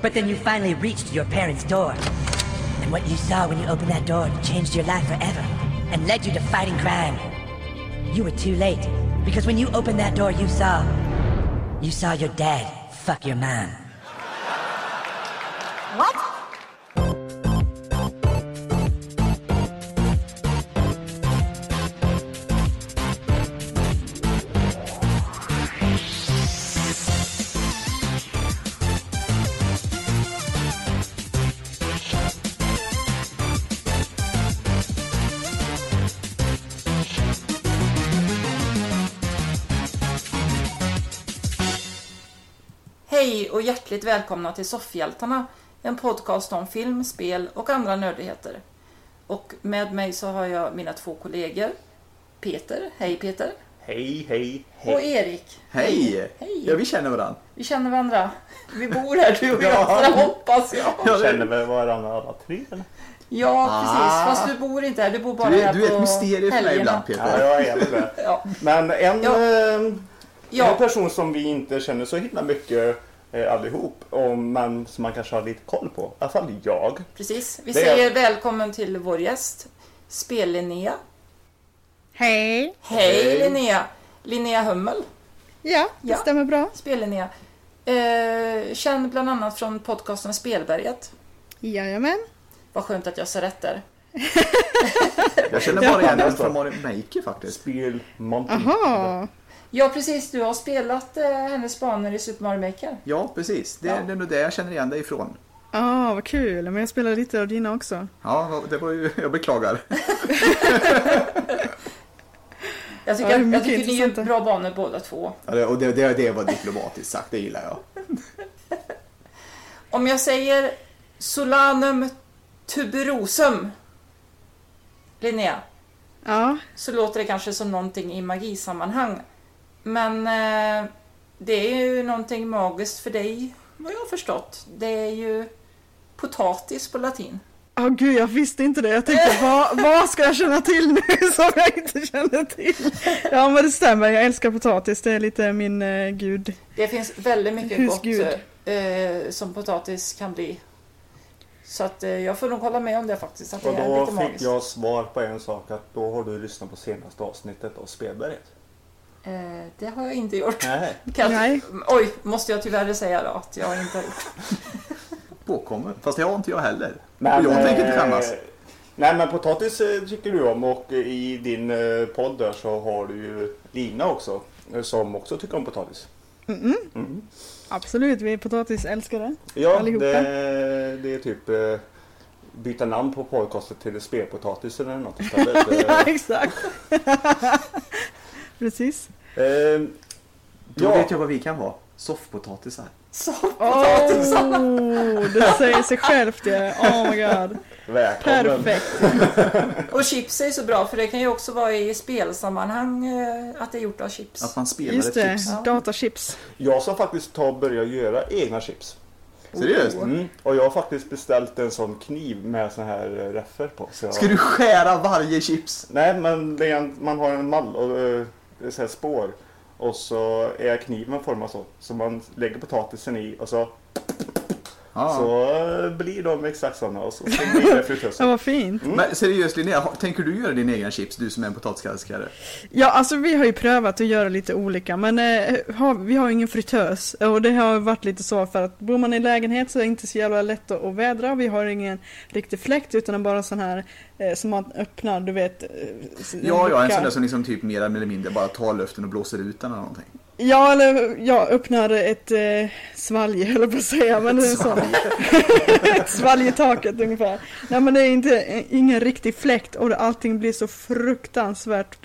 But then you finally reached your parents' door. And what you saw when you opened that door changed your life forever and led you to fighting crime. You were too late, because when you opened that door you saw your dad fuck your mom. What? Hej och hjärtligt välkomna till Soffhjältarna, en podcast om film, spel och andra nördigheter. Och med mig så har jag mina två kollegor, Peter. Hej Peter. Hej, hej, hej. Och Erik. Hej! Hej. Ja, vi känner varandra. Vi känner varandra. Vi bor här, du och jag, så hoppas jag. Vi känner väl varandra alla tre, eller? Ja, precis. Fast du bor inte här. Du bor bara här på Du är ett mysterium för mig ibland, Peter. Ja, jag är det. Ja. Men Ja. en person som vi inte känner så himla mycket allihop, men som man kanske har lite koll på. I alla fall jag. Precis. Vi säger välkommen till vår gäst, Spel-Linnea. Hej. Hej Linnea. Linnea Hummel. Ja, det stämmer bra. Spel-Linnea. Känd bland annat från podcasten Spelberget. Jajamän. Vad skönt att jag sa rätt där. Jag känner bara igen den från Mario Maker faktiskt. Spel Monty. Aha. Ja, precis. Du har spelat hennes banor i Super Mario Maker. Ja, precis. Det är nog det jag känner igen dig ifrån. Vad kul. Men jag spelar lite av dina också. Ja, det var ju... Jag beklagar. Jag tycker ni är bra banor båda två. Ja, och det var diplomatiskt sagt. Det gillar jag. Om jag säger Solanum tuberosum, Linnea, så låter det kanske som någonting i magisammanhang. Men det är ju någonting magiskt för dig, vad jag har förstått. Det är ju potatis på latin. Gud, jag visste inte det. Jag tänkte, vad ska jag känna till nu som jag inte känner till? Ja, men det stämmer. Jag älskar potatis. Det är lite min gud. Det finns väldigt mycket husgud. Gott som potatis kan bli. Så att jag får nog hålla med om det faktiskt. Att det Och är då lite fick magiskt. jag svar på en sak, att då har du lyssnat på senaste avsnittet av Spelberget. Det har jag inte gjort. Nej. Nej. Oj, måste jag tyvärr säga då att jag inte har gjort. Påkommen. Fast det har inte jag heller. Men, och jag tänker inte skämmas. Nej, men potatis tycker du om, och i din podd där så har du ju Lina också, som också tycker om potatis. Absolut, vi är potatisälskare. Ja, allihopa. det är typ byta namn på podcastet till spelpotatis eller något istället. Ja, exakt. Precis. Då vet jag vad vi kan vara. Soffpotatisar. Det säger sig självt, ja. Oh my god. Välkommen. Perfekt. Och chips är så bra, för det kan ju också vara i spelsammanhang att det är gjort av chips. Att man spelar Just ett det, chips. datachips. Jag ska faktiskt börja göra egna chips. Seriöst? Och jag har faktiskt beställt en sån kniv med sån här räffer på. Så Ska du skära varje chips? Nej, men man har en mall och det är så här spår. Och så är kniven formad så man lägger potatisen i och så blir de exakt sådana, och så blir det fritösen. Ja, vad fint. Men seriöst Linnea, tänker du göra dina egna chips, du som är en potatisälskare? Ja, alltså vi har ju prövat att göra lite olika, men vi har ingen fritös, och det har varit lite så för att bor man i lägenhet så är det inte så jävla lätt att vädra. Vi har ingen riktig fläkt utan bara sån här som man öppnar, du vet. Ja, en sån där som liksom typ mer eller mindre bara tar luften och blåser ut den eller någonting. Ja, eller jag öppnar ett svalg, eller på att säga, men det är så. Ett svalg i taket ungefär. Nej, men det är ingen riktig fläkt, och allting blir så fruktansvärt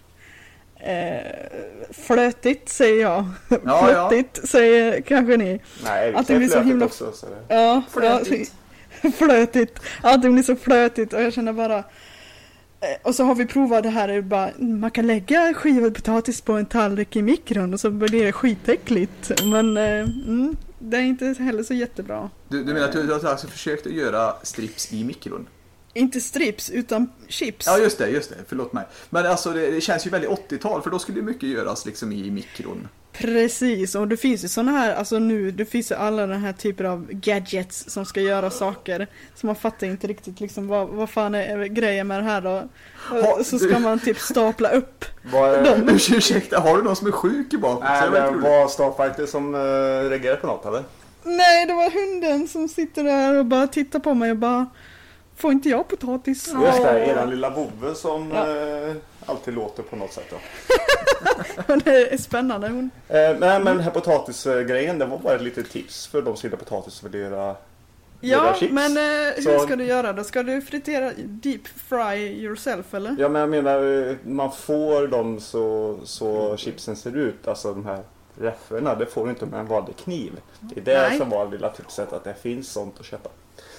flötigt, säger jag. Flötigt, säger kanske ni. Nej, att det blir så himla också. Så det... Ja, flötigt. Flötigt. Allting blir så flötigt, och jag känner bara. Och så har vi provat det här, bara, man kan lägga skivad potatis på en tallrik i mikron och så blir det skitäckligt. Men det är inte heller så jättebra. Du menar att du har alltså försökt att göra strips i mikron? Inte strips utan chips. Ja just det, förlåt mig. Men alltså det känns ju väldigt 80-tal, för då skulle mycket göras liksom i mikron. Precis, och det finns ju såna här, alltså nu, det finns ju alla den här typer av gadgets som ska göra saker. Så man fattar inte riktigt liksom vad fan är grejen med det här då. Så ska man typ stapla upp dem. Ursäkta, har du någon som är sjuk i bakom? Nej, det var Starfighter som reagerade på något, eller? Nej, det var hunden som sitter där och bara tittar på mig och bara, får inte jag potatis? Just det, eran lilla vovve som alltid låter på något sätt då. Det är spännande hon. Nej, men den här potatisgrejen, det var bara ett litet tips för de som gillar potatis och vill göra chips. Men hur ska du göra då? Ska du fritera deep fry yourself eller? Ja, men jag menar, man får dem så chipsen ser ut, alltså de här räfferna, det får du inte med en vanlig kniv. Det är det som var lilla tipset, att det finns sånt att köpa.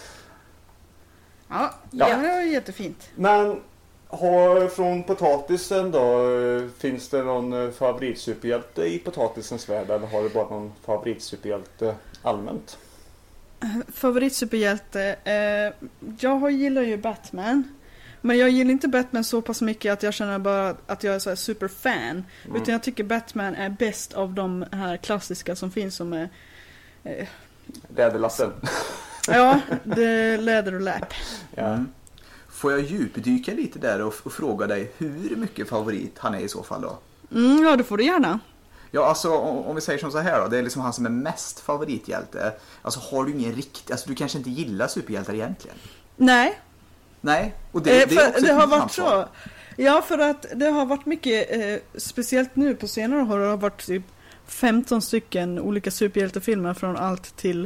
Ja, det är jättefint. Men från potatisen då, finns det någon favoritsuperhjälte i potatisens värld, eller har du bara någon favoritsuperhjälte allmänt? Favoritsuperhjälte? Jag gillar ju Batman. Men jag gillar inte Batman så pass mycket att jag känner bara att jag är så här superfan. Utan jag tycker Batman är bäst av de här klassiska som finns, som är... Läderlassen. Ja, det läder och läpp. Ja. Får jag djupdyka lite där och fråga dig hur mycket favorit han är i så fall då? Ja, det får du gärna. Ja, alltså om vi säger som så här då, det är liksom han som är mest favorithjälte. Alltså har du ingen riktig, alltså du kanske inte gillar superhjältar egentligen? Nej, och det är också det har varit så. Ja, för att det har varit mycket, speciellt nu på senare har det varit typ 15 stycken olika superhjältefilmer, från allt till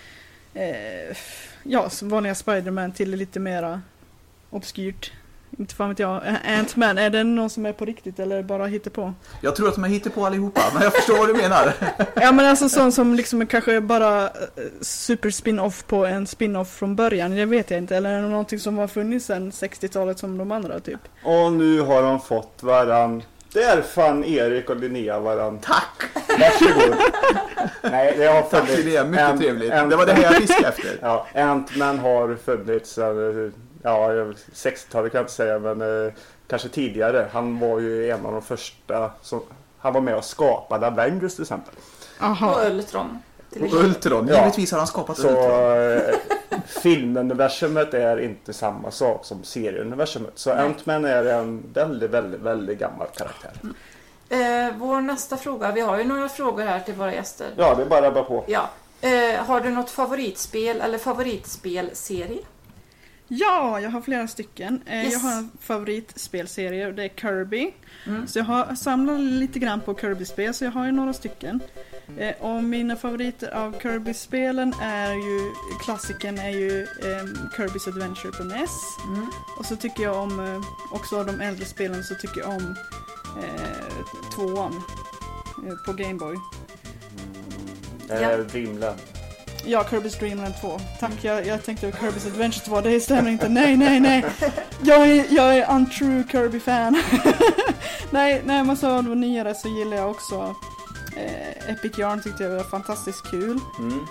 som vanliga Spider-Man till lite mera obskyrt. Inte fan vet jag. Ant-Man, är det någon som är på riktigt eller bara hittar på? Jag tror att de är hittar på allihopa, men jag förstår vad du menar. Ja, men alltså sån som liksom kanske bara super spin-off på en spin-off från början, det vet jag inte. Eller är det någonting som har funnits sedan 60-talet som de andra typ? Och nu har de fått varann. Där fann Erik och Linnea varann. Tack! Varsågod. Nej, det har funnits. Tack Linnea, mycket trevligt. Det var det jag fiskade efter. Ja, Ant-Man har funnits sedan, 60-talet kan jag inte säga, men kanske tidigare. Han var ju en av de första som, han var med och skapade Avengers till exempel. Aha. Och Ultron. Givetvis har han skapat Ultron. Så filmuniversumet är inte samma sak som serieuniversumet. Så Ant-Man är en väldigt, väldigt, väldigt gammal karaktär. Vår nästa fråga, vi har ju några frågor här till våra gäster. Ja, det är bara på. Ja. Har du något favoritspel eller favoritspelserie? Ja, jag har flera stycken. Jag har en favoritspelserie och det är Kirby. Så jag har samlat lite grann på Kirby-spel, så jag har ju några stycken. Och mina favoriter av Kirby-spelen är ju, klassiken är ju Kirby's Adventure på NES. Och så tycker jag om, också av de äldre spelen så tycker jag om 2an på Game Boy. Dreamland. Ja, Kirby's Dream Land 2. Tack, jag tänkte Kirby's Adventure 2. Det stämmer inte. Nej. Jag är untrue Kirby-fan. nej, men så var nyare så gillar jag också Epic Yarn, tyckte jag var fantastiskt kul.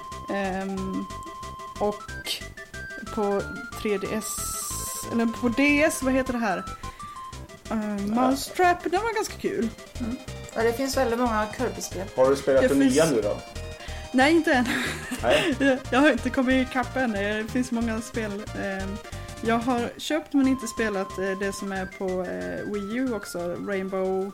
Och på 3DS, eller på DS, vad heter det här? Mousetrap, den var ganska kul. Ja, det finns väldigt många Kirby-spel. Har du spelat den nya nu då? Nej, inte än. Nej. Jag har inte kommit ikapp än. Det finns många spel. Jag har köpt men inte spelat det som är på Wii U också. Rainbow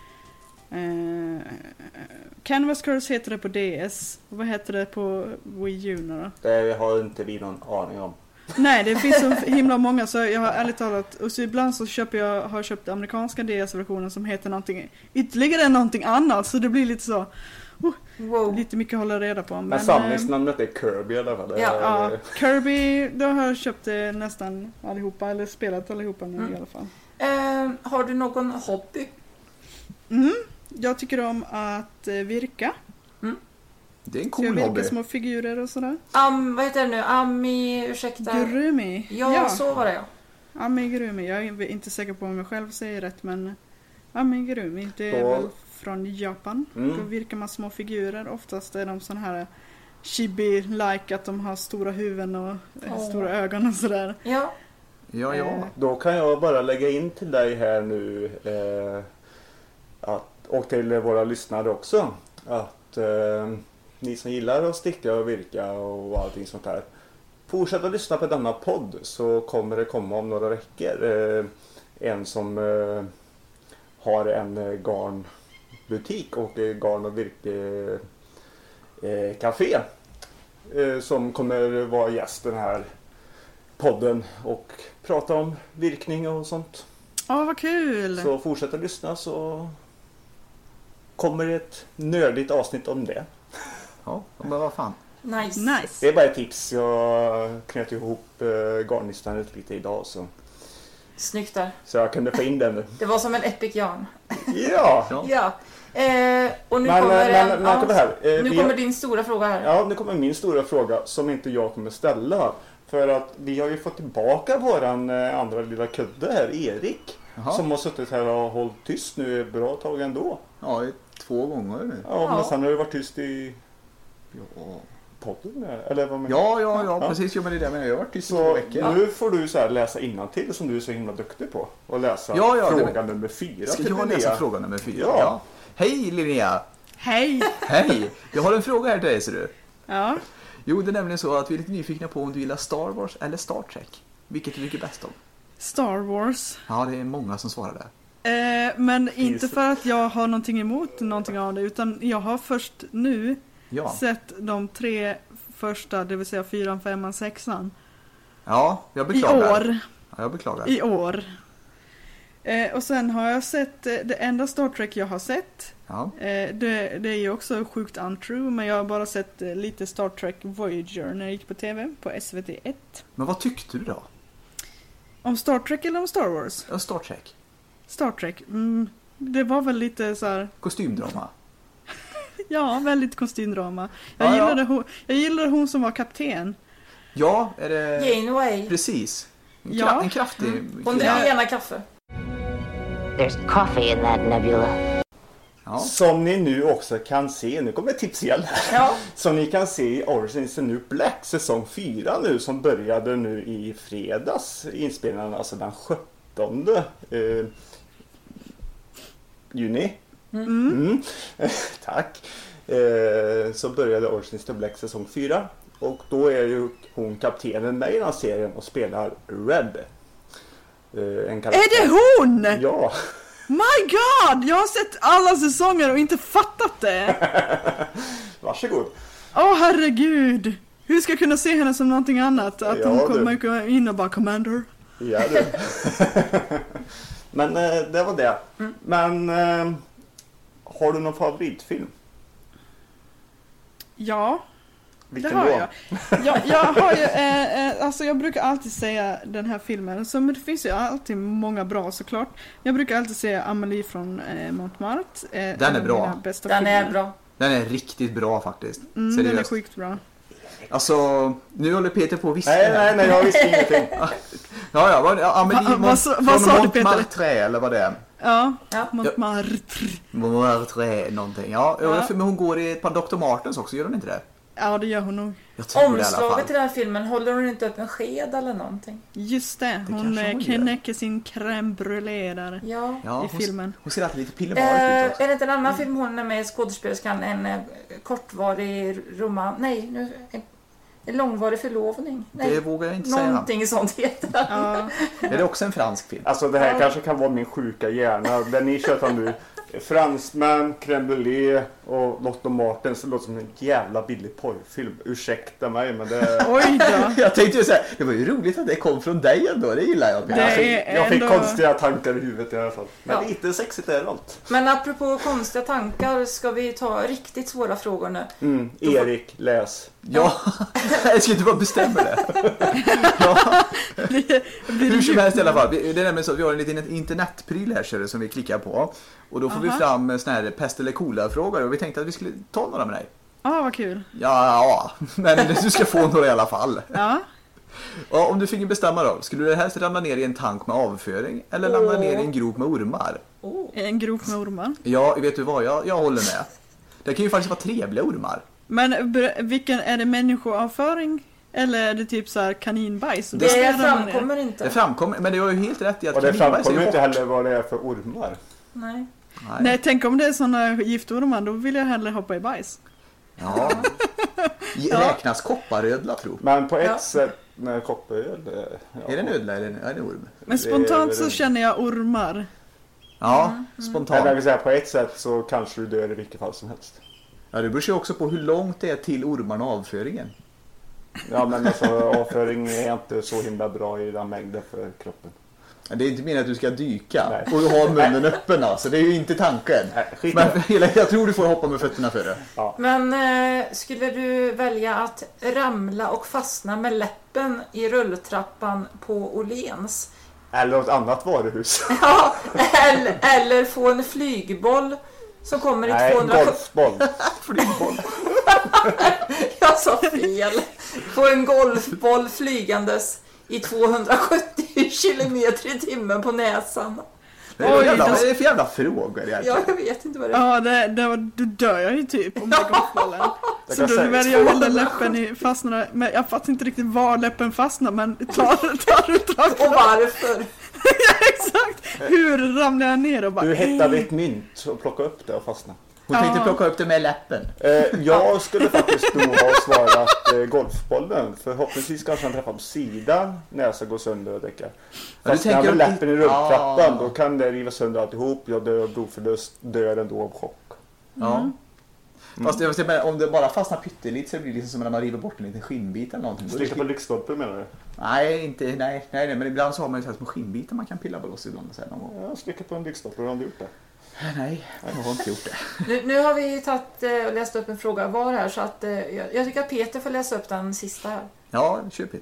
Canvas Curse heter det på DS. Vad heter det på Wii U nu då? Det har inte vi någon aning om. Nej, det finns så himla många, så jag har ärligt talat, och så ibland så har jag köpt amerikanska DS-versionen som heter någonting ytterligare någonting annat, så det blir lite så lite mycket att hålla reda på. Men samlingsnamnet är Kirby i alla fall. Ja, Kirby, då har jag köpt nästan allihopa, eller spelat allihopa nu i alla fall. Har du någon hobby? Jag tycker om att virka. Det är en cool hobby. hobby. Små figurer och sådär. Vad heter det nu? Ursäkta. Gurumi. Ja, så var det ja. Amigurumi. Jag är inte säker på om jag själv säger rätt, men amigurumi, det är väl från Japan. Då virkar man små figurer. Oftast är de såna här chibi-like, att de har stora huvuden och stora ögon och sådär. Ja. Ja. Då kan jag bara lägga in till dig här nu och till våra lyssnare också att ni som gillar att sticka och virka och allting sånt här, fortsätt att lyssna på denna podd, så kommer det komma om några veckor en som har en garnbutik och garn- och virkecafé som kommer vara gäst den här podden och prata om virkning och sånt. Ja, vad kul! Så fortsätt att lyssna, så kommer det ett nördigt avsnitt om det. Ja, men vad fan. Nice. Det är bara ett tips. Jag knöt ihop garnlistan lite idag. Snyggt där. Så jag kunde få in den nu. Det var som en epic yarn. Ja! Och nu nu kommer din stora fråga här. Ja, nu kommer min stora fråga som inte jag kommer ställa. För att vi har ju fått tillbaka våran andra lilla kudde här, Erik. Jaha. Som har suttit här och hållit tyst nu ett bra tag ändå. Ja, 2 gånger nu. Ja, men sen har det varit tyst i podden eller vad man... Ja, precis. Jo, men det är det, men jag har varit tyst i 2 veckor. Nu får du så här läsa innantill som du är så himla duktig på. Och läsa fråga nummer 4. Ska jag läsa fråga nummer 4? Ja. Hej Linnea! Hej! Hej! Jag har en fråga här till dig, ser du. Ja. Jo, det är nämligen så att vi är lite nyfikna på om du gillar Star Wars eller Star Trek. Vilket du tycker bäst om? Star Wars. Ja, det är många som svarar där. Men inte för att jag har någonting emot någonting av det, utan jag har först nu sett de 3 första, det vill säga 4, 5, 6. Ja, jag beklagar. I år. Ja, jag beklagar. I år. Och sen har jag sett, det enda Star Trek jag har sett, det är ju också sjukt untrue, men jag har bara sett lite Star Trek Voyager när jag gick på TV på SVT1. Men vad tyckte du då? Om Star Trek eller om Star Wars? Ja, Star Trek. Star Trek, det var väl lite så här... Kostymdrama. Ja, väldigt kostymdrama. Jag gillade hon som var kapten. Ja, är det... Janeway. Precis. En kraftig... Hon dricker gärna kaffe. There's coffee in that nebula. Ja. Som ni nu också kan se, nu kommer ett tips igen. Ja. Som ni kan se i Orange is the New Black säsong 4 nu, som började nu i fredags inspelningen, alltså den 17 juni. Tack. Så började Orange is the Black säsong 4 och då är ju hon kaptenen med i den här serien och spelar Red. En karaktär. Är det hon? Ja. My God! Jag har sett alla säsonger och inte fattat det. Varsågod. Herregud. Hur ska jag kunna se henne som någonting annat? Att hon kommer in och bara Commander. Ja, du. Men det var det. Men har du någon favoritfilm? Ja. Vilken det har då? Jag har ju, alltså jag brukar alltid säga den här filmen, så det finns ju alltid många bra såklart. Jag brukar alltid säga Amélie från Montmartre. Den är bra. Den är bra. Den är riktigt bra faktiskt. Den är sjukt bra. Alltså, nu håller Peter på att viska. Nej, jag visste ingenting. Amélie vad sa du, Peter? Montmartre, eller vad det är. Ja. Montmartre, någonting. Men hon går i ett par Dr. Martens också, gör hon inte det? Ja, det gör hon nog. Omslaget till den här filmen, håller hon inte upp en sked eller någonting? Just det, hon knäcker sin crème brûlée där i filmen. Hon ser alltid lite pillemarigt ut också. Är det inte en annan film hon är med i, skådespelerskan, en kortvarig roman? Nej, en långvarig förlovning? Nej, det vågar jag inte säga. Någonting sånt heter det. Ja. Är det också en fransk film? Alltså det här kanske kan vara min sjuka hjärna. Där ni tjötar nu. Fransman, crème brûlée och Dr. Martens, så låter som en jävla billig porrfilm. Ursäkta mig, men det... Oj då. Jag tänkte ju säga, det var ju roligt att det kom från dig ändå, det gillar jag. Jag fick konstiga tankar i huvudet i alla fall. Men lite sexigt är det allt. Men apropå konstiga tankar, ska vi ta riktigt svåra frågor nu? Erik, läs. Ja, jag ska inte bara bestämma det. Hur som helst i alla fall. Det är nämligen så att vi har en liten internetpryl här som vi klickar på. Och då får vi fram såna här pest eller cola-frågor. Och vi tänkte att vi skulle ta några med dig. Vad kul. Ja, men du ska få några i alla fall. Ja. Och om du fick bestämma då, skulle du helst ramla ner i en tank med avföring eller ramla ner i en grop med ormar? En grop med ormar? Ja, vet du vad? Jag håller med. Det kan ju faktiskt vara trevliga ormar. Men vilken är det, människoavföring? Eller är det typ så här kaninbajs? Det framkommer inte. Det framkommer, men det var ju helt rätt i att och det kaninbajs framkommer är inte hårt. heller vad det är för ormar. Nej, tänk om det är såna giftormar, då vill jag hellre hoppa i bajs. Ja. Räknas kopparödla, tror jag. Men på ett sätt, när kopparöd... Är det en ödla eller är det orm? Men spontant så känner jag ormar. Ja, spontant. Jag vill säga, på ett sätt så kanske du dör i vilket fall som helst. Ja, det beror ju också på hur långt det är till ormarna och avföringen. Ja, men alltså avföring är inte så himla bra i den mängden för kroppen. Det är inte meningen att du ska dyka. Nej. Och du har munnen öppen, alltså. Det är ju inte tanken. Nej, men jag tror du får hoppa med fötterna för det. Ja. Men skulle du välja att ramla och fastna med läppen i rulltrappan på Åhléns? Eller något annat varuhus. Ja, eller få en flygboll som kommer i 270... golfboll. Flygboll. Jag sa fel. Få en golfboll flygandes i 270 kilometer i timmen på näsan. Vad är det för jävla frågor egentligen? Ja, jag vet inte vad det är. Ja, då dör jag ju typ om det är golfbollen. Så då väljer jag hellre läppen i fastnar. Men jag fattar inte riktigt var läppen fastnar, men tar utdrag. Och varför? Ja, exakt. Hur ramlar jag ner och bara... Du hittade ett mynt och plockade upp det och fastnade. Hon tänkte plocka upp det med läppen. Jag skulle faktiskt nog ha svarat golfbollen. Förhoppningsvis kanske han träffar på sidan när jag ska gå sönder och däcka. Fast när jag har läppen i rulltrappan, då kan det riva sönder alltihop. Jag dör av blodförlust, dör ändå av chock. Ja. Fast jag säga, om det bara fastnar pyttelite så blir det liksom som när man river bort en liten skinnbit eller någonting. Slicka på lyktstolpen menar du? Nej, men ibland så har man ju så här små skinnbitar man kan pilla på loss ibland. Så här, någon gång. Ja, slicka på en lyktstolpe, har du gjort det? Nej, jag har inte gjort det. Nu har vi tagit och läst upp en fråga var här, så att jag tycker att Peter får läsa upp den sista här. Ja, kör Peter.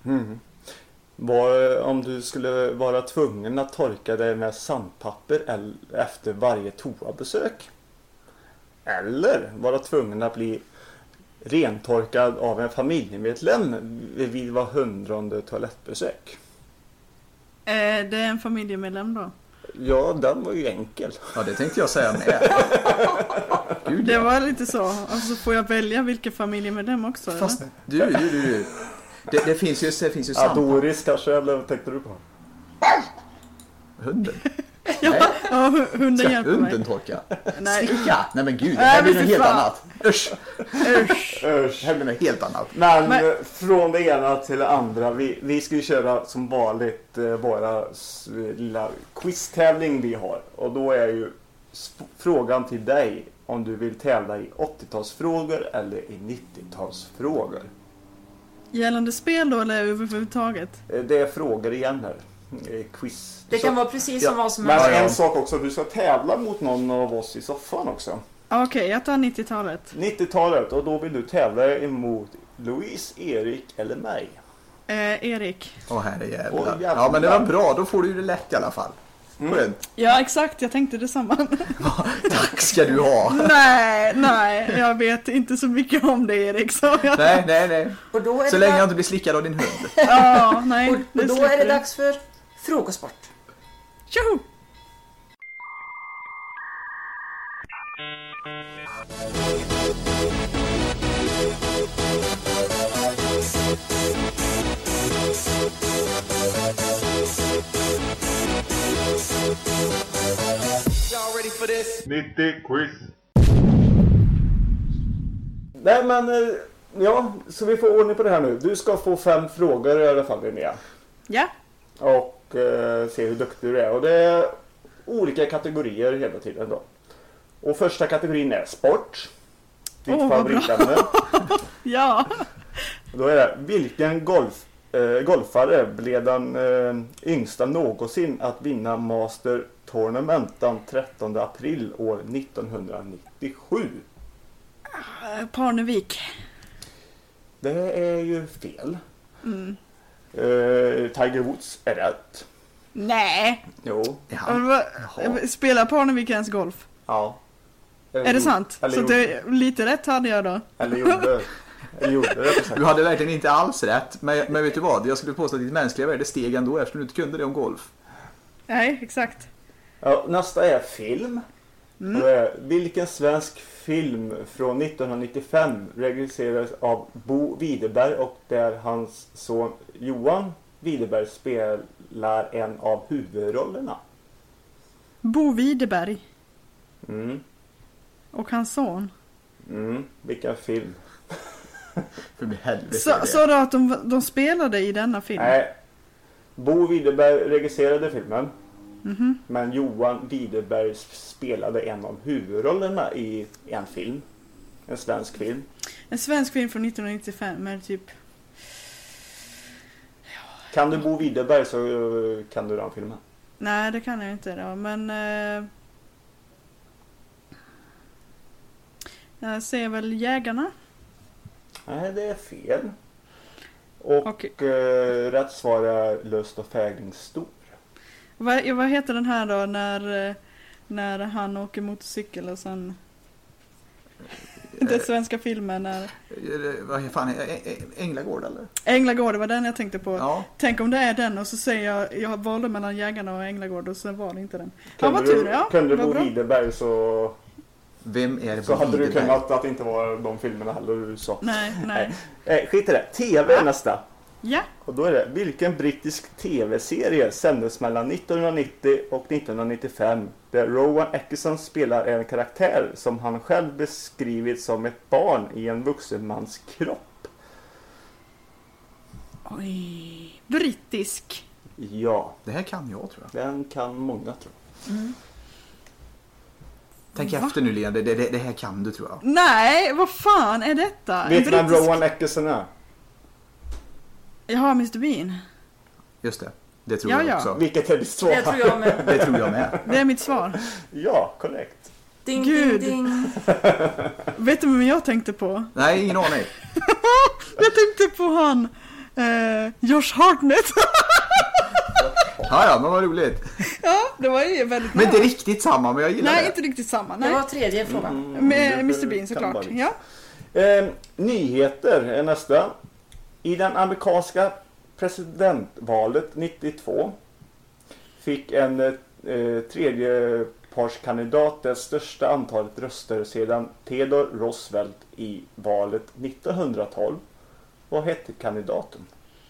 Om du skulle vara tvungen att torka dig med sandpapper efter varje toabesök, eller vara tvungen att bli rentorkad av en familjemedlem vid var 100:e toalettbesök? Det är en familjemedlem då. Ja, den var ju enkel. Ja, det tänkte jag säga med. Gud, det var lite så. Alltså får jag välja vilken familjemedlem också? Fast du. Det finns ju ja, Doris kanske, eller vad tänkte du på? Hunden. Ja, hunden hjälper mig. Hunden torka? Nej. Slicka? Nej men gud, det här blir något helt annat. Usch. Usch. Det här blir något helt annat. Men från det ena till det andra. Vi ska ju köra som vanligt våra lilla quiztävling vi har. Och då är ju frågan till dig om du vill tävla i 80-talsfrågor eller i 90-talsfrågor. Gällande spel då eller överhuvudtaget? Det är frågor igen här. Quiz. Det kan vara precis som vad som helst. Men är. en sak också, du ska tävla mot någon av oss i soffan också. Okej, jag tar 90-talet. 90-talet, och då vill du tävla emot Louise, Erik eller mig. Erik. Herrejävlar. Ja, men det var bra, då får du ju det lätt i alla fall. Ja, exakt, jag tänkte detsamma. Tack ska du ha. Nej, jag vet inte så mycket om det, Erik. Så Nej. Och då är så länge jag inte blir slickad av din hund. Ja, nej. Och då är det dags för frågesport. Tjoho! Y'all ready for this? 90 quiz. Nej men, ja, så vi får ordning på det här nu. Du ska få 5 frågor i alla fall, Linnea. Ja. Och se hur duktig du är. Och det är olika kategorier hela tiden då. Och första kategorin är sport. Ditt favoritämne. Ja. Då är det, vilken golfare blev den yngsta någonsin att vinna Master Tournament den 13 april år 1997? Parnevik. Det är ju fel. Tiger Woods är rätt. Nej. Jo. Spelar Parnevik ens golf? Ja. Är det sant? Så det, lite rätt hade jag då. Eller gjorde det. Du hade verkligen inte alls rätt. Men vet du vad? Jag skulle påstå att ditt mänskliga värde steg ändå eftersom du inte kunde det om golf. Nej, exakt. Ja, nästa är film. Vilken svensk film från 1995 regisserades av Bo Widerberg och där hans son Johan Widerberg spelar en av huvudrollerna? Bo Widerberg. Mm. Och hans son. Vilken film? För mig helvete. Så då att de spelade i denna film? Nej. Bo Widerberg regisserade filmen. Men Johan Widerberg spelade en av huvudrollerna i en film. En svensk film. En svensk film från 1995 med typ... Kan du Bo Widerberg så kan du den filmen. Nej, det kan jag inte då, men... jag ser väl Jägarna. Nej, det är fel. Och rätt svar är Lust och fägring stor. Vad heter den här då när han åker motorcykel och sen... Den svenska filmen när... Vad fan, Änglagård eller? Änglagård, det var den jag tänkte på. Ja. Tänk om det är den och så säger jag valde mellan Jägarna och Änglagård och sen var det inte den. Kunde du Bo Widerberg så... Vem är det? Så hade du kunnat att det inte var de filmerna heller du sa. Nej. Skit i det. TV är nästa. Ja. Och då är det, vilken brittisk tv-serie sändes mellan 1990 och 1995 där Rowan Atkinson spelar en karaktär som han själv beskrivit som ett barn i en vuxen mans kropp? Oj. Brittisk. Ja. Det här kan jag, tror jag. Den kan många, tror jag. Tänk efter nu, Lena. Det här kan du, tror jag. Nej, vad fan är detta? Vet du vem Rowan Atkinson är? Jaha, Mr. Bean. Just det. Det tror jag också. Vilket är ditt svar? Det tror jag med. Det tror jag med. Det är mitt svar. Ja, korrekt. Ding, Gud. ding, ding. Vet du vem jag tänkte på? Nej, ingen aning. Jag tänkte på han Josh Hartnett. Ja, men vad roligt. Ja, det var ju väldigt Men inte riktigt samma, men jag gillar Nej, det. inte riktigt samma. Det Nej. var tredje frågan. Med Mr. Bean såklart. Ja. Nyheter är nästa. I den amerikanska presidentvalet 92 fick en tredjepartskandidat det största antalet röster sedan Theodore Roosevelt i valet 1912. Vad hette kandidaten?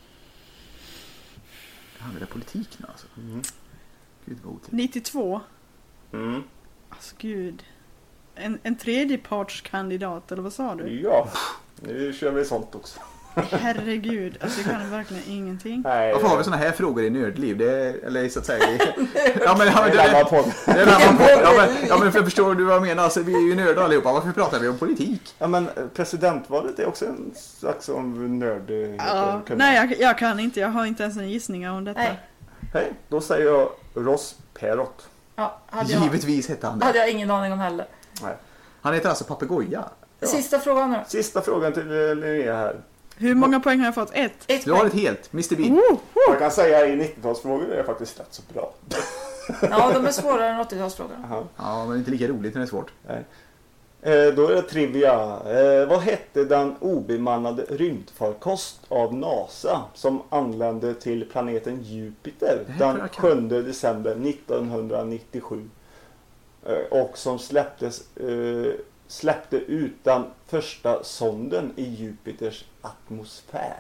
Det handlar om politik nu alltså. Gud vad otäckt. 92. Mm. Alltså gud. En tredjepartskandidat, eller vad sa du? Ja, nu kör vi sånt också. Herregud, alltså jag kan verkligen ingenting. Nej, Varför har vi såna här frågor i Nördliv? Det är, eller så att säga... det är en annan podd. Det är en annan podd. Ja, men för förstår du vad jag menar? Alltså, vi är ju nördar allihopa. Varför pratar vi om politik? Ja, men presidentvalet är också en slags om nörd. Ja, nej, jag kan inte. Jag har inte ens en gissning om detta. Nej. Hej, då säger jag Ross Perot. Ja, Givetvis hette han det. hade jag ingen aning om heller. Nej. Han heter alltså Papegoja. Ja. Sista frågan nu. Sista frågan till Linnea här. Hur många poäng har jag fått? 1. Du har ett helt, Mr. Bean. Jag kan säga i 90-talsfrågor är det faktiskt rätt så bra. Ja, de är svårare än 80-talsfrågor. Ja, men inte lika roligt när det är svårt. Nej. Då är det trivia. Vad hette den obemannade rymdfarkost av NASA som anlände till planeten Jupiter den 7 december 1997 och som släppte ut den första sonden i Jupiters atmosfär?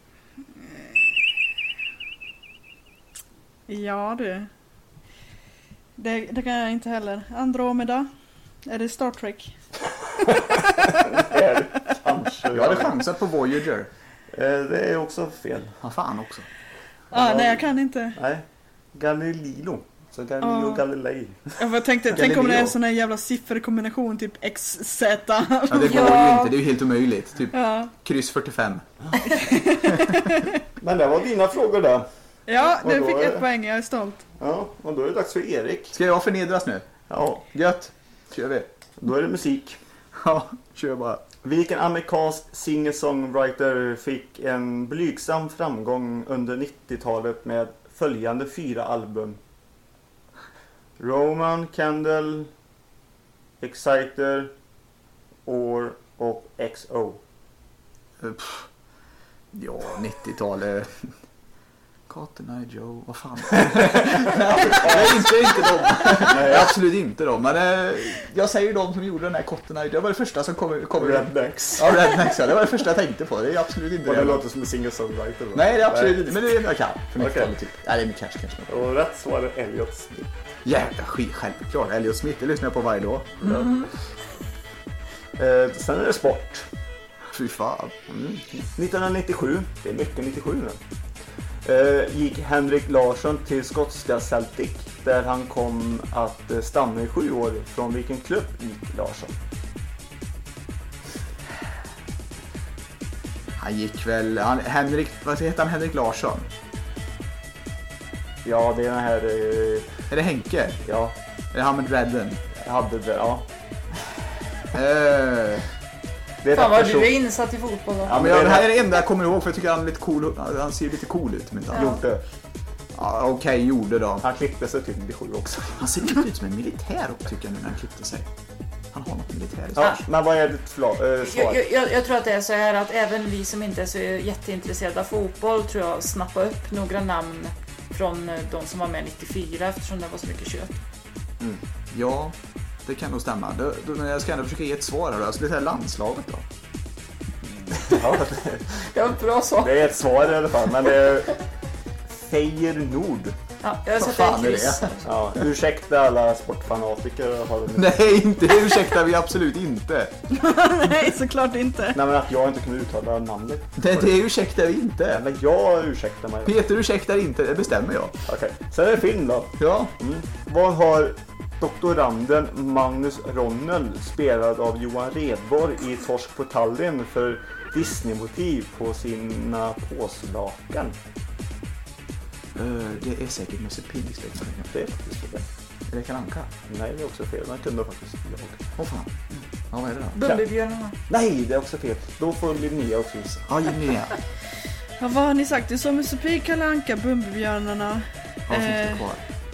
Ja du. Det kan jag inte heller. Andromeda. Är det Star Trek? Kanske. Jag hade chansat på Voyager. Det är också fel. Ja, fan också. Nej, jag kan inte. Nej. Galileo. Så Galileo Galilei. Jag tänkte, tänk om det är en sån här jävla sifferkombination, typ XZ. Ja, det går ju inte. Det är ju helt omöjligt. Typ kryss 45. Men det var dina frågor där. Ja, du fick 1 poäng. Jag är stolt. Ja, och då är det dags för Erik. Ska jag förnedras nu? Ja, Gött. Kör vi. då är det musik. Ja, kör bara. Vilken amerikansk singer-songwriter fick en blygsam framgång under 90-talet med följande 4 album? Roman, Candle, Exciter, Or och XO. Ja, 90-talet. Cotton Eye Joe, vad fan. Nej, inte dem. Nej, absolut inte dem. Men jag säger de som gjorde den här Cotton Eye Joe. Det var det första som kom. Rednecks. Ja, Rednecks. Det var det första jag tänkte på. Det är absolut inte det. Det låter som en singer-songwriter. Nej, det är absolut inte. Men det är jag kan. För okay. typ. Nej, det är min cash. Och rätt svar är Elliot Smith. Jävla skit, självklart. Elliot Smith, det lyssnar jag på varje dag. Sen är det sport. Fy fan. 1997, det är mycket 97 nu. Gick Henrik Larsson till skotska Celtic där han kom att stanna i 7 år. Från vilken klubb gick Larsson? Han gick väl... vad heter han? Henrik Larsson? Ja, det är den här... Är det Henke? Ja. Är det han med Redden? Jag hade det, ja. Fan vad du är insatt i fotboll då. Ja, men det här är det enda jag kommer ihåg för jag tycker han är lite cool. Han ser lite cool ut. Men Gjorde. Ja, okej, gjorde då. Han klippte sig till 97 också. Han ser lite ut som en militär också tycker jag nu när han klippte sig. Han har något militäriskt. Ja, men vad är ditt svar? Jag tror att det är så här att även vi som inte är så jätteintresserade av fotboll tror jag snappar upp några namn från de som var med 94 eftersom det var så mycket kött. Ja, det kan nog stämma. Jag ska ändå försöka ge ett svar här då. Jag skulle säga landslaget då. Ja, det var ett bra svar. Det är ett svar i alla fall, men det är Fejer Nord. Ja, jag sätter en kryss. Ja, ursäkta alla sportfanatiker. Nej, inte ursäkta vi absolut inte. Nej, såklart inte. Nej, men att jag inte kunde uttala namnet. Det ursäktar vi inte. Men jag ursäktar mig. Peter ursäktar inte, det bestämmer jag. Okej, sen är det film då. Ja. Vad har doktoranden Magnus Ronnel spelad av Johan Redborg i Torsk på Tallinn för Disney-motiv på sina påslakan? Det är säkert Musse Pigg. Det är faktiskt fel. Är det Kalle Anka? Nej, det är också fel. Man kunde faktiskt Åh fan. Ja, vad är det då? Bumbibjörnarna. Nej, det är också fel. Då får Linnea också gissa. Ja, Linnea. Ja, vad har ni sagt? Du sa Musse Pigg, Kalle Anka, Bumbibjörnarna. Ja, finns det kvar?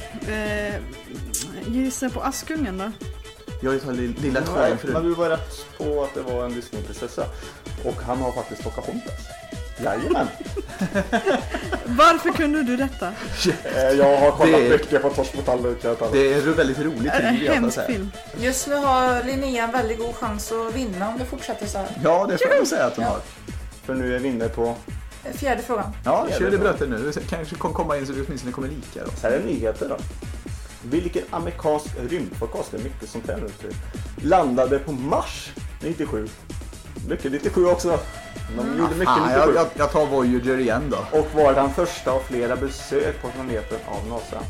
Gissa på Askungen då? Jag tar lilla sjön för men du var rätt på att det var en Disney-prinsessa. Och han har faktiskt Pocahontas. Jajamän. Varför kunde du detta? Jag har kollat mycket på Torsk på Tallinn. Det är en väldigt rolig hemsk film. Just nu har Linnea en väldigt god chans att vinna om det fortsätter så här. Ja, det får jag säga att hon har. För nu är vi inne på... Fjärde frågan. Ja, kör det bröten nu. Kanske komma in så vi åtminstone kommer lika då. Så här är nyheter då. Vilken amerikansk rymdfarkost, det är mycket som tänder landade på Mars 97. Mycket 97 också. De gjorde mycket 97. Jag tar Voyager igen då. Och var den första av flera besök på planeten av NASA.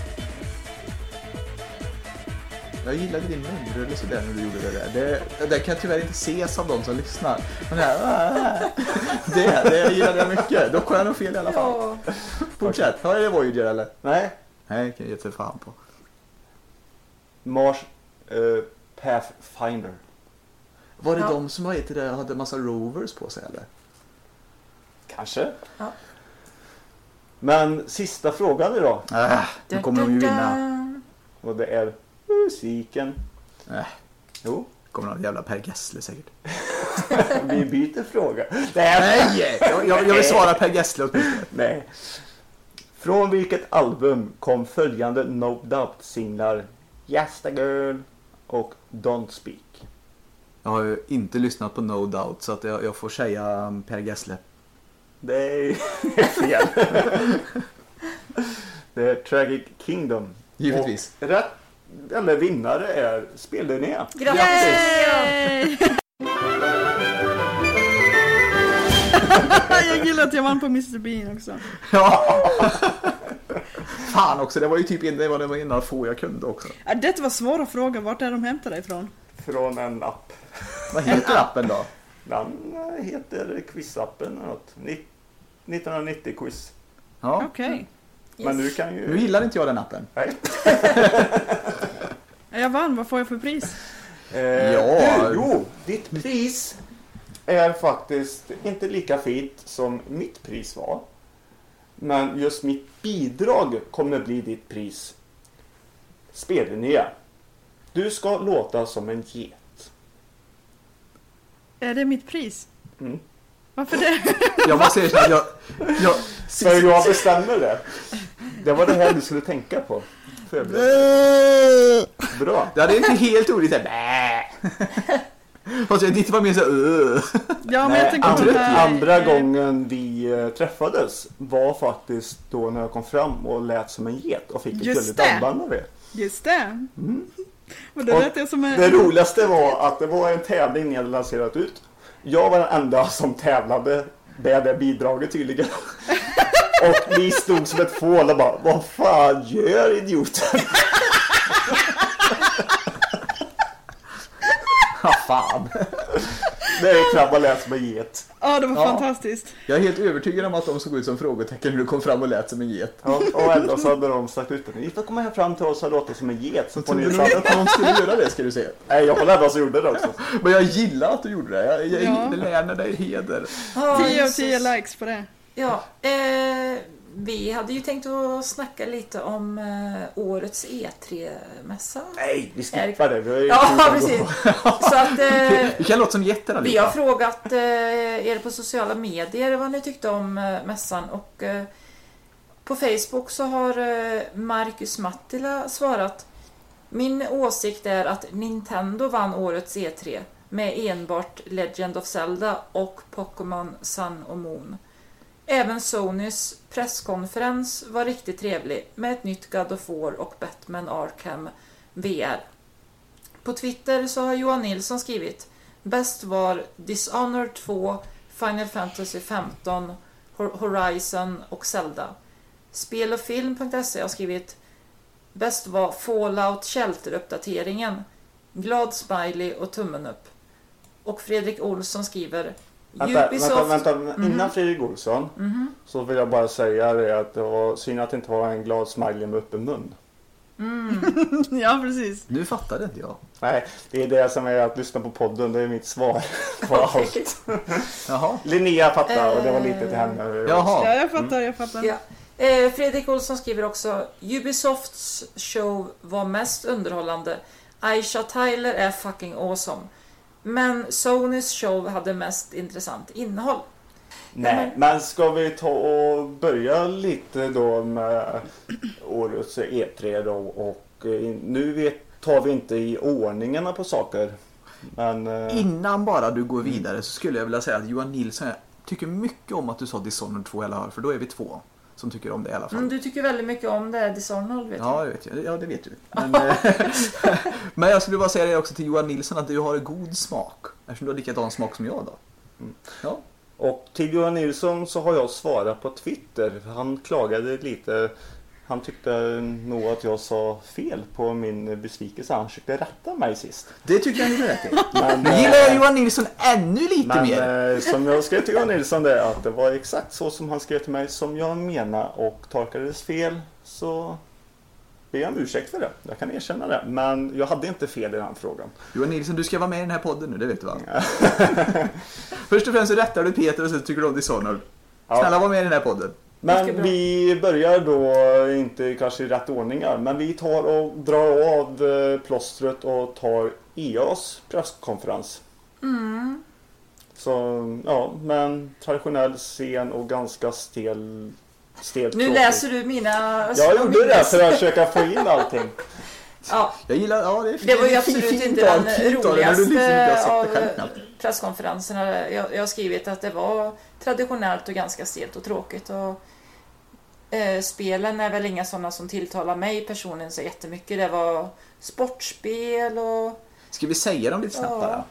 Jag gillade din munrörelse där när du gjorde det där. Det kan tyvärr inte ses av de som lyssnar. Men det gillade jag mycket. Då kom jag nog fel i alla fall. Ja. Fortsätt. Har det Voyager eller? Nej. Nej, kan jag ge sig fan på. Mars Pathfinder. Var det de som hade massa rovers på sig eller? Kanske. Ja. Men sista frågan idag. Nu kommer de ju vinna. Och det är musiken. Jo. Kommer någon jävla Per Gessle säkert. Vi byter fråga. Nej! Jag vill svara Per Gessle åtminstone. Nej. Från vilket album kom följande No Doubt-singlar Yes the Girl och Don't Speak? Jag har ju inte lyssnat på No Doubt så att jag får säga Per Gessle. Det är fel. Det är Tragic Kingdom. Givetvis. Och rätt, eller vinnare är Spellinnea. Grattis! Jag gillar att jag vann på Mr. Bean också. Ja. Fan också, det var ju typ det var en av få jag kunde också. Det var svåra frågor, vart är de hämtade ifrån? Från en app. Vad heter appen då? Den heter Quizappen eller något. 1990 quiz. Ja. Okej. Men nu kan ju... Nu gillar inte jag den appen. Nej. Jag vann, vad får jag för pris? Jo, ditt pris är faktiskt inte lika fint som mitt pris var. Men just mitt bidrag kommer bli ditt pris. Spellinnea. Du ska låta som en get. Är det mitt pris? Mm. Varför det? Jag måste säga att jag För jag bestämmer det. Det var det här du skulle tänka på. Bra. Ja, det är inte helt roligt här. Fast jag inte var mer så Ja, men jag tänker andra gången vi träffades var faktiskt då när jag kom fram och lät som en get och fick ett gulligt armband av det. Just det. Och det lät jag som det roligaste var att det var en tävling ni hade lanserat ut. Jag var den enda som tävlade med det bidraget tydligen. Och vi stod som ett fål och bara, vad fan gör idioten? Vad fan. Det är knappt att läsa som en get. Ja, det var fantastiskt. Jag är helt övertygad om att de såg ut som frågetecken när du kom fram och lät som en get. Ja, och ändå så hade de sagt ut det. Ni får komma här fram till oss och låta som en get. Så får ni veta att de skulle göra det, ska du säga. Nej, jag var den som gjorde det också. Men jag gillar att du gjorde det. Jag lärde dig heder. 10 av 10 likes på det. Ja, vi hade ju tänkt att snacka lite om årets E3-mässa. Nej, vi skippar det. Ja, precis. Så att, vi kan låta som jätterna. Vi har frågat er på sociala medier vad ni tyckte om mässan. Och på Facebook så har Marcus Mattila svarat: min åsikt är att Nintendo vann årets E3 med enbart Legend of Zelda och Pokémon Sun och Moon. Även Sonys presskonferens var riktigt trevlig med ett nytt God of War och Batman Arkham VR. På Twitter så har Johan Nilsson skrivit: bäst var Dishonored 2, Final Fantasy 15, Horizon och Zelda. Spelofilm.se har skrivit: bäst var Fallout Shelter-uppdateringen, glad smiley och tummen upp. Och Fredrik Olsson skriver: Vänta. Innan Fredrik Olsson så vill jag bara säga det att det var synd att det inte var en glad smiley med öppen mun. Ja, precis. Nu fattade inte jag. Nej, det är det som är att lyssna på podden. Det är mitt svar på allt. Jaha. Linnea fattar och det var lite till henne. Jaha. Ja, jag fattar. Ja. Fredrik Olsson skriver också: Ubisofts show var mest underhållande. Aisha Tyler är fucking awesome. Men Sonys show hade mest intressant innehåll. Nej, men ska vi ta och börja lite då med årets E3 då, och nu tar vi inte i ordningarna på saker. Men, innan bara du går vidare så skulle jag vilja säga att Johan Nilsson tycker mycket om att du sa Dishonored 2 eller för då är vi 2 som tycker om det i alla fall. Du tycker väldigt mycket om det Dishonored, vet ja, du? Vet jag. Ja, det vet du. Men jag skulle bara säga det också till Johan Nilsson att du har god smak. Eftersom du har likadan smak som jag då. Ja. Och till Johan Nilsson så har jag svarat på Twitter. Han klagade lite. Han tyckte nog att jag sa fel på min besvikelse. Han försökte rätta mig sist. Det tycker jag inte rätt i. Men gillar jag Johan Nilsson ännu lite mer. Som jag skrev till Johan Nilsson det att det var exakt så som han skrev till mig som jag menar, och tolkades fel så ber jag om ursäkt för det. Jag kan erkänna det. Men jag hade inte fel i den här frågan. Johan Nilsson, du ska vara med i den här podden nu, det vet du va? Först och främst så rättar du Peter och så tycker du om Dishonored. Snälla var med i den här podden. Men vi börjar då inte kanske i rätt ordningar, men vi tar och drar av plåstret och tar EAs presskonferens. Så ja, men traditionell scen och ganska stel. Nu läser du mina... Jag gjorde det för att försöka få in allting. Ja. Jag gillar, det var ju absolut inte den roligaste av presskonferenserna. Jag har skrivit att det var traditionellt och ganska stelt och tråkigt. Och spelen är väl inga sådana som tilltalar mig personligen så jättemycket. Det var sportspel och... Ska vi säga dem lite snabbt bara?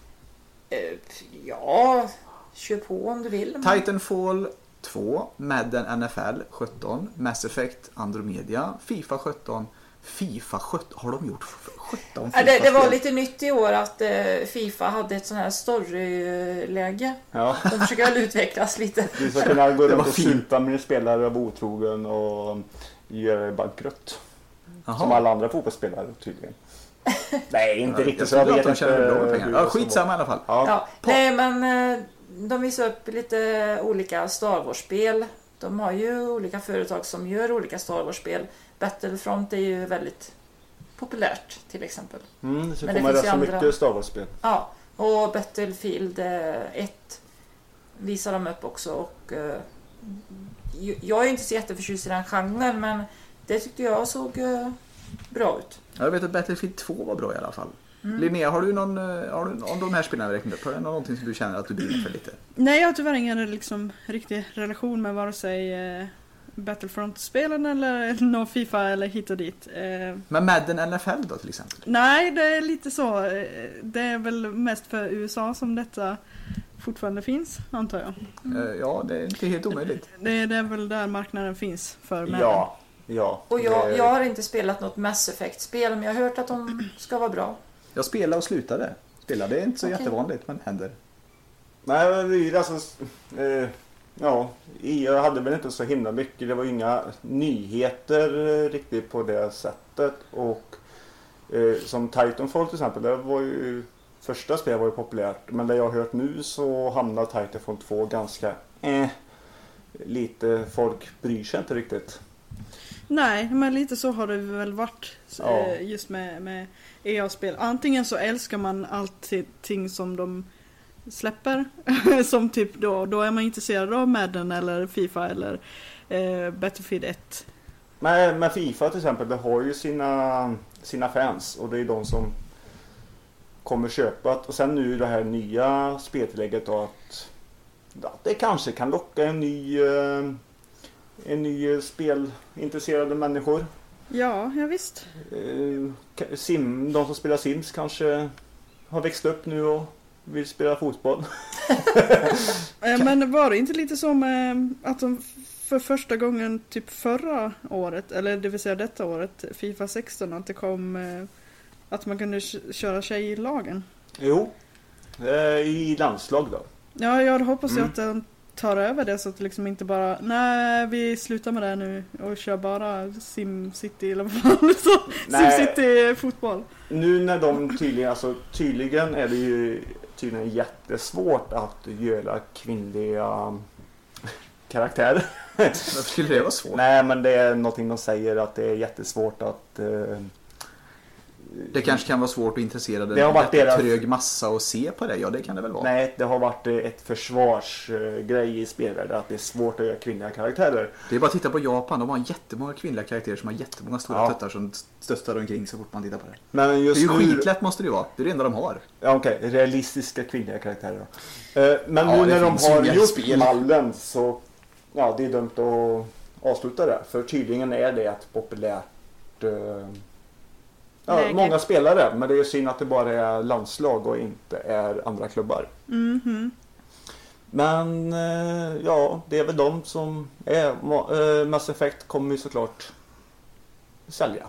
Ja, kör på om du vill. Titanfall 2, Madden NFL 17, Mass Effect Andromeda, FIFA 17. FIFA 17, har de gjort 17? Det var lite nytt i år att FIFA hade ett sån här storyläge. Ja. De försöker väl utvecklas lite. Vi ska kunna gå runt och sluta med spelare av otrogen och göra bankrutt. Som alla andra fotbollsspelare tydligen. Nej, inte riktigt så. Jag vet inte. Ja, skitsamma i alla fall. Ja. Nej, men de visar upp lite olika Star Wars-spel. De har ju olika företag som gör olika Star Wars-spel. Battlefront är ju väldigt populärt till exempel. Så kommer det så mycket Star Wars-spel. Ja, och Battlefield 1 visar de upp också. Och jag är inte så jätteförtjust i den genren, men det tyckte jag såg bra ut. Jag vet att Battlefield 2 var bra i alla fall. Linnea, har du om de här spelarna räknat upp, har du någonting som du känner att du brinner för lite? Nej, jag har tyvärr ingen liksom riktig relation med vare sig Battlefront-spelen eller någon FIFA eller hit och dit. Men Madden NFL då till exempel? Nej, det är lite så. Det är väl mest för USA som detta fortfarande finns, antar jag. Ja, det är inte helt omöjligt. Det är väl där marknaden finns för Madden. Ja. Och jag har inte spelat något Mass Effect-spel, men jag har hört att de ska vara bra. Jag spelade och slutade. Det är inte så jättevanligt, men händer. Nej, det är alltså... jag hade väl inte så himla mycket. Det var inga nyheter riktigt på det sättet. Och som Titanfall till exempel, det var ju... Första spelet var ju populärt. Men det jag har hört nu så hamnar Titanfall 2 ganska... lite folk bryr sig inte riktigt. Nej, men lite så har det väl varit just med EA-spel. Antingen så älskar man allting som de släpper. Som typ då är man intresserad av Madden eller FIFA eller Battlefield 1. Men FIFA till exempel, det har ju sina fans. Och det är de som kommer köpa. Och sen nu det här nya speltillägget då, att det kanske kan locka en ny spelintresserade människor. Ja visst. De som spelar Sims kanske har växt upp nu och vill spela fotboll. Men var det inte lite som att de för första gången typ förra året, eller det vill säga detta året, FIFA 16, att det kom att man kunde köra tjejlagen? Jo, i landslag då. Ja, jag hoppas att den tar över det så att liksom inte bara vi slutar med det nu och kör bara SimCity eller vad så. SimCity fotboll. Nu när de tydligen är det ju tydligen jättesvårt att göra kvinnliga karaktärer. Varför skulle det vara svårt? Nej, men det är någonting de säger att det är jättesvårt att det kanske kan vara svårt att intressera det har varit trög massa och se på det. Ja, det kan det väl vara. Nej, det har varit ett försvarsgrej i spelvärlden att det är svårt att göra kvinnliga karaktärer. Det är bara att titta på Japan. De har jättemånga kvinnliga karaktärer som har jättemånga stora tuttar som stöttar omkring så fort man tittar på det. Men just det är ju skitlätt måste det vara. Det är det enda de har. Ja, okej. Realistiska kvinnliga karaktärer då. Men nu när de har gjort mallen så det är dumt att avsluta det. För tydligen är det ett populärt många spelare, men det är ju synd att det bara är landslag och inte är andra klubbar. Men det är väl de som är Mass Effect kommer ju såklart sälja.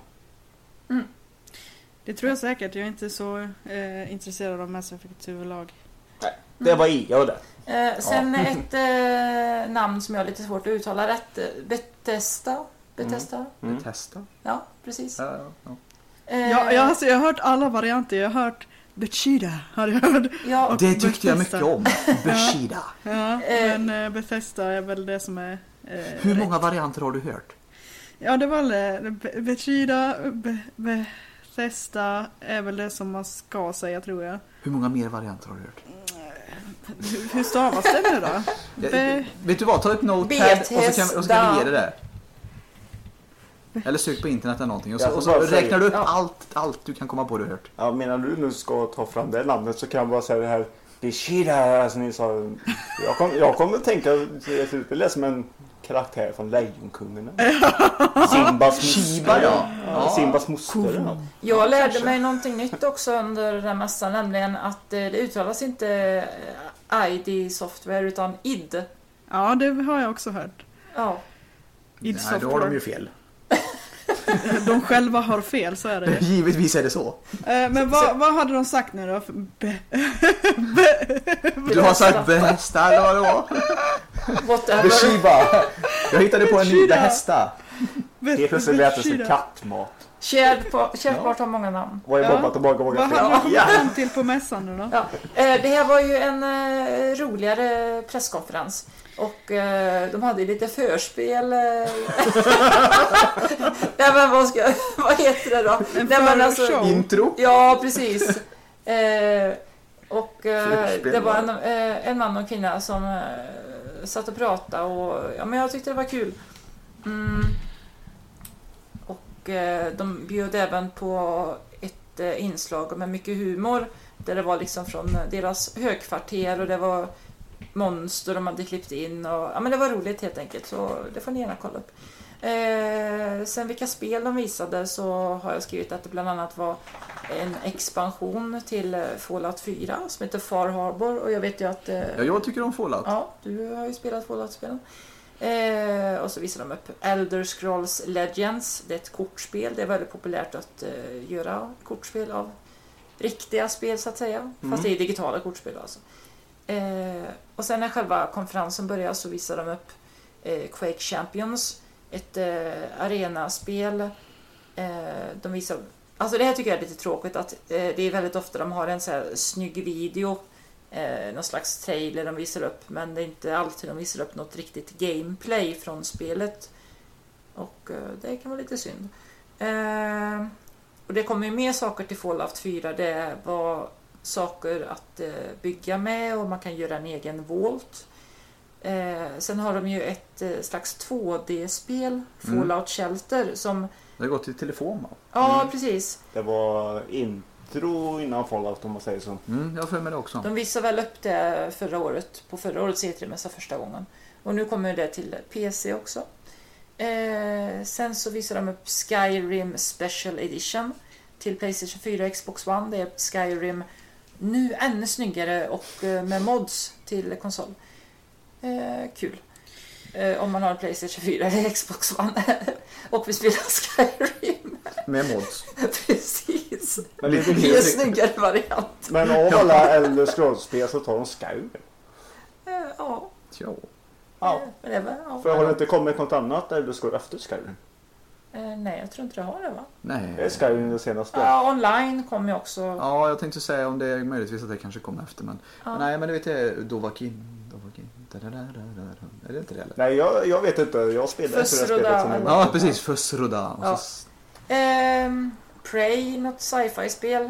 Det tror jag säkert. Jag är inte så intresserad av Mass Effect överlag. Nej, det var EA och det. Sen ett namn som jag har lite svårt att uttala rätt. Bethesda. Ja, precis. Jag har hört alla varianter. Jag har hört Bethesda. Ja, det tyckte jag mycket om. Bethesda. Men Bethesda är väl det som är... Hur många varianter har du hört? Ja, det var Bethesda är väl det som man ska säga, tror jag. Hur många mer varianter har du hört? Hur stavas det nu då? Vet du vad, ta ett notepad och så kan vi ge det där. Eller sök på internet eller någonting och så räknar du upp allt du kan komma på du hört. Ja, menar du nu ska ta fram det namnet så kan jag bara säga det här Bishida, som ni sa. Jag kommer att tänka det som en karaktär från Lejonkungarna. Simbas moster. Simbas moster. Jag lärde mig någonting nytt också under den här mässan, nämligen att det uttalas inte ID Software utan ID. Ja, det har jag också hört. Ja. ID Nej, då har de ju fel. De själva har fel, så är det. Givetvis är det så. Men vad hade de sagt nu då? Du har sagt Bethesda eller vad det var? Beshiba. Jag hittade på en ny Bethesda. Det plötsligt lät det som kattmat. Kärt har många namn. Vad är bobbat och bara vad kom fram till på mässan nu då? Ja. Det här var ju en roligare presskonferens. Och de hade lite förspel. Nej, men vad heter det då? Intro? Ja, precis. Och det var en man och kvinna som satt och pratade och men jag tyckte det var kul. Och de bjöd även på ett inslag med mycket humor där det var liksom från deras högkvarter och det var monster de hade klippt in och men det var roligt helt enkelt, så det får ni gärna kolla upp. Sen vilka spel de visade så har jag skrivit att det bland annat var en expansion till Fallout 4 som heter Far Harbor, och jag vet ju att jag tycker om Fallout. Ja, du har ju spelat Fallout-spelen. Och så visar de upp Elder Scrolls Legends. Det är ett kortspel. Det är väldigt populärt att göra kortspel av riktiga spel så att säga. Fast det är digitala kortspel alltså. Och sen när själva konferensen börjar så visar de upp Quake Champions. Ett arenaspel. De visar... Alltså det här tycker jag är lite tråkigt att det är väldigt ofta de har en så här snygg video. Någon slags trailer de visar upp, men det är inte alltid de visar upp något riktigt gameplay från spelet, och det kan vara lite synd. Och det kommer ju mer saker till Fallout 4. Det var saker att bygga med och man kan göra en egen vault. Sen har de ju ett slags 2D-spel, Fallout Shelter, som det har gått till telefon va? Ja, precis. Det var intro innan Fallout om man säger så. Jag får med det också. De visade väl upp det på förra årets E3-mässa första gången. Och nu kommer det till PC också. Sen så visar de upp Skyrim Special Edition till PlayStation 4 och Xbox One. Det är Skyrim nu ännu snyggare och med mods till konsol. Kul. Om man har en PlayStation 4 eller Xbox One och vi spelar Skyrim med mods. Precis. Men det är en snyggare variant. Men av alla Elder Scrolls-spel så tar de Skyrim. Ja. För har det inte kommit något annat Elder Scrolls efter Skyrim? Nej, jag tror inte det har det va? Nej. Det är Skyrim det senaste. Ja, online kommer ju också. Ja, jag tänkte säga om det är möjligtvis att det kanske kommer efter, men nej, men det vet jag, Dovahkiin. Är det inte det eller? Nej, jag vet inte. Jag spelar inte det spelet som ja, precis. Fusroda. Ja. Prey, något sci-fi-spel.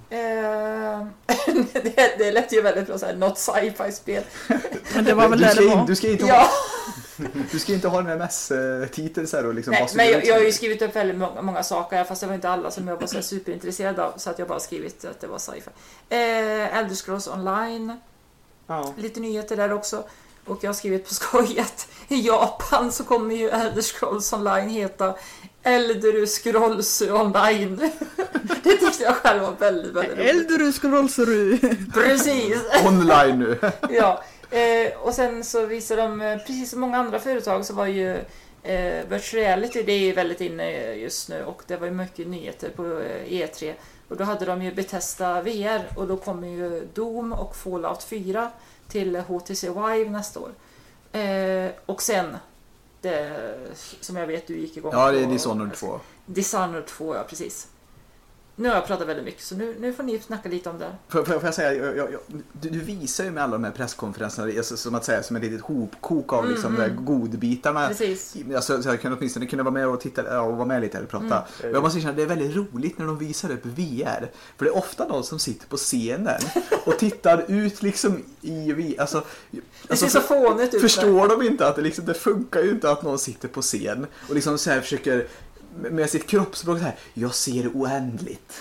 Det lät ju väldigt bra så här, något sci-fi-spel. Men det var väl det var. Du ska inte ha den här mässtiteln så här och liksom. Nej, men jag har ju skrivit upp väldigt många saker, fast det var inte alla som jag var så superintresserad av, så att jag bara skrivit att det var sci-fi. Elder Scrolls Online. Ja. Lite nyheter där också. Och jag har skrivit på skoj att i Japan så kommer ju Elder Scrolls Online heta Elder Scrolls Online. Det tyckte jag själv var väldigt, väldigt roligt. Elder Scrolls Precis. Online nu. Ja. Och sen så visar de, precis som många andra företag så var ju Virtual Reality, det är ju väldigt inne just nu, och det var ju mycket nyheter på E3. Och då hade de ju Bethesda VR, och då kommer ju Doom och Fallout 4 till HTC Vive nästa år. Och sen det som jag vet du gick igång på. Ja, det är Dishonored 2. Dishonored 2, ja precis. Nu har jag pratat väldigt mycket, så nu får ni snacka lite om det. Får jag säga, du visar ju med alla de här presskonferenserna som att säga som ett litet hopkok av liksom de där godbitarna. Precis. Alltså, så jag kunde åtminstone kunna vara med och titta och vara med lite eller prata. Jag måste säga att det är väldigt roligt när de visar upp VR. För det är ofta någon som sitter på scenen och tittar ut liksom i VR. Alltså, det ser så fånigt ut. Förstår de inte att det funkar ju inte att någon sitter på scen och liksom så här försöker med sitt kroppsspråk så här, jag ser oändligt.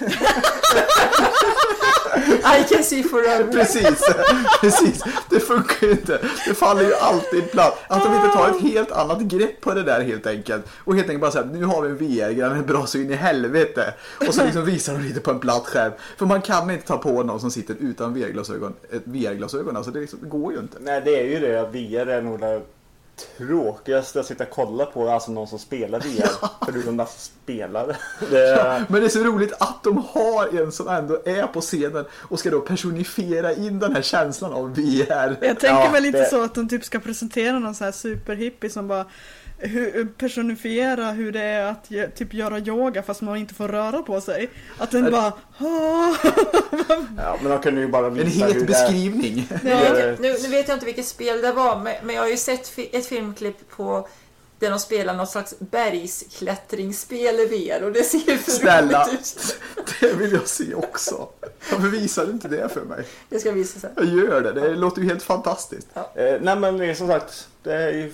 I can see forever. Precis. Det funkar ju inte. Det faller ju alltid platt. Att de inte tar ett helt annat grepp på det där helt enkelt. Och helt enkelt bara så här, nu har vi en VR-grej, den är bra så in i helvete. Och så liksom visar de lite på en platt skärm. För man kan inte ta på någon som sitter utan VR-glasögon. Alltså det går ju inte. Nej, det är ju det. VR är nog det tråkigaste att sitta och kolla på, alltså någon som spelar VR. Förutom att spela det. Men det är så roligt att de har en som ändå är på scenen och ska då personifiera in den här känslan av VR. Jag tänker väl lite så att de typ ska presentera någon så här superhippie som bara personifiera hur det är att typ göra yoga fast man inte får röra på sig. Att den bara ja, men de kunde ju bara visa en het beskrivning. Nu vet jag inte vilket spel det var, men jag har ju sett ett filmklipp på där de spelar något slags bergsklättringsspel i VR och det ser för Snälla, roligt ut. det vill jag se också. Varför visar du inte det för mig? Jag ska visa sen. Jag gör det, det låter ju helt fantastiskt. Ja. Nej men det är som sagt, det är ju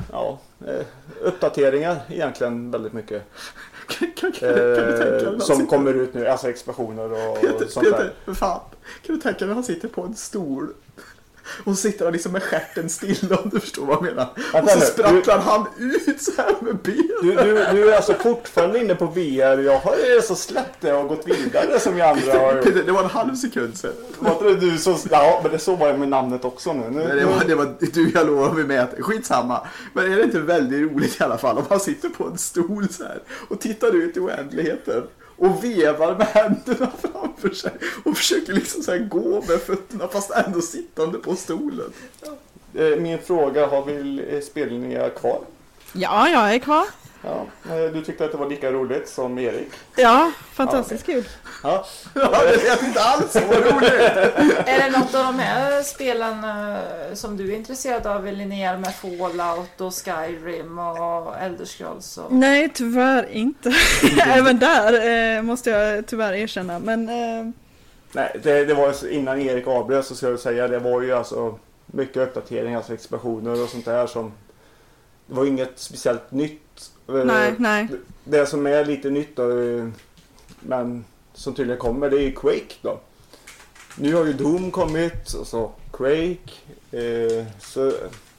uppdateringar egentligen väldigt mycket. Kan du tänka som kommer ut nu, alltså expansioner och sånt där. Fan, kan du tänka när han sitter på en stol och sitter han liksom med stjärten stilla, om du förstår vad jag menar. Och så sprattlar han ut så här med ben. Du är alltså fortfarande inne på VR. Jag har så släppt det och gått vidare som jag andra har gjort. Det var en halv sekund sen. Var det du som... Ja, men det så var jag med namnet också nu. Det var du, jag lovar mig med att skitsamma. Men är det inte väldigt roligt i alla fall om han sitter på en stol så här och tittar ut i oändligheten och vevar med händerna framför sig och försöker liksom så här gå med fötterna fast ändå sittande på stolen. Min fråga, har vi spelningar kvar? Ja, jag är kvar. Ja, du tyckte att det var lika roligt som Erik? Ja, fantastiskt kul. Ja, det är inte alls så roligt. Är det något av de här spelen som du är intresserad av, Linnea, med Fallout och Skyrim och Elder Scrolls? Och... Nej, tyvärr inte. Även där måste jag tyvärr erkänna. Men, nej, det var innan Erik avbröt så ska jag säga, det var ju alltså mycket uppdateringar, alltså expansioner och sånt där som... Det var inget speciellt nytt. Nej. Det som är lite nytt då, men som tydligen kommer, det är Quake då. Nu har ju Doom kommit och så Quake. Så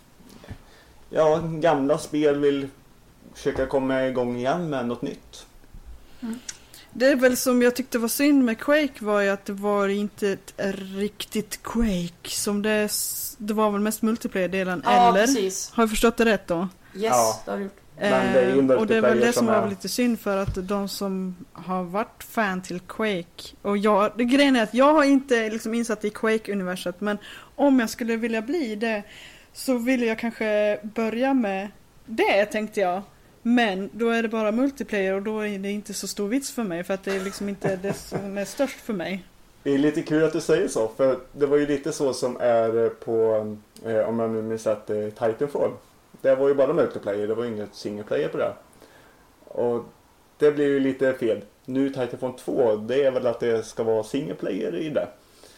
ja, gamla spel vill försöka komma igång igen med något nytt. Mm. Det är väl som jag tyckte var synd med Quake var ju att det var inte ett riktigt Quake som det var väl mest multiplayer-delen, ja, eller? Precis. Har jag förstått det rätt då? Yes, ja. det har du gjort. Men det är ju och det är väl det som var lite synd för att de som har varit fan till Quake och grejen är att jag har inte liksom insatt i Quake-universet, men om jag skulle vilja bli det så vill jag kanske börja med det, tänkte jag. Men då är det bara multiplayer och då är det inte så stor vits för mig för att det är liksom inte det som är störst för mig. Det är lite kul att du säger så, för det var ju lite så som är på, om man nu minns att Titanfall. Det var ju bara multiplayer, det var inget single player på det. Och det blir ju lite fel. Nu Titanfall 2, det är väl att det ska vara single player i det.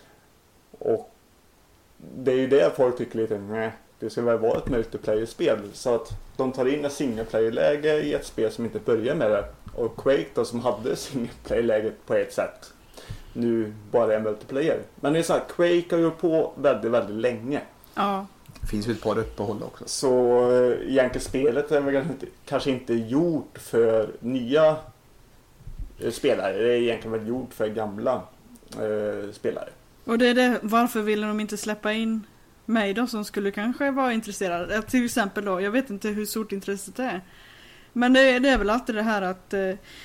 Och det är ju det folk tycker lite, nej, det ska väl vara ett multiplayer-spel. Så att de tar in ett single player-läge i ett spel som inte börjar med det. Och Quake då, som hade single player-läget på ett sätt, nu bara är multiplayer. Men det är så här, Quake har gjort på väldigt, väldigt länge. Ja. Det finns ju ett par uppehåll också. Så egentligen spelet är väl kanske inte gjort för nya spelare. Det är egentligen väl gjort för gamla spelare. Och det är det, varför ville de inte släppa in mig då som skulle kanske vara intresserad? Till exempel då, jag vet inte hur stort intresset är. Men det är väl alltid det här att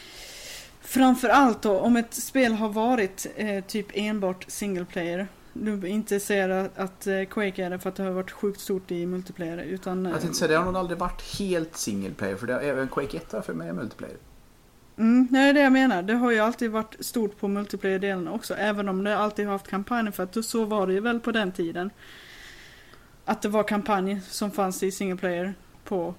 framförallt då, om ett spel har varit typ enbart single player, du inte säger att Quake är det för att det har varit sjukt stort i multiplayer, utan... Jag tänkte säga, det har nog aldrig varit helt single player, för det är även Quake 1 för mig är multiplayer. Det är det jag menar. Det har ju alltid varit stort på multiplayer-delen också, även om det alltid har haft kampanjer, för att så var det ju väl på den tiden. Att det var kampanj som fanns i single player på...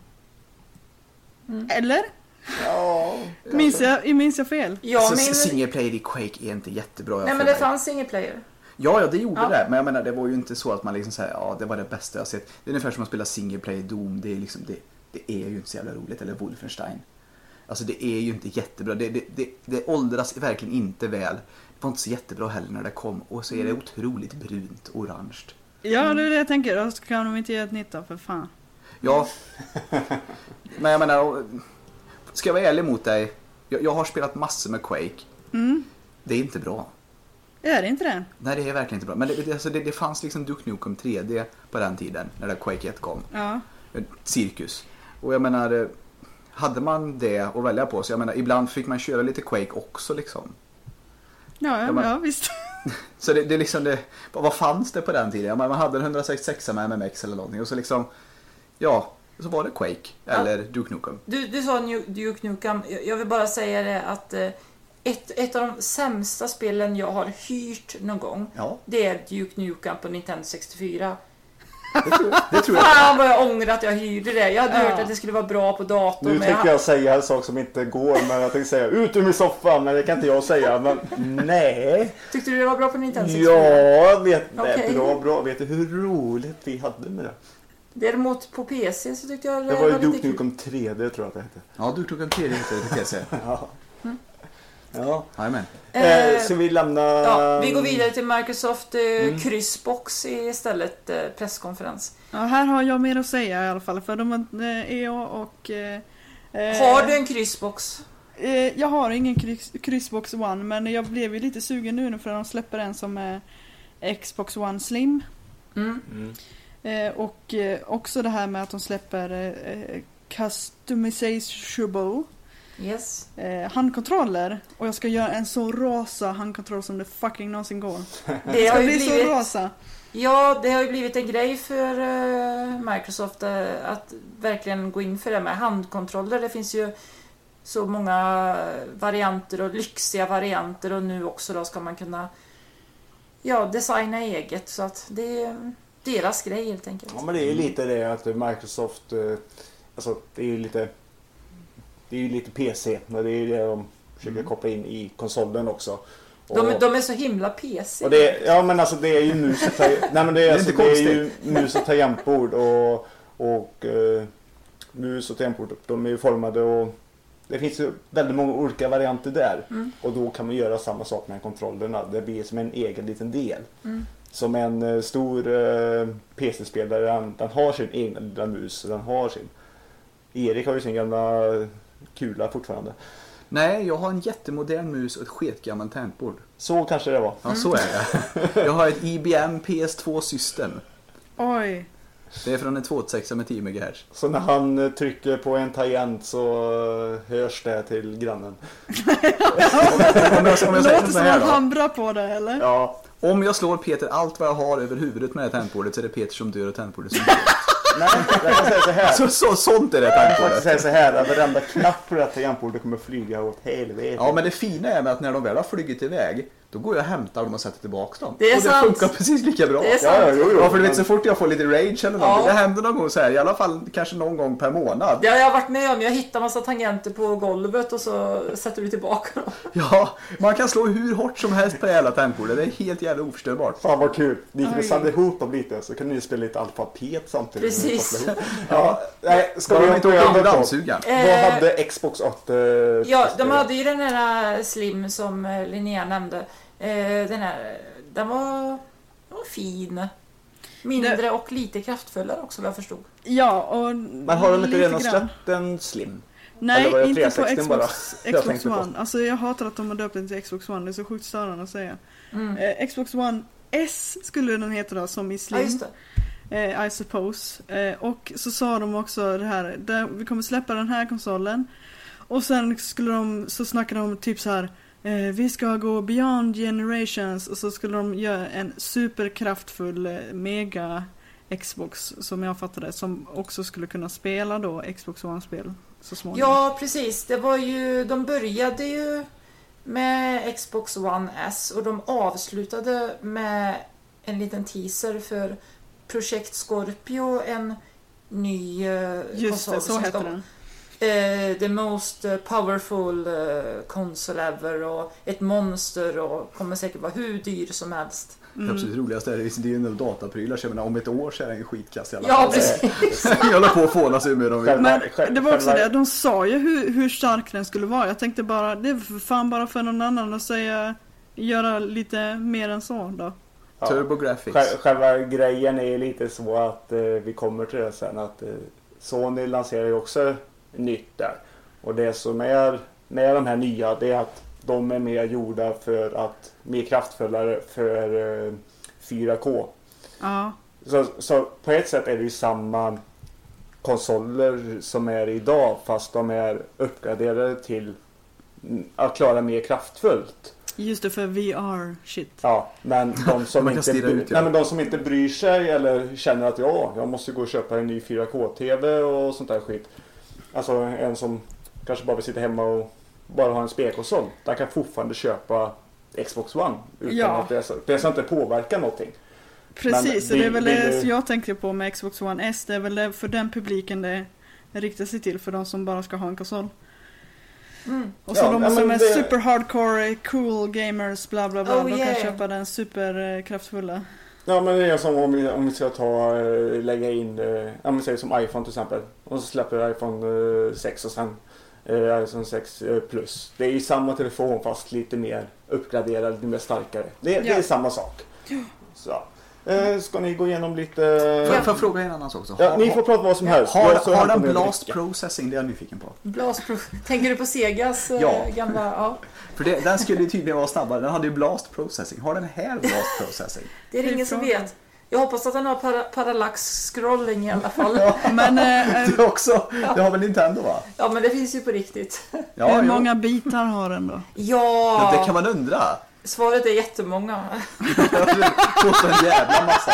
Eller? Ja. Minns jag fel? Ja, single player i Quake är inte jättebra. Nej, men det fanns single player. Ja, det gjorde det. Men jag menar, det var ju inte så att man liksom säger, ja, det var det bästa jag sett. Det är ungefär som att spela single player Doom. Det är liksom, det är ju inte så jävla roligt. Eller Wolfenstein. Alltså det är ju inte jättebra. Det åldras verkligen inte väl. Det var inte så jättebra heller när det kom. Och så är det otroligt brunt, orange. Ja, det är det jag tänker. Då kan de inte göra ett nytt av, för fan. Ja. Men jag menar, ska jag vara ärlig mot dig? Jag har spelat massor med Quake. Det är inte bra. Är det inte det? Nej, det är verkligen inte bra. Men det fanns liksom Duke Nukem 3D på den tiden, när det Quake 1 kom. Ja. Cirkus. Och jag menar, hade man det att välja på, så jag menar, ibland fick man köra lite Quake också liksom. Ja, visst. Så det liksom det, vad fanns det på den tiden? Man hade en 166 med MMX eller någonting, och så liksom, ja, så var det Quake eller Duke Nukem. Du sa Duke Nukem. Jag vill bara säga det att ett av de sämsta spelen jag har hyrt någon gång, det är Duke Nukem på Nintendo 64. Det tror jag. Fan vad jag ångrar att jag hyrde det. Jag hade hört att det skulle vara bra på datorn. Nu tänker jag säga en sak som inte går, men jag tänkte säga ut ur min soffa, men det kan inte jag säga. Men nej. Tyckte du det var bra på Nintendo 64? Ja, vet Okay. bra. Vet du hur roligt vi hade med det? Däremot på PC så tyckte jag Det var ju lite Duke kul. Nukem 3D tror jag att det hette. Ja, du tog en tredje heter det till PC. Ja. Jajamän. Så vi lämnar... Ja, vi går vidare till Microsoft Kryssbox istället presskonferens. Ja, här har jag mer att säga i alla fall. För de EA och... Har du en Kryssbox? Jag har ingen Kryssbox One, men jag blev ju lite sugen nu för de släpper en som är Xbox One Slim. Och också det här med att de släpper customizable handkontroller. Och jag ska göra en så rosa handkontroll som det fucking någonsin går. Det ska har ju bli blivit... så rosa. Ja, det har ju blivit en grej för Microsoft att verkligen gå in för det med handkontroller. Det finns ju så många varianter och lyxiga varianter, och nu också då ska man kunna designa eget, så att det är deras grej helt enkelt. Ja, men det är ju lite det att Microsoft, alltså det är ju lite PC, men det är ju det de försöker koppla in i konsolen också. De är så himla PC. Och det, men alltså det är ju mus och det är ju mus och tangentbord och mus och tangentbord, de är ju formade, och det finns ju väldigt många olika varianter där. Och då kan man göra samma sak med kontrollerna. Det blir som en egen liten del. Som en stor PC-spelare, den har sin egen lilla mus, den har sin. Erik har ju sin gamla kula fortfarande. Nej, jag har en jättemodern mus och ett sketgammalt tangentbord. Så kanske det var. Ja, så är det. Jag har ett IBM PS2 system. Oj. Det är från en 286 med 10 MHz. Så när han trycker på en tangent så hörs det till grannen. Låter som att han bra på det, eller? Ja. Om jag slår Peter allt vad jag har över huvudet med det tangentbordet, så är det Peter som dör och tangentbordet som dör. Nej, jag kan säga så här. Sånt är det Jag kan tangentbordet. säga så här, att varenda knapp på det här tangentbordet kommer flyga åt helvete. Ja, men det fina är med att när de väl har flugit iväg, då går jag och hämtar dem och sätter tillbaka dem. Det är och det sant. funkar precis lika bra. Det är sant. Ja, för du vet, så fort jag får lite rage eller någonting, Ja. det händer någon gång så här, i alla fall kanske någon gång per månad. Det har jag varit med om. Jag hittar massa tangenter på golvet och så sätter du tillbaka dem. Ja, man kan slå hur hårt som helst på det jävla tangentbordet. Det är helt jävla oförstörbart. Fan vad kul. Ni kan samla ihop dem lite, så kan ni spela lite alfabet samtidigt. Precis. Ja, nej, ska Ska vi de inte åka in i dammsugaren? Vad hade Xbox 8? Ja, de hade ju den här Slim som Linnea nämnde. Den var fin. Mindre och lite kraftfullare också, vad jag förstod. Ja, och Men har de inte redan släppt en Slim? Eller var Nej, det inte på 360 bara? Jag Xbox tänkte på. One. Alltså jag hatar att de har döpt den till Xbox One. Det är så sjukt störande att säga. Xbox One S skulle den heta då, som i Slim. Ja, just det. I suppose. Och så sa de också det här, vi kommer släppa den här konsolen. Och sen så snackade de typ så här, vi ska gå beyond generations, och så skulle de göra en superkraftfull mega Xbox, som jag fattade, som också skulle kunna spela då Xbox One-spel så småningom. Ja, precis. Det var ju, de började ju med Xbox One S och de avslutade med en liten teaser för Projekt Scorpio, en ny Just konsol det, så som heter ska- den. The most powerful console ever, och ett monster, och kommer säkert vara hur dyr som helst. Det absolut roligaste är det är ju en dataprylar, så jag menar, om ett år så är den ju skitkast i alla Ja, fall. precis. Jag håller på att fåna sig med dem. Men det var också det, de sa ju hur stark den skulle vara. Jag tänkte bara, det är för fan bara för någon annan att göra lite mer än så då. Ja. TurboGrafx. Själva grejen är lite så att vi kommer till det sen, att Sony lanserar ju också nytt där. Och det som är med de här nya, det är att de är mer gjorda för att mer kraftfullare för 4K. Ja. Så på ett sätt är det ju samma konsoler som är idag, fast de är uppgraderade till att klara mer kraftfullt. Just det, för VR shit. Ja, men de som, Man kan inte, stirra ut, ja. nej, men de som inte bryr sig eller känner att jag måste gå och köpa en ny 4K-TV och sånt där skit. Alltså en som kanske bara vill sitta hemma och bara ha en spelkonsol. Den kan fortfarande köpa Xbox One utan Ja. att det ska inte påverka någonting. Precis, och det är väl det jag tänker på med Xbox One S. Det är väl det för den publiken det riktar sig till, för de som bara ska ha en konsol. Och så de som är super hardcore, cool gamers, bla bla bla, de kan köpa den superkraftfulla. Ja, men det är som om vi ska lägga in, om vi säger som iPhone till exempel. Och så släpper iPhone 6 och sen iPhone 6 Plus. Det är ju samma telefon fast lite mer uppgraderad, lite mer starkare. Det är samma sak. Så. Ska ni gå igenom lite... Får jag fråga en annan sak också? Ja, ni får prata vad som helst. Har den Blast Processing? Det är jag nyfiken på. Tänker du på Segas gamla... Ja. För den skulle ju tydligen vara snabbare. Den hade ju Blast Processing. Har den här Blast Processing? Det är ingen som vet. Jag hoppas att den har parallax scrolling i alla fall. Men, det också. Det har väl Nintendo, va? Ja, men det finns ju på riktigt. Hur många bitar har den då? Ja, det kan man undra. Svaret är jättemånga. Kostar en jävla massa.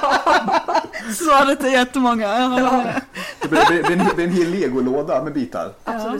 Svaret är jättemånga. Det blir en hel legolåda med bitar. Absolut.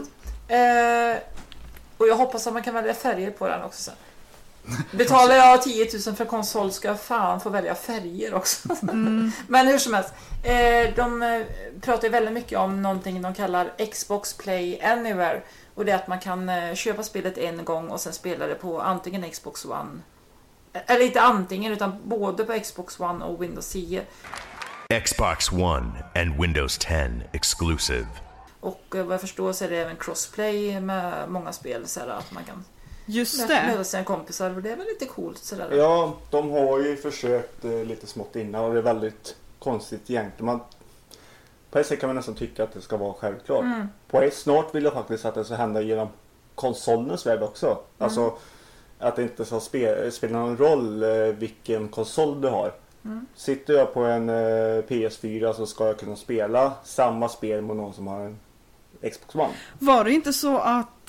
Och jag hoppas att man kan välja färger på den också sen. Betalar jag 10 000 för konsol ska jag fan få välja färger också. Men hur som helst. De pratar ju väldigt mycket om någonting de kallar Xbox Play Anywhere. Och det är att man kan köpa spelet en gång och sen spela det på antingen Xbox One. Eller inte antingen, utan både på Xbox One och Windows 10. Xbox One and Windows 10 exclusive. Och vad jag förstår så är det även crossplay med många spel. Så att man kan möta sina kompisar. Och det är väl lite coolt. Sådär. Ja, de har ju försökt lite smått innan. Och det är väldigt konstigt egentligen. På ett sätt kan man nästan tycka att det ska vara självklart. Snart vill jag faktiskt att det ska hända genom konsolens värld också. Alltså att det inte ska spela någon roll vilken konsol du har. Sitter jag på en PS4 så ska jag kunna spela samma spel med någon som har en Xbox One. Var det inte så att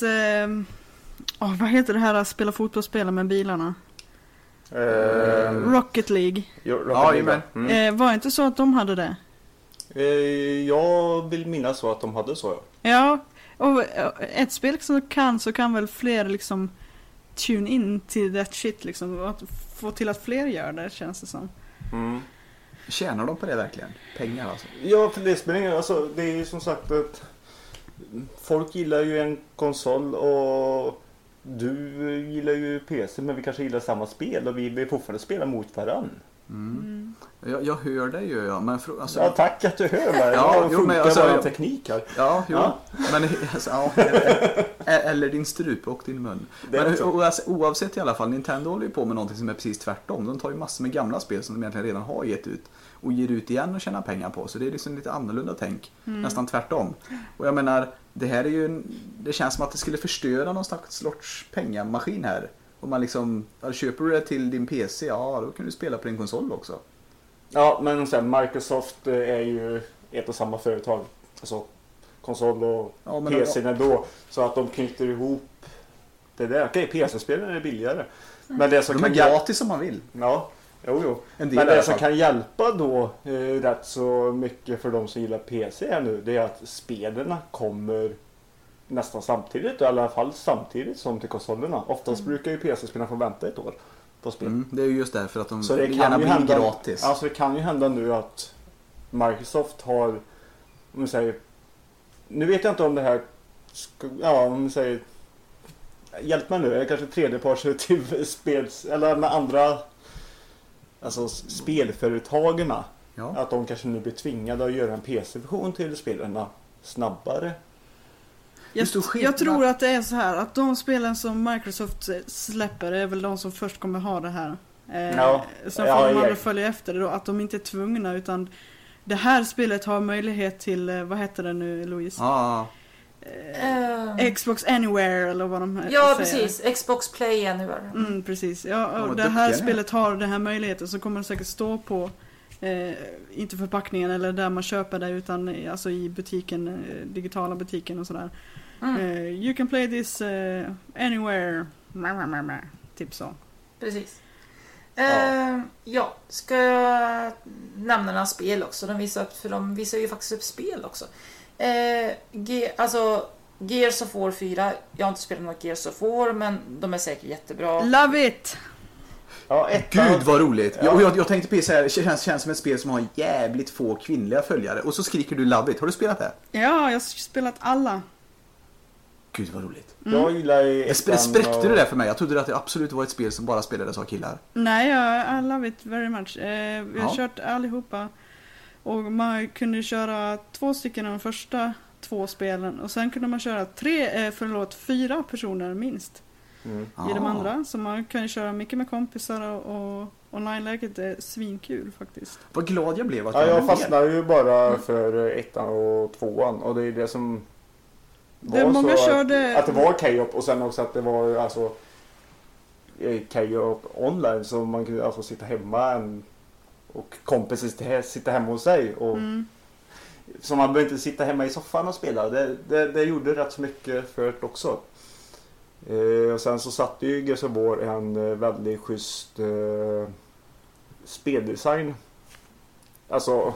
vad heter det här att spela fotbollsspel med bilarna? Rocket League. Var det inte så att de hade det? Jag vill minnas så att de hade så. Ja, och ett spel så kan väl fler liksom tune in till that shit liksom, och att få till att fler gör det, känns det som. Tjänar de på det verkligen? Pengar alltså? Ja, för det spelar ingen, alltså, det är ju som sagt att folk gillar ju en konsol och du gillar ju PC, men vi kanske gillar samma spel och vi vill fortfarande spela mot varandra. Jag hör det ju, ja. Men alltså... Ja, tack att du hör mig. Ja, funkar teknik här. Ja, jo. Ja. Men, alltså, eller din strupe och din mun. Men oavsett i alla fall, Nintendo håller ju på med någonting som är precis tvärtom. De tar ju massor med gamla spel som de egentligen redan har gett ut och ger ut igen och tjänar pengar på. Så det är liksom lite annorlunda tänk. Nästan tvärtom. Och jag menar, det här är ju det känns som att det skulle förstöra någon sorts pengamaskin här. Om man liksom, köper du det till din PC, ja då kan du spela på din konsol också. Ja, men sen Microsoft är ju ett och samma företag. Alltså konsol och PC då. Så att de knyter ihop det där. Okej, PC-spelen är billigare. Men det som de är gratis om man vill. Ja, jo. Men det som kan hjälpa då rätt så mycket för de som gillar PC här nu, det är att spelarna kommer nästan samtidigt, i alla fall samtidigt som till konsolerna. Oftast brukar ju PC-spelarna få vänta ett år på spel. Det är ju just därför att de så det gärna blir gratis. Alltså det kan ju hända nu att Microsoft har, om vi säger, nu vet jag inte om det här, om vi säger, hjälp mig nu, är det kanske tredjepartsuttiv spels eller med andra, alltså spelföretagen, att de kanske nu blir tvingade att göra en PC-version till spelarna snabbare. Jag tror att det är så här att de spelen som Microsoft släpper är väl de som först kommer ha det här. Sen får de andra följa efter det då, att de inte är tvungna, utan det här spelet har möjlighet till, vad heter det nu, Louise? Xbox Anywhere eller vad de säger. Precis, Xbox Play Anywhere. Precis, och det här spelet har den här möjligheten, så kommer det säkert stå på inte förpackningen eller där man köper det, utan alltså i butiken, digitala butiken och sådär. You can play this anywhere. Typ så. Precis. Ska jag nämna några spel också? De visar ju faktiskt upp spel också. Gears of War 4. Jag har inte spelat något Gears of War, men de är säkert jättebra. Love it! Ja, Gud vad roligt. Ja. Jag tänkte precis säga, det känns som ett spel som har jävligt få kvinnliga följare. Och så skriker du Love It. Har du spelat det? Ja, jag har spelat alla. Gud vad roligt. Jag gillar spräckte du det för mig? Jag trodde att det absolut var ett spel som bara spelades av killar. Nej, I love it very much. Vi har kört allihopa. Och man kunde köra 2 stycken av de första 2 spelen. Och sen kunde man köra 4 personer minst. I de andra. Så man kan ju köra mycket med kompisar och online-läget är svinkul faktiskt. Vad glad jag blev att jag fastnade ju bara för 1 och 2. Och det är det som var många så körde... att det var K-op och sen också att det var alltså K-op online så man kunde alltså sitta hemma och kompisar sitta hemma hos sig och så man behöver inte sitta hemma i soffan och spela. Det gjorde rätt så mycket för det också. Och sen så satt ju Gears of War en väldigt schysst speldesign. Alltså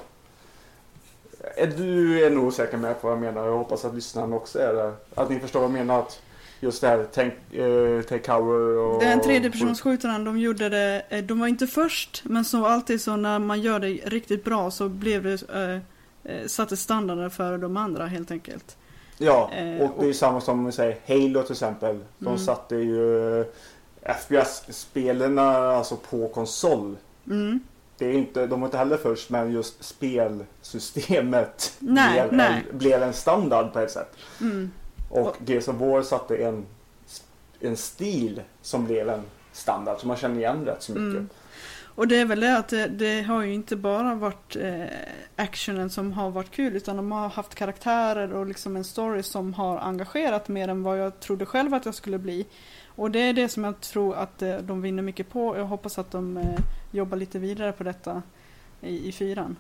du är nog säker med på vad jag menar. Jag hoppas att lyssnarna också är det. Att ni förstår vad jag menar. Att just det här take cover och... Den 3D-personsskjutaren, de gjorde det... De var inte först, men så alltid så när man gör det riktigt bra så blev det... satte standarden för de andra helt enkelt. Ja, och det är samma som vi säger Halo till exempel. De satte ju FPS-spelarna alltså på konsol. Det är inte, de var inte heller först, men just spelsystemet blev en standard på ett sätt. Och Gears of War satte en stil som blev en standard som man känner igen rätt så mycket. Och det är väl det att det har ju inte bara varit actionen som har varit kul, utan de har haft karaktärer och liksom en story som har engagerat mer än vad jag trodde själv att jag skulle bli. Och det är det som jag tror att de vinner mycket på. Jag hoppas att de jobbar lite vidare på detta i 4:an.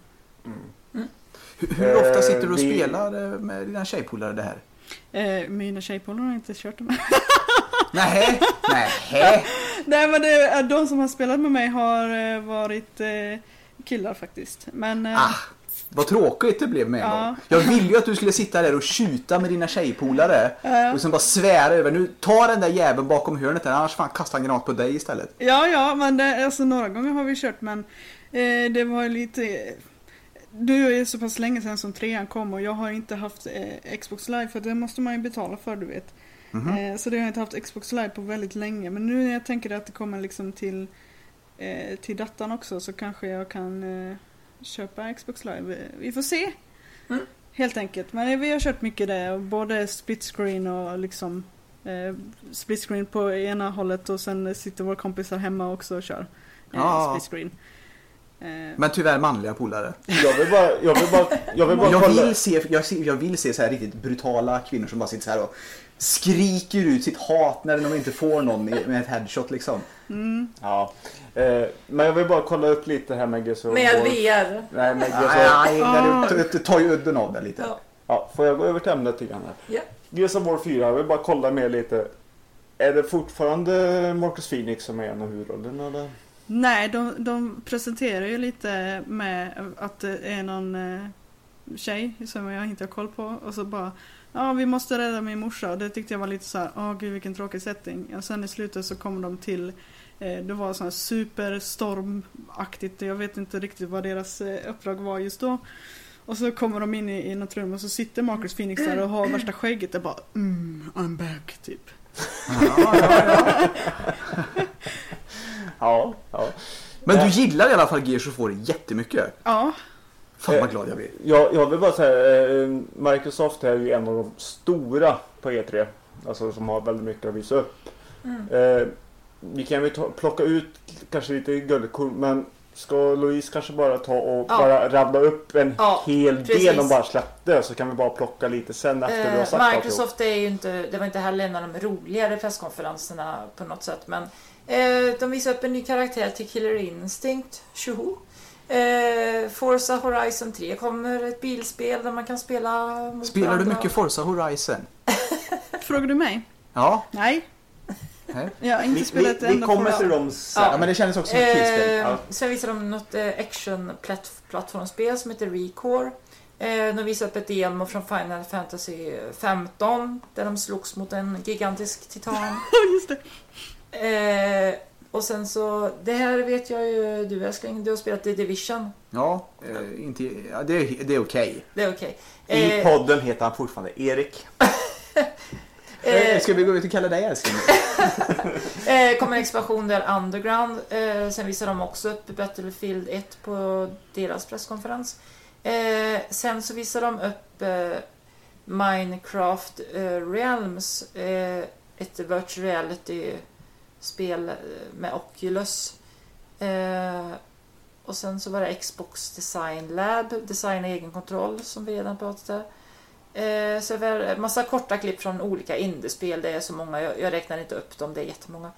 Hur ofta sitter du och spelar med dina tjejpolare det här? Mina tjejpolare har inte kört med. Nej. Nej, men de som har spelat med mig har varit killar faktiskt. Men vad tråkigt det blev med en gång. Jag ville ju att du skulle sitta där och skjuta med dina tjejpolare och sen bara svära över. Nu ta den där jäveln bakom hörnet där, annars fan kastar en granat på dig istället. Ja, men alltså några gånger har vi kört, men det var lite... Du är så pass länge sedan som 3:an kom och jag har inte haft Xbox Live, för det måste man ju betala för, du vet. Så det har jag inte haft Xbox Live på väldigt länge. Men nu när jag tänker att det kommer liksom till datan också, så kanske jag kan köpa Xbox Live. Vi får se. Helt enkelt. Men vi har kört mycket det. Både split screen och liksom split screen på ena hållet, och sen sitter våra kompisar hemma också och kör split screen. Men tyvärr manliga polare. Jag vill se så här riktigt brutala kvinnor som bara sitter så här och skriker ut sitt hat när de inte får någon med ett headshot liksom. Ja. Men jag vill bara kolla upp lite här med Gears of War. Med VR. Nej, med Gears of Du tar ju udden av det lite. Ja, får jag gå över till ämnet lite grann här? Ja. Gears of War 4, jag vill bara kolla med lite. Är det fortfarande Marcus Phoenix som är en av huvudrollen eller? Nej, de presenterar ju lite med att det är någon tjej som jag inte har koll på, och så bara vi måste rädda min morsa, och det tyckte jag var lite så här, gud vilken tråkig setting. Och sen i slutet så kommer de till det var sån här superstormaktigt, jag vet inte riktigt vad deras uppdrag var just då. Och så kommer de in i något rum och så sitter Marcus Phoenix där och har värsta skägget och bara I'm back typ. Ja. Men du gillar i alla fall Gears of War jättemycket. Ja. Fan vad glad jag blir. Jag vill bara säga, Microsoft är ju en av de stora på E3. Alltså som har väldigt mycket att visa upp. Vi kan väl plocka ut kanske lite guldkorn, men ska Louise kanske bara ta och bara rabbla upp en hel del de bara släppte, så kan vi bara plocka lite sen efter du har sagt Microsoft är ju inte, det var inte heller en av de roligare presskonferenserna på något sätt, men de visar upp en ny karaktär till Killer Instinct, Tjoho. Forza Horizon 3 kommer, ett bilspel där man kan spela mot Spelar varandra. du mycket Forza Horizon? Frågar du mig? Ja. Nej. Jag har inte spelat ett enda vi kommer till dem sen. Ja, men det kändes också som ett killspel. Sen visar de något action-plattformsspel som heter Recore. De visar upp ett demo från Final Fantasy 15 där de slogs mot en gigantisk titan. Just det. Och sen så, det här vet jag ju du älskling, du har spelat The Division. Ja, det är okej. Det är okej. I podden heter han fortfarande Erik. Ska vi gå ut och kalla dig älskling? Kommer en expansion där Underground. Sen visar de också upp Battlefield 1 på deras presskonferens. Sen så visar de upp Minecraft Realms. Ett virtual reality-spel med Oculus. Och sen så var det Xbox Design Lab. Designa egen kontroll som vi redan pratade. Så det är massa korta klipp från olika indiespel. Det är så många, jag räknar inte upp dem, det är jättemånga.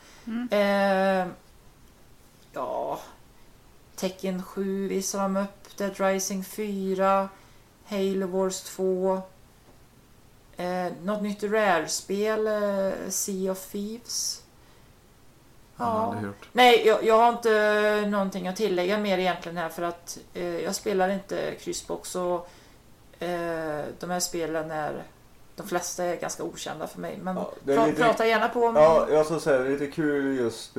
Ja, Tekken 7 visar de upp, Dead Rising 4, Halo Wars 2, något nytt Rare-spel, Sea of Thieves. Ja. Nej, jag har inte någonting att tillägga mer egentligen här, för att jag spelar inte kryssbox, och de här spelen är, de flesta är ganska okända för mig, men ja, prata gärna på om. Ja, jag ska säga, det är lite kul just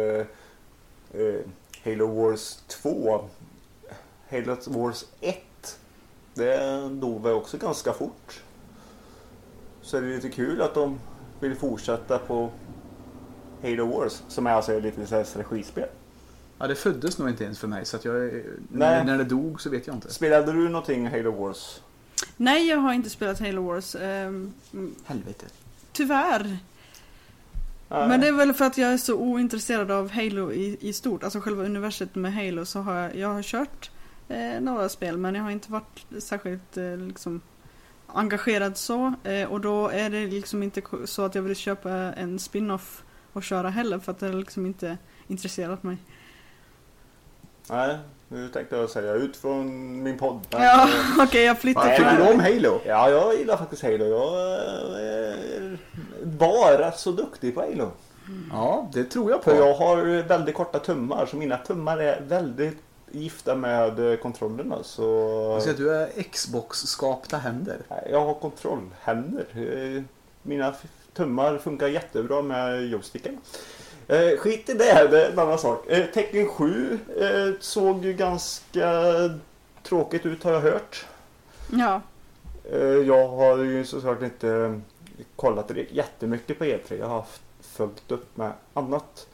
Halo Wars 2, Halo Wars 1, det dog väl också ganska fort, så det är lite kul att de vill fortsätta på Halo Wars, som är alltså lite så här strategispel. Ja, det föddes nog inte ens för mig, så att när det dog så vet jag inte. Spelade du någonting Halo Wars? Nej, jag har inte spelat Halo Wars. Helvete. Tyvärr. Men det är väl för att jag är så ointresserad av Halo i stort. Alltså själva universet med Halo, så har jag har kört några spel, men jag har inte varit särskilt liksom engagerad så. Och då är det liksom inte så att jag vill köpa en spin-off och köra heller, för att det liksom inte intresserat mig. Nej, nu tänkte jag säga ut från min podd. Ja, okej, jag flyttar. Tycker du om Halo? Ja, jag gillar faktiskt Halo. Jag är bara så duktig på Halo. Ja, det tror jag på. För jag har väldigt korta tummar, så mina tummar är väldigt gifta med kontrollerna. Så att du är Xbox-skapta händer. Jag har kontrollhänder. Mina tummar funkar jättebra med joysticken. Skit i det, det är en annan sak. Tekken 7 såg ju ganska tråkigt ut, har jag hört. Ja. Jag har ju såklart inte kollat det jättemycket på E3. Jag har följt upp med annat.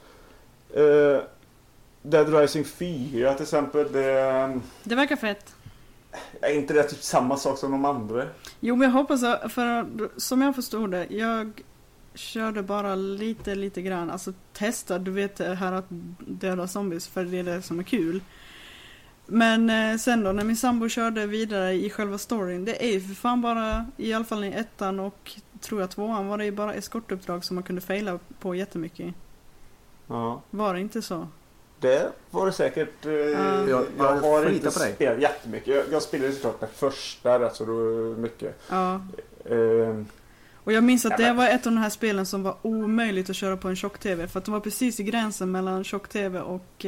Dead Rising 4 till exempel. Det verkar fett. Är inte det typ samma sak som de andra? Jo, men jag hoppas att, för som jag förstod det, jag körde bara lite grann, alltså testa, du vet här att döda zombies, för det är det som är kul. Men sen då, när min sambo körde vidare i själva storyn, det är ju för fan bara, i alla fall i ettan och tror jag tvåan, var det ju bara eskortuppdrag som man kunde faila på jättemycket. Ja. Var det inte så? Det var det säkert. Jag har inte spelat jättemycket. Jag spelade såklart det första rätt så mycket. Ja. Och jag minns att det var ett av de här spelen som var omöjligt att köra på en tjock-tv. För att de var precis i gränsen mellan tjock-tv och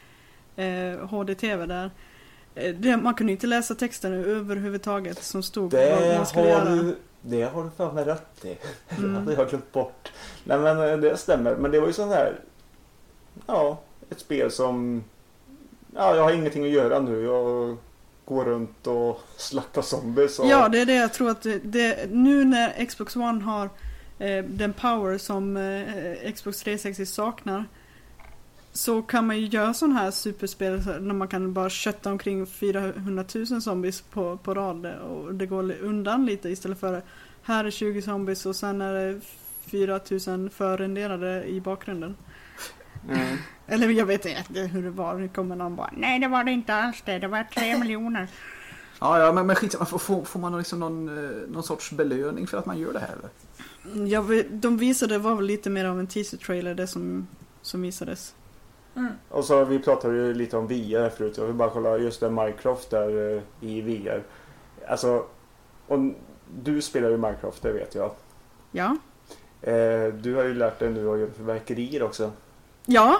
HD-tv där. Man kunde inte läsa texten överhuvudtaget som stod vad man skulle göra. Det har du fan med rätt i. Det hade jag glömt bort. Nej, men det stämmer. Men det var ju sån här... Ja, ett spel som... Ja, jag har ingenting att göra nu. Jag går runt och slaktar zombies. Och... Ja, det är det jag tror att nu när Xbox One har den power som Xbox 360 saknar, så kan man ju göra sån här superspel när man kan bara kötta omkring 400 000 zombies på rad, och det går undan lite istället för här är 20 zombies och sen är det 4 000 förrenderade i bakgrunden. Mm. Eller jag vet inte hur det var. Det kommer någon bara, nej det var det inte alls det var 3 miljoner. Ja, men skitsamma, får man liksom någon sorts belöning för att man gör det här eller? Ja, de visade, det var väl lite mer av en teaser-trailer det som visades. Mm. Och så vi pratade ju lite om VR förut. Jag vill bara kolla just det Minecraft där i VR. Alltså, och du spelar ju Minecraft, det vet jag. Ja. Du har ju lärt dig nu att göra förverkerier också. Ja.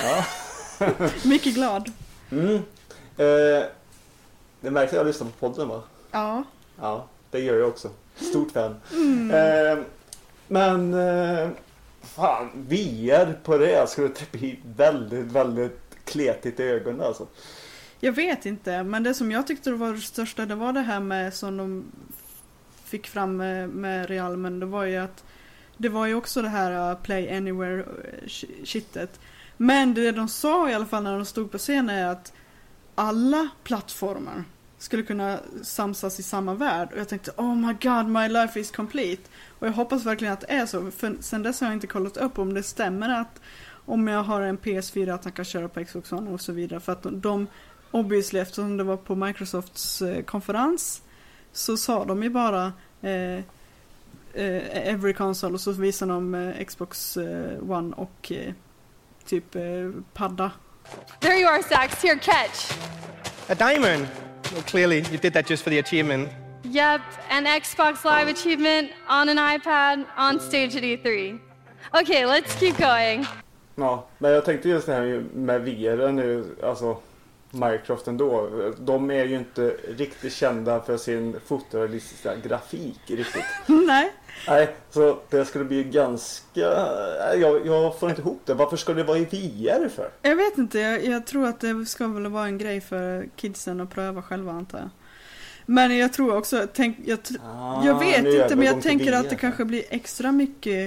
Mycket glad. Mm. Det märks att jag lyssnar på podden, va? Ja. Ja, det gör jag också. Stort fan. fan, VR på det skulle bli väldigt, väldigt kletigt i ögonen alltså. Jag vet inte, men det som jag tyckte var det största, det var det här med som de fick fram med Realmen. Det var ju att det var ju också det här Play Anywhere shitet. Men det de sa i alla fall när de stod på scenen är att alla plattformar skulle kunna samsas i samma värld. Och jag tänkte, oh my god, my life is complete. Och jag hoppas verkligen att det är så. För sen dess har jag inte kollat upp om det stämmer att om jag har en PS4 att man kan köra på Xbox One och så vidare. För att de obviously, eftersom det var på Microsofts konferens, så sa de ju bara every console, och så visade de Xbox One och typ padda. There you are, Sax. Here, catch. A diamond. Well, clearly, you did that just for the achievement. Yep, an Xbox Live achievement on an iPad on stage at E3. Okay, let's keep going. Ja, men jag tänkte just det här med VR nu, alltså Microsoft ändå. De är ju inte riktigt kända för sin fotorealistiska grafik riktigt. Nej, så det skulle bli ganska... Jag får inte ihop det. Varför ska det vara i VR för? Jag vet inte, jag tror att det ska väl vara en grej för kidsen att pröva själva, antar jag. Men jag tror också, jag vet inte, men jag tänker att det kanske blir extra mycket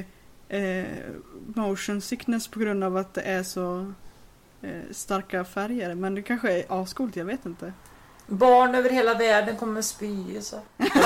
motion sickness på grund av att det är så starka färger. Men det kanske är avskolt, jag vet inte. Barn över hela världen kommer spy så.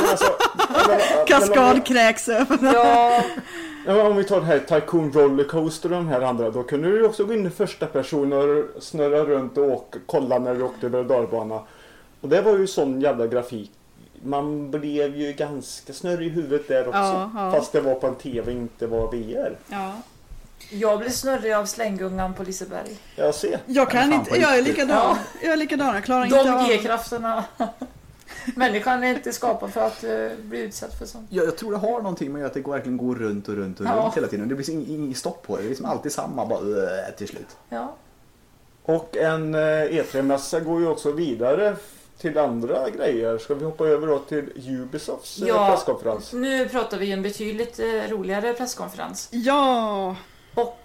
Kaskadkräks. Ja. Om vi tar det här Tycoon Rollercoaster och de här andra, då kunde du också gå in i första person och snurra runt och kolla när du åkte över dalbana. Och det var ju sån jävla grafik. Man blev ju ganska snurrig i huvudet där också. Ja. Fast det var på en tv, inte var VR. Ja. Jag blev snurrig av slänggungan på Liseberg. Jag ser. Jag är likadan. Ja. Jag är likadan. Jag klarar inte av G-krafterna. Människan är inte skapad för att bli utsatt för sånt. Jag tror det har någonting med att det verkligen går runt och runt hela tiden. Det blir ingen stopp på det. Det är liksom alltid samma bara till slut. Ja. Och en E3-mässa går ju också vidare till andra grejer. Ska vi hoppa över då till Ubisofts presskonferens? Nu pratar vi en betydligt roligare presskonferens. Ja! Och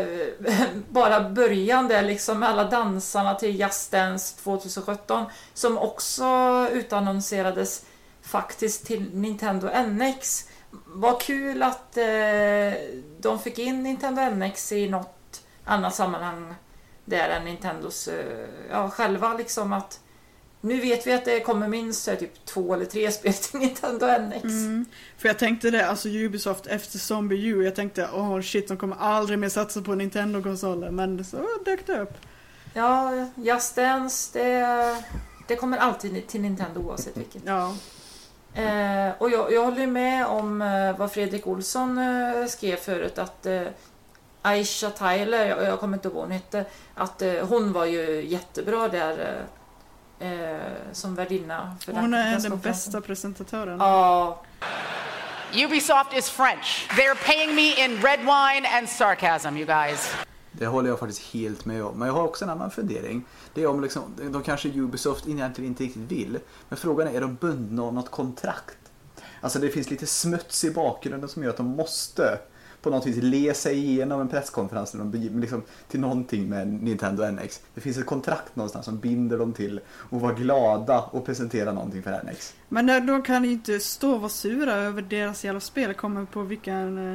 bara början där liksom med alla dansarna till Just Dance 2017 som också utannonserades faktiskt till Nintendo NX. Vad kul att de fick in Nintendo NX i något annat sammanhang där än Nintendos själva liksom, att nu vet vi att det kommer minst typ 2 eller 3 spel till Nintendo NX. För jag tänkte det, alltså Ubisoft efter Zombie U, jag tänkte shit, de kommer aldrig mer satsa på Nintendo-konsoler, men så dök det upp. Ja, Just Dance, det kommer alltid till Nintendo oavsett vilket. Ja. Och jag håller med om vad Fredrik Olsson skrev förut, att Aisha Tyler, jag kommer inte ihåg vad hon hette, att hon var ju jättebra där som värdinna för hon är den bästa presentatören. Ja. Ubisoft is French. They're paying me in red wine and sarcasm, you guys. Det håller jag faktiskt helt med om. Men jag har också en annan fundering. Det är om liksom, de kanske Ubisoft egentligen inte riktigt vill. Men frågan är de bundna av något kontrakt? Alltså det finns lite smuts i bakgrunden som gör att de måste på något vis läsa igenom en presskonferens liksom, till någonting med Nintendo NX. Det finns ett kontrakt någonstans som binder dem till att vara glada och presentera någonting för NX. Men då kan ni inte stå och vara sura över deras jävla spel. Kommer på vilken...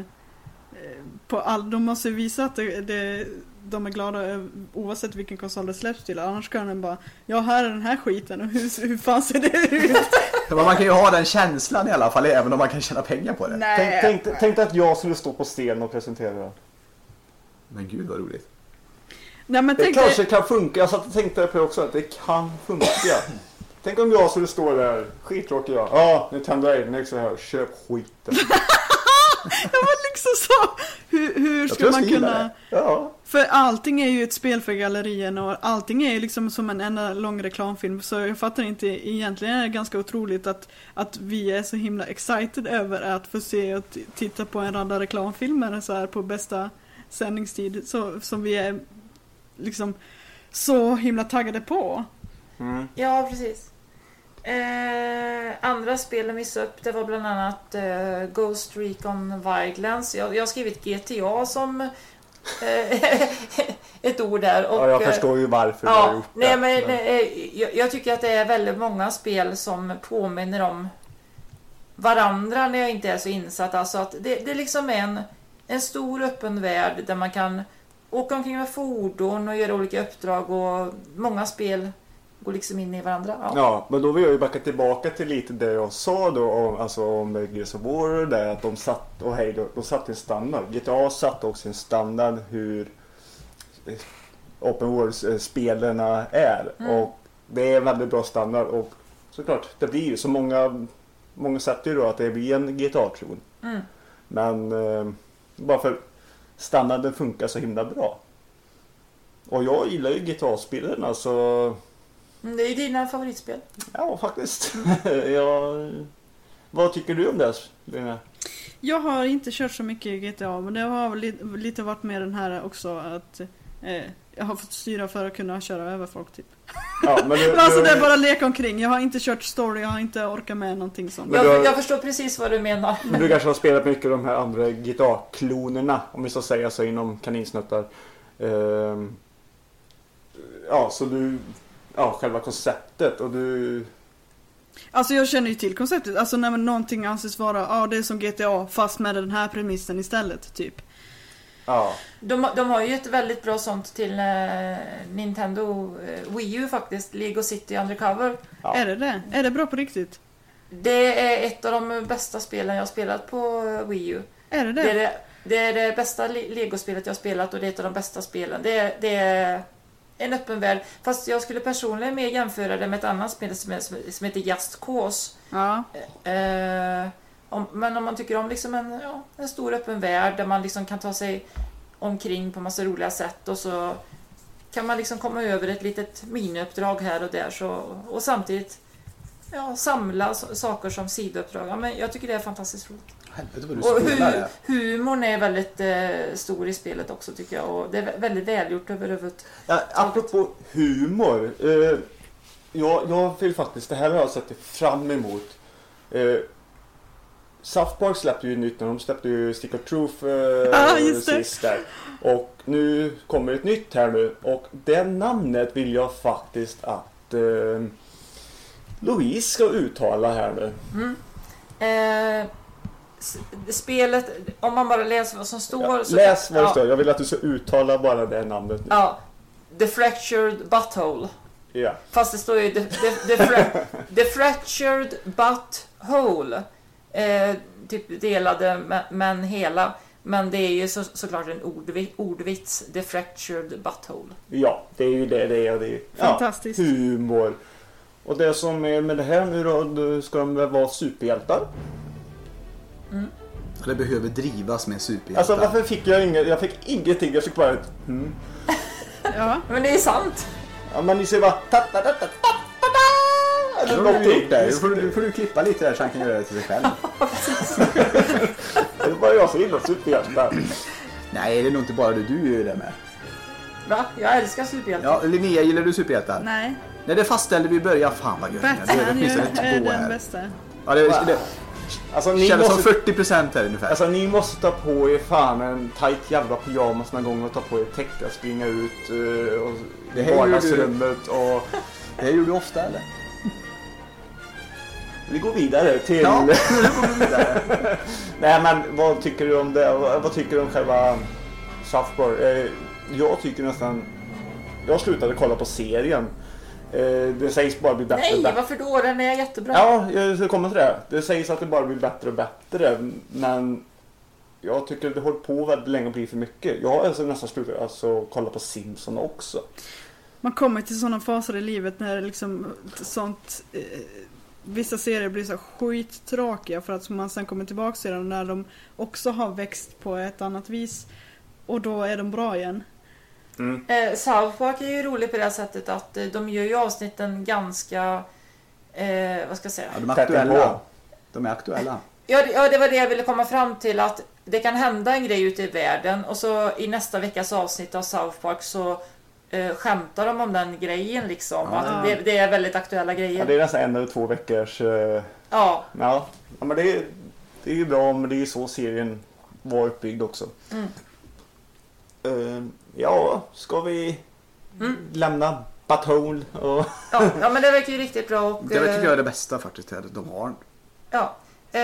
de måste visa att de är glada oavsett vilken konsol det släpps till. Annars kan den bara, här är den här skiten och hur fan ser det ut? Men man kan ju ha den känslan i alla fall, även om man kan tjäna pengar på det. Nej. Tänk att jag skulle stå på scen och presentera det. Men gud vad roligt. Nej, men det kanske kan funka. Jag satt och tänkte på det också, att det kan funka. Tänk om jag skulle stå där, skittråkig jag. Ja, Nintendo NX så här, köp skiten. Det var liksom så. Hur ska man kunna... Ja. För allting är ju ett spel för gallerien och allting är ju liksom som en enda lång reklamfilm. Så jag fattar inte, egentligen är det ganska otroligt att vi är så himla excited över att få se och titta på en rad reklamfilmer så här på bästa sändningstid. Så, som vi är liksom så himla taggade på. Ja, precis. Andra spel jag missade upp, det var bland annat Ghost Recon Wildlands. Jag har skrivit GTA som ett ord där. Och, jag förstår ju varför du har gjort det. Men jag tycker att det är väldigt många spel som påminner om varandra när jag inte är så insatt. Alltså att det liksom är en stor öppen värld där man kan åka omkring med fordon och göra olika uppdrag, och många spel går liksom in i varandra. Ja, men då vill jag ju backa tillbaka till lite det jag sa då om Gears of War och det, att de satte en standard. GTA satte också en standard hur open world-spelarna är. Och det är en väldigt bra standard, och såklart, det blir ju så många sätter ju då att det blir en GTA-tron. Men bara för standarden funkar så himla bra. Och jag gillar ju GTA-spelarna, så... Det är ju dina favoritspel. Ja, faktiskt. Vad tycker du om det, Lina? Jag har inte kört så mycket i GTA, men det har lite varit med den här också, att jag har fått styra för att kunna köra över folk typ. Ja, men alltså det är bara leka omkring. Jag har inte kört story, jag har inte orkat med någonting sånt. Jag förstår precis vad du menar. Men du kanske har spelat mycket av de här andra GTA-klonerna, om vi så säga så, inom kaninsnuttar. Så du... Ja, själva konceptet, och du... Alltså jag känner ju till konceptet. Alltså när någonting anses vara, det är som GTA fast med den här premissen istället, typ. Ja. De har ju ett väldigt bra sånt till Nintendo Wii U faktiskt, Lego City Undercover. Ja. Är det? Är det bra på riktigt? Det är ett av de bästa spelen jag har spelat på Wii U. Är det? Det är det bästa Lego-spelet jag har spelat, och det är ett av de bästa spelen. Det är en öppen värld. Fast jag skulle personligen mer jämföra det med ett annat spel som heter Just Cause. Ja. Men om man tycker om liksom en stor öppen värld där man liksom kan ta sig omkring på massa roliga sätt, och så kan man liksom komma över ett litet miniuppdrag här och där, och samtidigt samla saker som sidouppdrag. Ja, men jag tycker det är fantastiskt roligt. Helvete, och humorn är väldigt stor i spelet också, tycker jag, och det är väldigt välgjort överhuvudtaget. Ja, apropå humor, jag vill faktiskt, det här har jag sett fram emot. South Park släppte ju nytt, när de släppte ju Stick of Truth sist där. Och nu kommer ett nytt här nu, och det namnet vill jag faktiskt att Louise ska uttala här nu. Spelet, om man bara läser vad som står... Läs vad det står, jag vill att du ska uttala bara det namnet nu. Ja, The Fractured Butthole. Ja. Fast det står ju The Fractured Butthole. Typ delade men hela. Men det är ju såklart en ordvits. The Fractured Butthole. Ja, det är ju det är. Fantastiskt. Humor. Och det som är med det här nu då ska de väl vara superhjältar. Det behöver drivas med superhjältar. Alltså varför fick jag fick ingenting, jag fick bara ett Ja, men det är sant. Ja, men ni ser bara eller någonting där. Nu får du klippa lite där så han kan göra det till sig själv. Det är bara jag som gillar superhjältar. Nej, det är nog inte bara du gör det med. Va? Jag älskar superhjältar. Ja, Linnea, gillar du superhjältar? Nej. Nej, det fastställde vi i början. Fan vad gött. Batman är den bästa. Ja, det alltså, ni känns måste, som 40% här ungefär. Alltså ni måste ta på er fan en tight jävla pyjamas någon gång och ta på er täcka, springa ut och i vardagsrummet och... Det här gjorde du ofta, eller? Vi går vidare till... Ja, nu går vi vidare. Nej, men vad tycker du om det? Vad tycker du om själva South Park? Jag tycker nästan... Jag slutade kolla på serien. Det sägs bara bli bättre och bättre. Nej, varför då? Den är jättebra. Ja, jag ska komma till det. Det sägs att det bara blir bättre och bättre. Men jag tycker det håller på väldigt länge att bli för mycket. Jag har nästan slutat kolla på Simpsons också. Man kommer till sådana faser i livet när liksom sånt... vissa serier blir så skittråkiga för att man sen kommer tillbaka till dem när de också har växt på ett annat vis. Och då är de bra igen. South Park är ju rolig på det sättet att de gör ju avsnitten ganska vad ska jag säga? Ja, de är aktuella. De är aktuella. Ja, det var det jag ville komma fram till, att det kan hända en grej ute i världen och så i nästa veckas avsnitt av South Park så skämtar de om den grejen liksom. Att det är väldigt aktuella grejer. Ja, det är nästan 1 eller 2 veckors... Ja. Ja, men det är ju bra, men det är ju så serien var uppbyggd också. Ja, ska vi lämna Butthole och... ja, men det verkar ju riktigt bra. Och, det tycker jag är det bästa faktiskt, de har. Ja.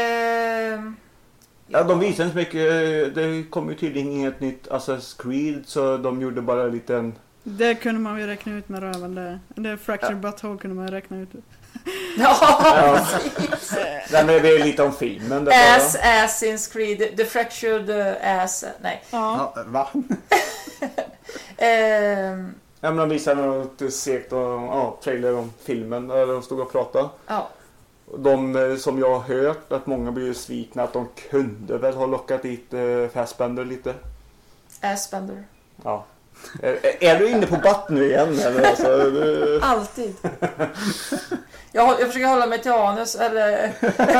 Ja, de visar inte så mycket. Det kom ju tydligen inget nytt Assassin's Creed, så de gjorde bara en liten... Det kunde man ju räkna ut med röven. Det Fractured Butthole kunde man räkna ut. Ja, precis. Den är lite om filmen. Assassin's Creed, The Fractured Ass. Nej. Ja, va? Ja, men de visade något segt trailer om filmen där de stod och pratade. Ja. De som jag har hört att många blir svikna att de kunde väl ha lockat dit Fassbender lite. Assbender. Ja. Är du inne på Butt nu igen? Eller? Alltså, alltid. Jag försöker hålla mig till anus eller...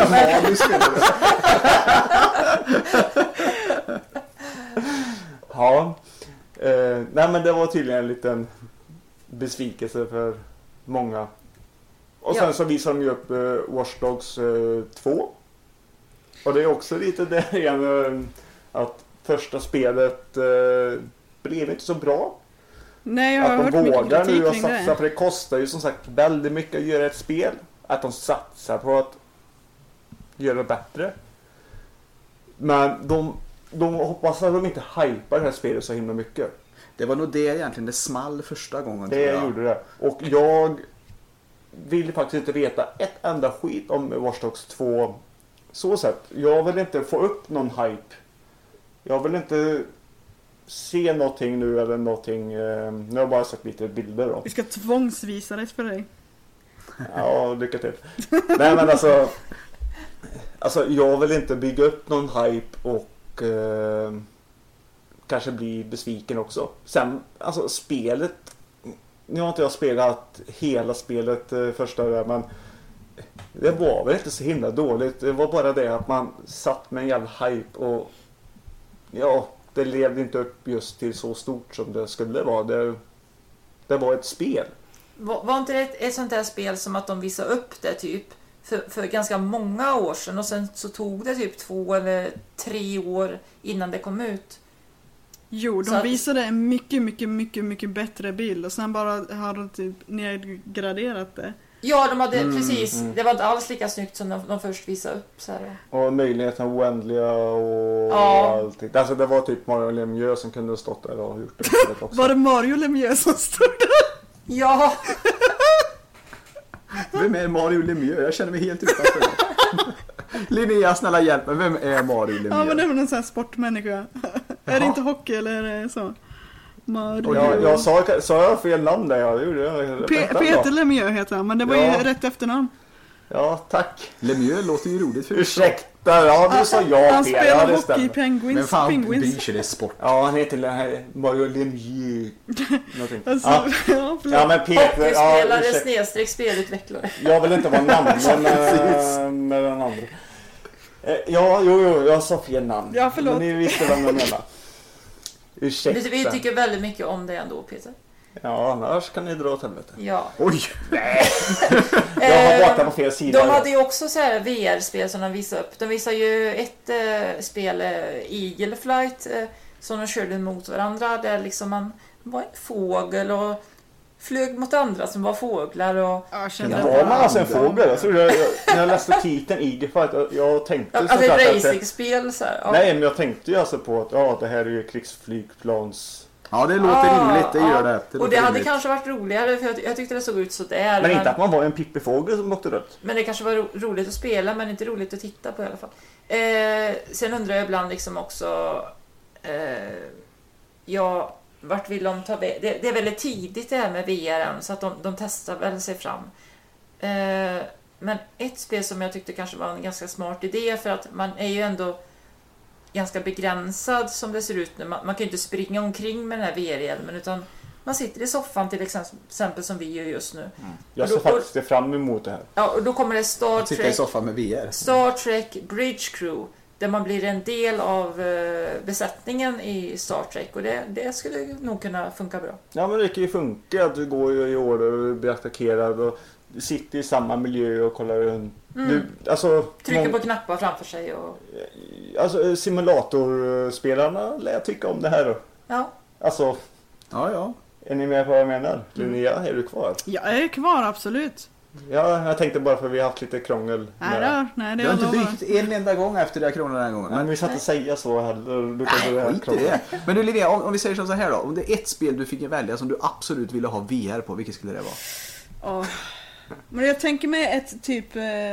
Ja. Nej, men det var tydligen en liten besvikelse för många. Och sen så visar de ju upp Watch Dogs 2. Och det är också lite där igen att första spelet blev inte så bra. Nej, jag har hört att de mycket vågar nu att kring satsa, för det kostar ju som sagt väldigt mycket att göra ett spel. Att de satsar på att göra det bättre. Men de hoppas att de inte hypar det här spelet så himla mycket. Det var nog det egentligen, det small första gången. Det gjorde det. Och jag vill faktiskt inte veta ett enda skit om Watch Dogs 2 så sätt. Jag vill inte få upp någon hype. Jag vill inte se någonting nu eller någonting. Nu har jag bara sett lite bilder då. Vi ska tvångsvisa det för dig. Ja, lycka till. Nej, men alltså jag vill inte bygga upp någon hype och kanske bli besviken också. Sen, alltså spelet, nu har inte jag spelat hela spelet första där, men det var väl inte så himla dåligt. Det var bara det att man satt med en jävla hype och ja, det levde inte upp just till så stort som det skulle vara. Det var ett spel. Var inte det ett sånt där spel som att de visade upp det typ för ganska många år sedan och sen så tog det typ 2 eller 3 år innan det kom ut? Jo, de visade en mycket bättre bild och sen bara har de typ nedgraderat det. Ja, de hade precis. Det var inte alls lika snyggt som de först visade upp. Så här. Och möjligheten oändliga och allting. Alltså det var typ Mario Lemieux som kunde ha stått där och gjort det också. Var det Mario Lemieux som stod där? Ja. Vem är Mario Lemieux? Jag känner mig helt utanför. Linnea, snälla hjälp mig. Vem är Mario Lemieux? Ja, men det är väl en sån här sportmänniska. Är det inte hockey eller är det så? Mario. Jag sa jag fel namn där? Ja, det gjorde jag. Peter Lemieux heter han, men det var ju rätt efternamn. Ja, tack. Lemieux låter ju roligt för ursäkta, ja du sa jag. Han spelar hockey i Penguins. Men fan, bryr sig, det är sport. Ja, han heter Mario Lemieux. Alltså, ja, men Peter... Hockeyspelare snedstreck spelutvecklare. Jag vill inte vara namnen med den andra. Ja, jag sa fel namn. Ja, förlåt. Men ni visste vad jag menar. Ursäkta. Vi tycker väldigt mycket om det ändå, Peter. Ja, annars kan ni dra åt helvete. Ja. Oj! Nej! Jag har varit på fel sida. De hade ju också så här VR-spel som de visade upp. De visade ju ett spel, Eagle Flight, som de körde mot varandra. Där liksom man var en fågel och flög mot andra som var fåglar. Och var man alltså en fågel? När jag läste titeln Eagle Flight, jag tänkte så alltså ett racingspel så här. Ja. Nej, men jag tänkte ju alltså på att det här är ju krigsflygplans. Ja, det låter rimligt, det gör det. Och det hade kanske varit roligare, för jag tyckte det såg ut så där. Men inte att man var en pippifågel som åkte runt. Men det kanske var roligt att spela, men inte roligt att titta på i alla fall. Sen undrar jag ibland liksom också... vart vill de ta... Det är väldigt tidigt det här med VR, så att de testar väl sig fram. Men ett spel som jag tyckte kanske var en ganska smart idé, för att man är ju ändå ganska begränsad som det ser ut nu. Man kan ju inte springa omkring med den här VR-hjälmen, utan man sitter i soffan till exempel som vi gör just nu. Jag ser faktiskt fram emot det här. Ja, och då kommer det Star Trek i soffan med VR. Star Trek Bridge Crew där man blir en del av besättningen i Star Trek, och det skulle nog kunna funka bra. Ja, men det kan ju funka att du går i order och blir attackerad och du sitter i samma miljö och kollar runt. Trycker på knappar framför sig och... Alltså simulatorspelarna lär jag tycka om det här då. Ja. Alltså... Ja. Är ni med på vad jag menar? Linnea, är du kvar? Jag är kvar, absolut. Ja, jag tänkte bara för vi har haft lite krångel. Nej, det har inte byggt en enda gång efter det här krångel den här gången. Men vi satt och säga så heller. Du kan skit i det. Men du Linnea, om vi säger så här då. Om det är ett spel du fick välja som du absolut ville ha VR på, vilket skulle det vara? Men jag tänker mig ett typ...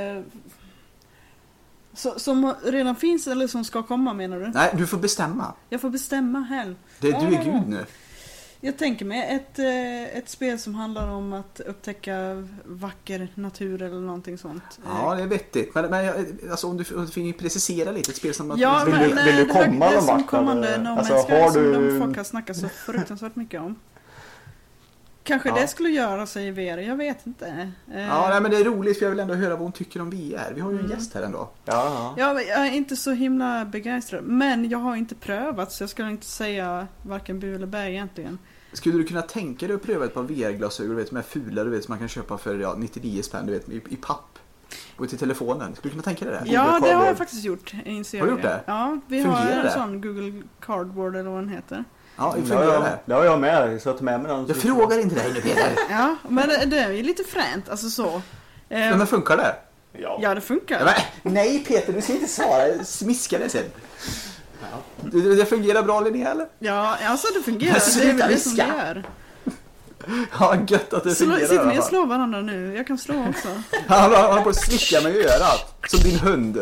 som redan finns eller som ska komma, menar du? Nej, du får bestämma. Jag får bestämma själv. Du är Gud nu. Jag tänker mig ett spel som handlar om att upptäcka vacker natur eller någonting sånt. Ja, det är vettigt. Men alltså, om du fick precisera lite ett spel som... Ja, vill du komma någon vart? Kommande No Man's Sky som de folk har snackat så fruktansvärt mycket om. Kanske det skulle göra sig i VR, jag vet inte. Ja, men det är roligt för jag vill ändå höra vad hon tycker om VR. Vi har ju en gäst här ändå. Ja, jag är inte så himla begeistrad. Men jag har inte prövat, så jag skulle inte säga varken bu eller bä egentligen. Skulle du kunna tänka dig att pröva ett par VR-glasögon, du vet, med fula, du vet, som man kan köpa för 99 spänn, du vet, i papp? Och till telefonen. Skulle du kunna tänka dig det? Ja, det har jag faktiskt gjort i en serie. Har du gjort det? Ja, vi har en sån Google Cardboard eller vad den heter. Ja, det fungerar det. Det har jag med, så att med mig någon. Jag frågar inte dig nu, Peter. Ja, men det är ju lite fränt, alltså så. Men funkar det? Ja, det funkar. Ja, men, nej, Peter, du ska inte svara. Smiska det sen. Ja. Det fungerar bra, Linnea, eller? Ja, alltså det fungerar. Det är väl det som det gör. Ja, gött att det fungerar. Sitter ni och slår varandra nu? Jag kan slå också. Han har på att slicka mig i örat. Som din hund.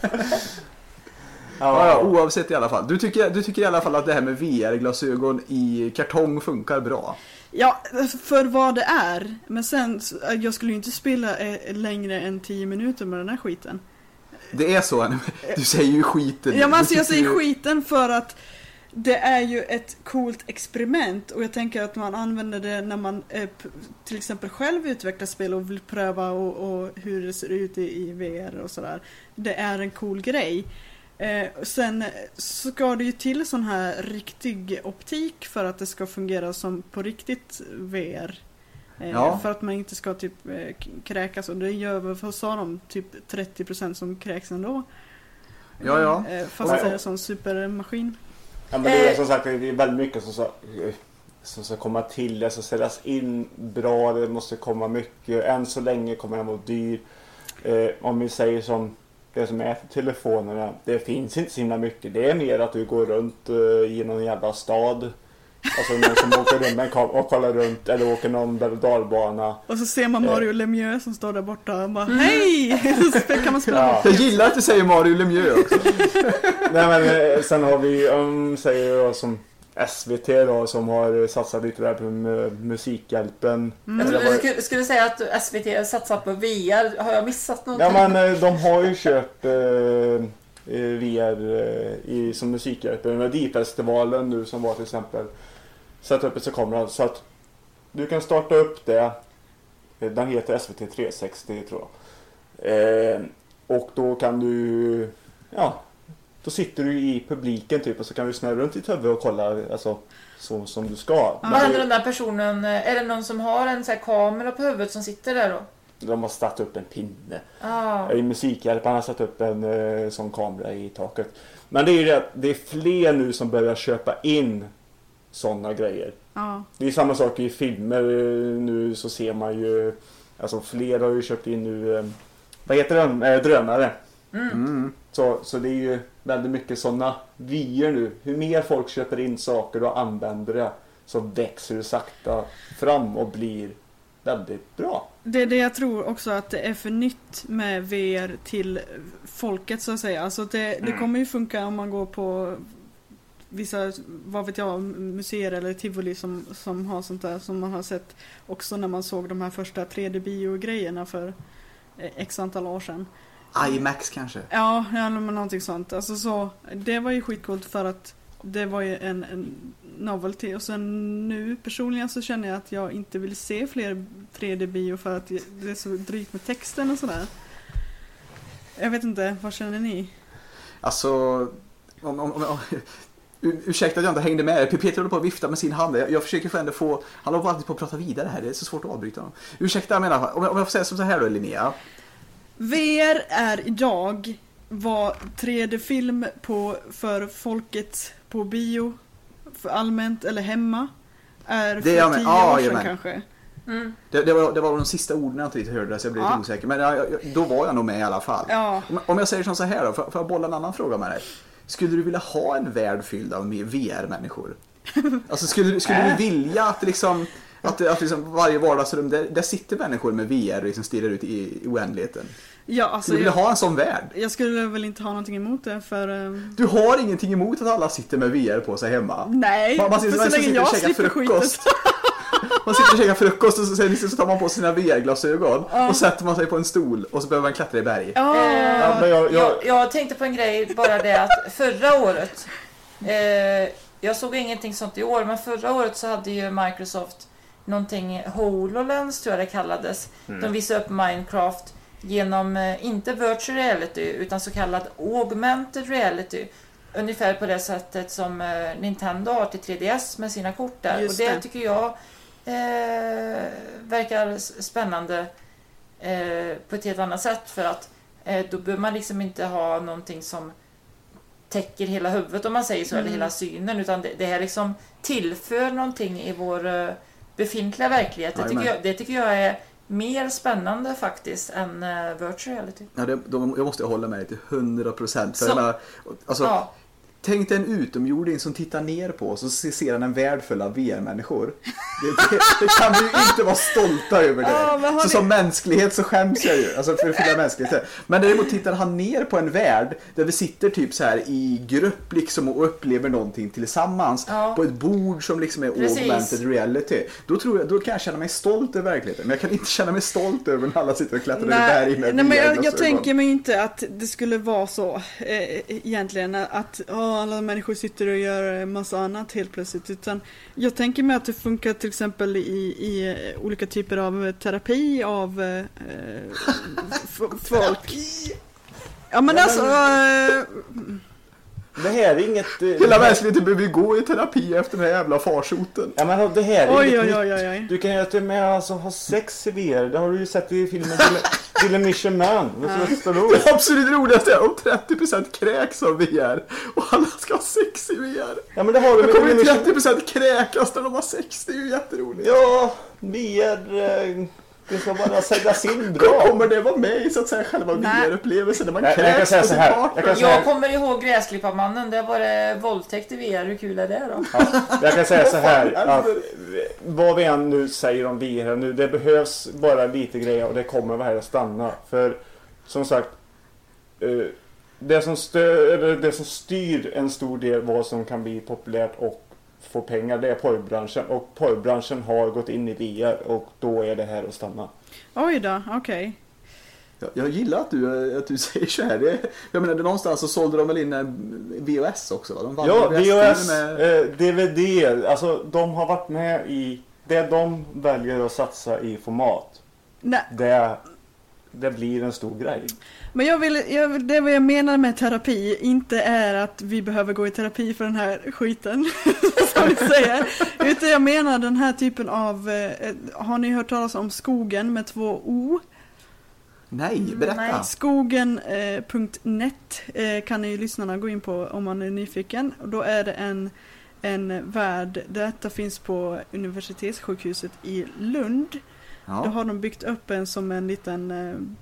Ja, oavsett i alla fall. Du tycker i alla fall att det här med VR-glasögon i kartong funkar bra? Ja, för vad det är. Men sen, jag skulle ju inte spela längre än 10 minuter med den här skiten. Det är så, du säger ju skiten. Ja, men alltså jag säger skiten för att det är ju ett coolt experiment. Och jag tänker att man använder det när man till exempel själv utvecklar spel och vill pröva och hur det ser ut i VR och sådär. Det är en cool grej. Sen ska det ju till sån här riktig optik för att det ska fungera som på riktigt VR. För att man inte ska typ kräkas, och det gör väl, för sa de, typ 30% som kräks ändå. Ja. Fast det är en sån supermaskin. Ja, men det är som sagt, det är väldigt mycket som ska komma till. Det ska säljas in bra, det måste komma mycket. Än så länge kommer den vara dyr. Om vi säger som det som är för telefonerna, det finns inte så himla mycket. Det är mer att du går runt i någon jävla stad. Alltså någon som åker runt och kollar runt, eller åker någon dalbana. Och så ser man Mario Lemieux som står där borta och bara hej! Kan man spela Jag gillar att du säger Mario Lemieux också. Nej, men sen har vi, säger jag, som SVT då, som har satsat lite där på Musikhjälpen. Jag skulle säga att SVT satsar på VR. Har jag missat någonting? Ja, men de har ju köpt VR som Musikhjälpen. Melodifestivalen nu som var till exempel. Sätta upp ett kamera så att du kan starta upp det. Den heter SVT 360 tror jag. Och då kan du, då sitter du i publiken typ, och så kan du snurra runt ditt huvud och kolla, alltså så som du ska. Vad händer den där personen? Är det någon som har en så här kamera på huvudet som sitter där då? De har satt upp en pinne. I Musikhjälpen har satt upp en sån kamera i taket. Men det är ju det är fler nu som börjar köpa in sådana grejer. Det är samma sak i filmer nu, så ser man ju, alltså fler har ju köpt in nu, vad heter den? Drönare. Så det är ju väldigt mycket sådana vyer nu. Hur mer folk köper in saker och använder det, så växer det sakta fram och blir väldigt bra. Det är det jag tror också, att det är för nytt med VR till folket så att säga. Alltså det kommer ju funka om man går på vissa, vad vet jag, museer eller tivoli som har sånt där, som man har sett också när man såg de här första 3D-bio-grejerna för x antal år sedan. IMAX kanske? Ja, men någonting sånt. Alltså så, det var ju skitcoolt för att det var ju en novelty. Och sen nu personligen så känner jag att jag inte vill se fler 3D-bio för att det är så drygt med texten och sådär. Jag vet inte, vad känner ni? Alltså... Ursäkta att jag inte hängde med. Peter håller på att vifta med sin hand. Jag försöker få ändå få... Han håller alltid på att prata vidare här. Det är så svårt att avbryta honom. Ursäkta, jag menar... Om jag får säga som så här då, Linnea. VR är idag vad 3D-film för folket på bio, för allmänt eller hemma, är för 10 år sedan kanske. Mm. Det var de sista orden jag inte riktigt hörde, så jag blev lite osäker. Men då var jag nog med i alla fall. Ja. Om jag säger som så här då, får jag bolla en annan fråga med dig? Skulle du vilja ha en värld fylld av VR-människor? Alltså skulle du vilja att liksom... Att liksom varje vardagsrum där sitter människor med VR och liksom stirrar ut i oändligheten. Ja, alltså skulle du vilja ha en sån värld? Jag skulle väl inte ha någonting emot det för... Du har ingenting emot att alla sitter med VR på sig hemma? Nej, man så länge jag slipper frukost. Man sitter och käkar frukost och så tar man på sina VR-glasögon och sätter man sig på en stol och så behöver man klättra i berg. Jag tänkte på en grej, bara det att förra året, jag såg ingenting sånt i år, men förra året så hade ju Microsoft någonting, HoloLens tror jag det kallades. De visade upp Minecraft genom, inte virtual reality, utan så kallad augmented reality. Ungefär på det sättet som Nintendo har till 3DS med sina kort där. Just och det tycker jag verkar spännande på ett helt annat sätt. För att då bör man liksom inte ha någonting som täcker hela huvudet om man säger så, eller hela synen. Utan det här liksom tillför någonting i vår befintliga verklighet. Det tycker jag är mer spännande faktiskt än virtual reality. Ja, jag måste hålla med till 100%. Alltså, tänk dig en utomjording som tittar ner på oss och så ser han en värld full av VR-människor. Det kan vi ju inte vara stolta över det. Så som mänsklighet så skäms jag ju. Alltså för fylla mänsklighet. Men däremot tittar han ner på en värld där vi sitter typ så här i grupp liksom och upplever någonting tillsammans på ett bord som liksom är augmented reality. Då kan jag känna mig stolt över verkligheten. Men jag kan inte känna mig stolt över när alla sitter och klättrar över berg med VR. Jag tänker mig inte att det skulle vara så egentligen att alla människor sitter och gör en massa annat helt plötsligt, utan jag tänker mig att det funkar till exempel i olika typer av terapi av folk. Ja, men alltså det här är inget... Hela mänskligheten behöver gå i terapi efter den här jävla farsoten. Ja, men det här är oj. Du kan ju till med alltså ha sex i VR. Det har du ju sett i filmen till en Mission Man. Det absolut roligaste är om 30% kräks av VR och alla ska ha sex i VR. Ja, men det har du. Då kommer ju 30% kräkas när de har sex. Det är ju jätteroligt. Ja, VR... Det ska bara säljas in bra. Kommer det vara med i så att säga själva VR-upplevelsen när man kräks på sin partner? Jag kommer ihåg Gräsklipparmannen. Det var det våldtäkt i VR. Hur kul är det då? Ja, jag kan säga så här att vad vi än nu säger om VR nu, det behövs bara lite grejer och det kommer vara här att stanna. För som sagt, det som styr en stor del vad som kan bli populärt och få pengar, det är porrbranschen. Och porrbranschen har gått in i VR och då är det här att stanna. Oj då, okej. Jag gillar att du säger så här. Jag menar, någonstans så sålde de väl in VHS också, va? VHS, DVD, alltså de har varit med i det de väljer att satsa i format. Nej. Det blir en stor grej. Men det vad jag menar med terapi inte är att vi behöver gå i terapi för den här skiten som vi säger. Utan jag menar den här typen av har ni hört talas om Skogen med 2 O? Nej, berätta. Nej. Skogen.net kan ni lyssnarna gå in på om man är nyfiken. Och då är det en värld. Detta finns på universitetssjukhuset i Lund. Ja. Då har de byggt upp en som en liten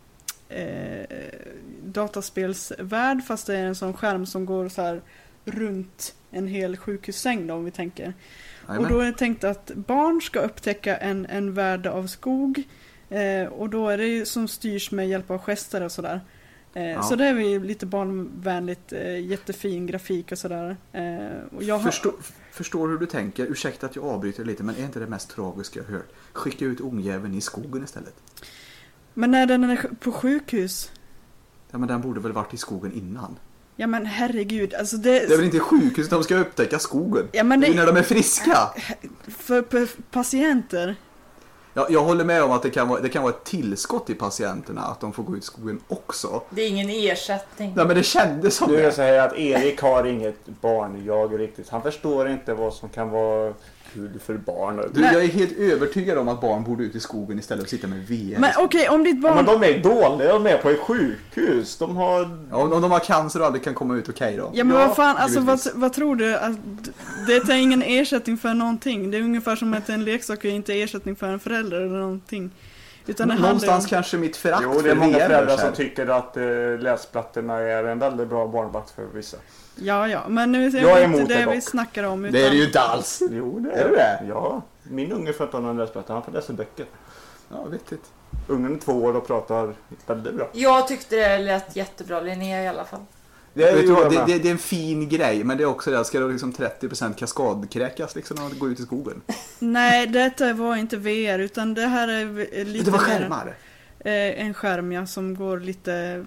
dataspelsvärld, fast det är en sån skärm som går så här runt en hel sjukhussäng då, om vi tänker. Amen. Och då är det tänkt att barn ska upptäcka en värld av skog och då är det ju som styrs med hjälp av gester och sådär. Så det är vi lite barnvänligt, jättefin grafik och sådär. Förstår hur du tänker. Ursäkta att jag avbryter lite, men är inte det mest tragiska jag hört? Skicka ut ungjäveln i skogen istället. Men när den är på sjukhus? Ja, men den borde väl varit i skogen innan. Ja, men herregud. Alltså det är väl inte sjukhus de ska upptäcka skogen? Ja, men det är när de är friska. För patienter. Jag håller med om att det kan vara ett tillskott till patienterna att de får gå ut i skogen också. Det är ingen ersättning. Nej, men det kändes som det. Nu säger att Erik har inget barn-jag riktigt. Han förstår inte vad som kan vara kul för barn. Jag är helt övertygad om att barn borde ut i skogen istället för att sitta med VR. Men okej, om ditt barn... Ja, men de är dåliga, de är på ett sjukhus. De har... Ja, om de har cancer och aldrig kan komma ut, okej då. Ja, men vad fan, alltså vad tror du? Att det är ingen ersättning för någonting. Det är ungefär som att en leksak är inte ersättning för en förälder eller någonting. Utan det någonstans kanske mitt förakt för VR. Jo, det är många föräldrar som tycker att läsplattorna är en väldigt bra barnvakt för vissa. Ja, men nu är jag det inte det vi snackar om. Utan... Det är det ju inte alls. Jo, det är det. Ja, min unge får inte ha någon läsplatta, han får läsa böcker. Ja, vettigt. Ungen är 2 år och pratar väldigt bra. Jag tyckte det lät jättebra, Linnea i alla fall. Det är en fin grej, men det är också det. Ska det liksom 30% kaskadkräkas liksom när man går ut i skogen? Nej, detta var inte VR, utan det här är lite... Det var skärmar? En skärm, ja, som går lite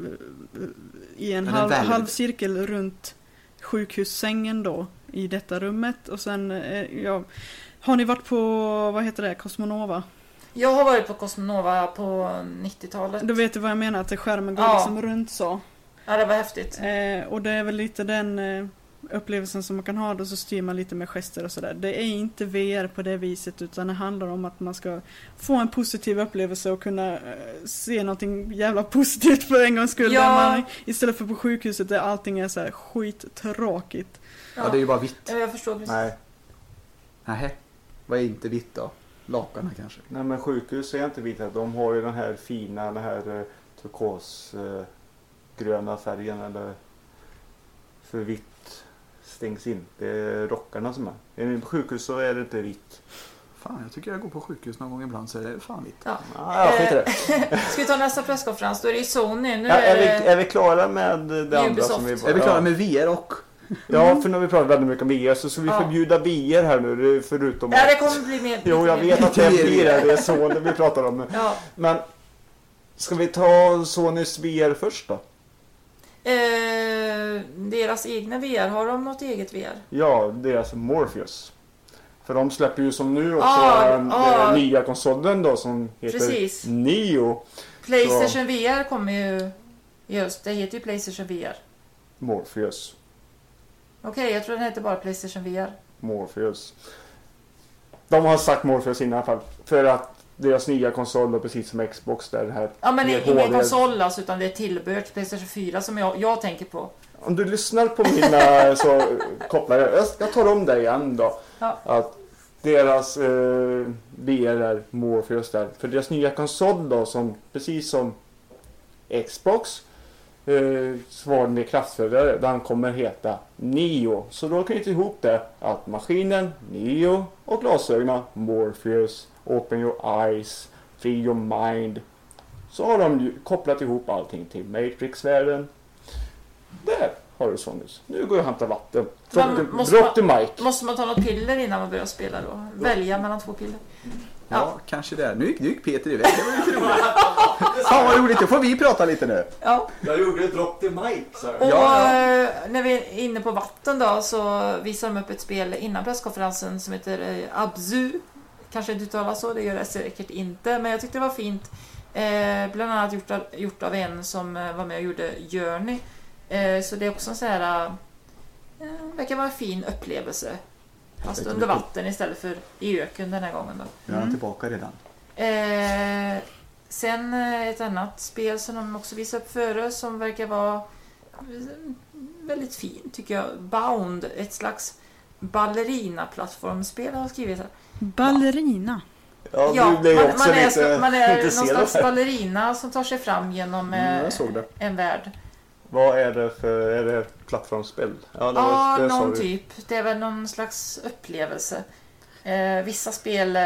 i en halvcirkel runt sjukhussängen då, i detta rummet. Och sen, har ni varit på, vad heter det, Cosmonova? Jag har varit på Cosmonova på 90-talet. Då vet du vad jag menar, att skärmen går liksom runt så. Ja, det var häftigt. Och det är väl lite den upplevelsen som man kan ha då, så styr man lite med gester och sådär. Det är inte VR på det viset, utan det handlar om att man ska få en positiv upplevelse och kunna se någonting jävla positivt för en gångs skull. Ja. Man, istället för på sjukhuset där allting är så här skittråkigt. Ja, det är ju bara vitt. Ja, jag förstår precis. Nej. Vad är inte vitt då? Lakarna kanske? Nej, men sjukhus är inte vita. De har ju den här fina, den här turkosgröna färgen, eller för vitt stängs in. Det är rockarna som är. Är ni på sjukhus så är det inte vitt. Fan, jag tycker jag går på sjukhus någon gång ibland så är det fan vitt. Ja. Skit i det. Ska vi ta nästa presskonferens? Då är det ju Sony. Nu är vi klara med det andra som vi... Är vi klara med VR och... Ja, för nu har vi pratat väldigt mycket om VR, så ska vi förbjuda VR här nu, förutom... Ja, det kommer bli mer... Jo, jag vet att det blir det är så det vi pratar om. Ja. Men ska vi ta Sonys VR först då? Deras egna VR, har de något eget VR? Ja, deras Morpheus. För de släpper ju som nu också den nya konsolen då som heter Neo. PlayStation VR kommer ju just, det heter ju PlayStation VR. Morpheus. Okej, jag tror den heter bara PlayStation VR. Morpheus. De har sagt Morpheus innan i alla fall. För att deras nya konsol, precis som Xbox där här. Ja, men ingen konsol alltså, utan det är tillbehör till PlayStation 4 som jag tänker på. Om du lyssnar på mina så kopplar jag tar om det igen då. Ja. Att deras VR är Morpheus där. För deras nya konsol då, som precis som Xbox svarande kraftförare, den kommer heta Neo. Så då kan vi ta ihop det att maskinen Neo och glasögonen Morpheus, Open your eyes, Free your mind. Så har de kopplat ihop allting till Matrix-världen. Där har du Sonys. Nu går jag och hämtar vatten. Drop the mic. Måste man ta något piller innan man börjar spela då? Välja mellan 2 piller. Ja, kanske det. Nu gick Peter iväg. Det var lite roligt. Fan vad roligt. Då får vi prata lite nu. Ja. Jag gjorde drop the mic. Så. Och när vi är inne på vatten då, så visar de upp ett spel innan presskonferensen som heter Abzu. Kanske inte uttalas så, det gör det säkert inte. Men jag tyckte det var fint. Bland annat gjort av en som var med och gjorde Journey. Så det är också en sån här verkar vara en fin upplevelse. Fast under vatten istället för i öken den här gången då. Jag är tillbaka redan. Sen ett annat spel som de också visade upp före som verkar vara väldigt fint tycker jag. Bound, ett slags ballerina-plattformsspel har skrivit här. Ballerina? Ja, man är någon slags ballerina som tar sig fram genom en värld. Vad är det för, är det plattformsspel? Ja, någon typ. Det är väl någon slags upplevelse. Vissa spel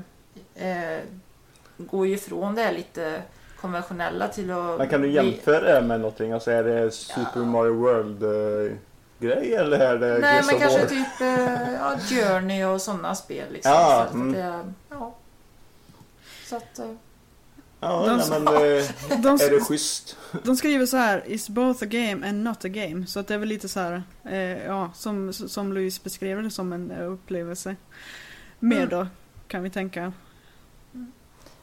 går ju ifrån det lite konventionella till att... Men kan du jämföra det med någonting? Alltså är det Super Mario World grej eller är det... Nej, men kanske typ Journey och sådana spel liksom. Ja, så att... är det schysst? De skriver så här: is both a game and not a game. Så att det är väl lite så här, som Louise beskrev det som en upplevelse. Mer då, kan vi tänka.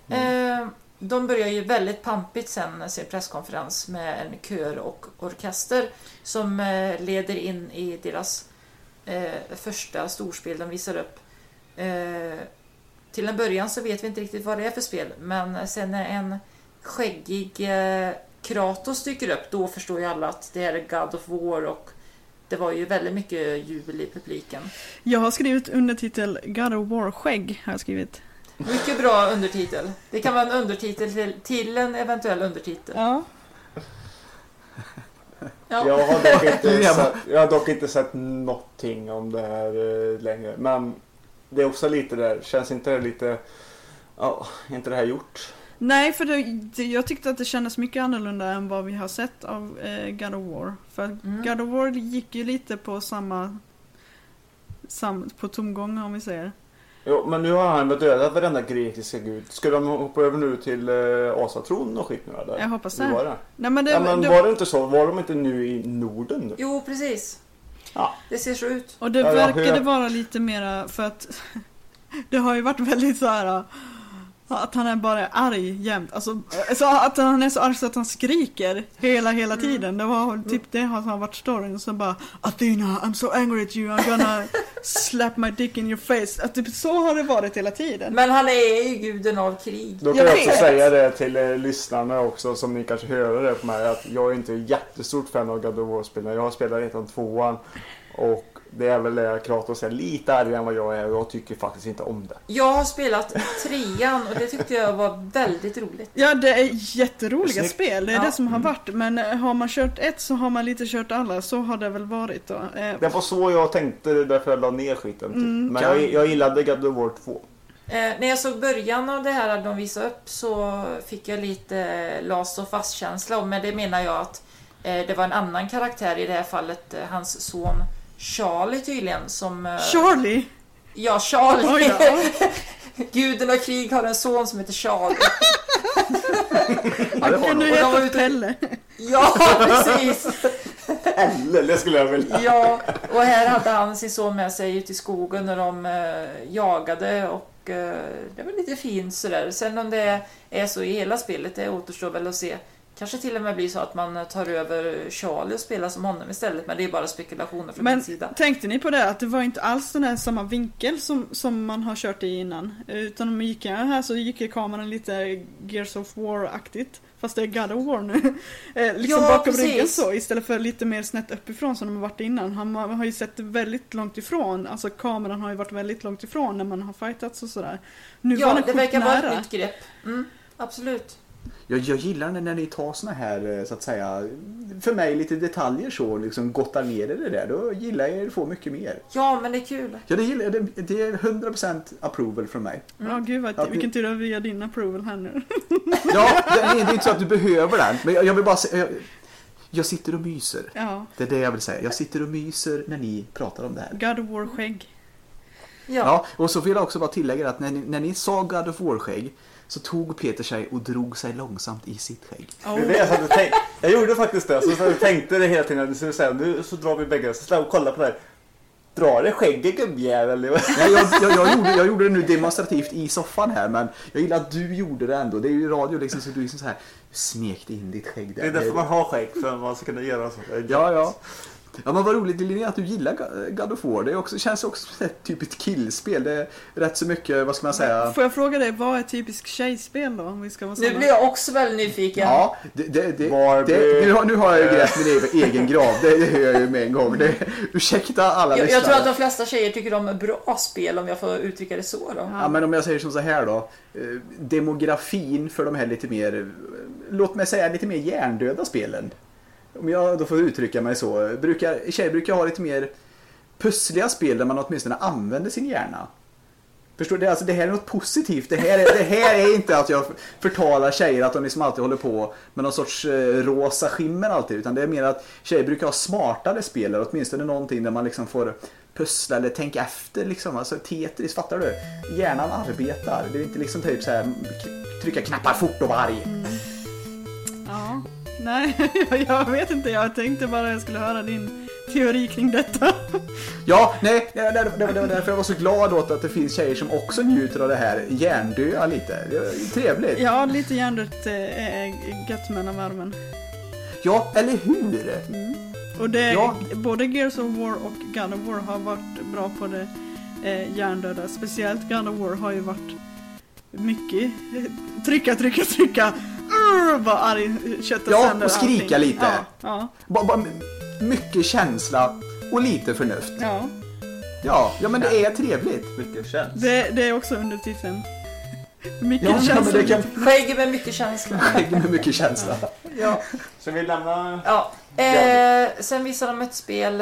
De börjar ju väldigt pampigt sen sin presskonferens med en kör och orkester som leder in i deras första storspel de visar upp. Till en början så vet vi inte riktigt vad det är för spel, men sen när en skäggig Kratos dyker upp, då förstår ju alla att det är God of War, och det var ju väldigt mycket jubel i publiken. Jag har skrivit undertitel God of War skägg har jag skrivit. Mycket bra undertitel. Det kan vara en undertitel till en eventuell undertitel. Ja. Ja. Jag har dock inte sett någonting om det här längre. Men det är också lite där. Känns inte det lite... Ja, inte det här gjort? Nej, för jag tyckte att det kändes mycket annorlunda än vad vi har sett av God of War. För God of War gick ju lite på på tomgång om vi säger. Jo, men nu har han dödat varenda grekiska gud. Ska de hoppa över nu till Asatron och skit nu eller? Jag hoppas det. Var det? Nej, men var det inte så? Var de inte nu i Norden? Jo, precis. Ja. Det ser så ut. Och det verkade vara lite mera för att det har ju varit väldigt så här att han är bara arg jämt. Alltså att han är så arg så att han skriker hela tiden. Det var typ det har varit storyn. Så bara, Athena, I'm so angry at you. I'm gonna slap my dick in your face. Att typ så har det varit hela tiden. Men han är ju guden av krig. Då kan jag också säga det till lyssnarna också, som ni kanske hör det på mig, att jag är inte jättestort fan av God of War-spelen. Jag har spelat 1 och 2 och det är väl Kratos är lite argare än vad jag är, och jag tycker faktiskt inte om det. Jag har spelat 3 och det tyckte jag var väldigt roligt. Ja, det är jätteroliga spel. Det är det som har varit. Men har man kört 1 så har man lite kört alla. Så har det väl varit då. Det var så jag tänkte, därför jag la ner skiten. Men jag gillade God of War 2. När jag såg början av det här de visade upp så fick jag lite Last of Us-känsla. Och med det menar jag att det var en annan karaktär, i det här fallet hans son Charlie tydligen som... Charlie? Ja, Charlie. Guden av krig har en son som heter Charlie. Han kunde ju heta Pelle. Ja, precis. Pelle, det skulle jag vilja. Ja, och här hade han sin son med sig ut i skogen när de jagade, och det var lite fint sådär. Sen om det är så i hela spelet, det återstår väl att se. Kanske till och med blir så att man tar över Charlie och spelar som honom istället. Men det är bara spekulationer från min sida. Men tänkte ni på det? Att det var inte alls den här samma vinkel som man har kört i innan. Utan om man gick här så gick kameran lite Gears of War-aktigt. Fast det är God of War nu. Liksom bakom ryggen så. Istället för lite mer snett uppifrån som de har varit innan. Han har ju sett väldigt långt ifrån. Alltså kameran har ju varit väldigt långt ifrån när man har fightats och sådär. Nu var det verkar vara ett nytt grepp. Absolut. Jag gillar när ni tar såna här, så att säga, för mig lite detaljer så, liksom gottar ner det där. Då gillar jag att få mycket mer. Ja, men det är kul. Ja, det är 100% approval från mig. Ja, gud, vilken tur att vi har din approval här nu. Ja, det är inte så att du behöver den. Men jag vill bara säga, jag sitter och myser. Ja. Det är det jag vill säga. Jag sitter och myser när ni pratar om det här. God of War-skägg. Ja, och så vill jag också bara tillägga att när ni sa God of War-skägg, så tog Peter sig och drog sig långsamt i sitt skägg. Jag gjorde faktiskt det. Så jag tänkte det hela tiden. Nu så drar vi bägge. Så och kolla på det här. Drar det skägget gubbjävel? Nej, jag gjorde det nu demonstrativt i soffan här. Men jag gillar att du gjorde det ändå. Det är ju radio liksom, så du liksom så här smekte in ditt skägg där. Det är därför man har skägg, för man ska kunna göra så. Ja. Ja, men vad roligt Linnea att du gillar God of War. Det känns också som ett typiskt killspel. Det är rätt så mycket, vad ska man säga? Får jag fråga dig, vad är ett typiskt tjejspel då? Om vi ska vara nu blir jag också väldigt nyfiken. Ja, nu har jag ju grävt min egen grav. Det hör jag ju med en gång. Ursäkta alla lyssnare. Jag tror att de flesta tjejer tycker om bra spel, om jag får uttrycka det så då. Ja, men om jag säger som så här då. Demografin för de här lite mer, låt mig säga lite mer hjärndöda spelen. Om jag då får uttrycka mig så. Tjejer brukar ha lite mer pussliga spel där man åtminstone använder sin hjärna. Förstår du? Alltså, det här är något positivt. Det här är inte att jag förtalar tjejer att de liksom alltid håller på med någon sorts rosa skimmer alltid. Utan det är mer att tjejer brukar ha smartare spel. Åtminstone någonting där man liksom får pussla eller tänka efter. Liksom. Alltså Tetris, fattar du? Hjärnan arbetar. Det är inte liksom typ så här trycka knappar fort och varg. Ja. Nej, jag vet inte. Jag tänkte bara att jag skulle höra din teori kring detta. Ja, nej, det var därför jag var så glad åt att det finns tjejer som också njuter av det här. Hjärndöa lite, det är trevligt. Ja, lite hjärndött är gött mellan varven. Ja, eller hur? Och både Gears of War och God of War har varit bra på det hjärndöda. Speciellt God of War har ju varit mycket trycka. Bara arg, kött och sönder. Och skrika allting. lite. Ja. Bara mycket känsla och lite förnuft. Ja, men det är trevligt. Mycket känsla. Det är också under titeln. Mycket känsla. Skägg med mycket känsla. Skägg med mycket känsla. Ja. Så vi lämnar... Ja. Sen visar de ett spel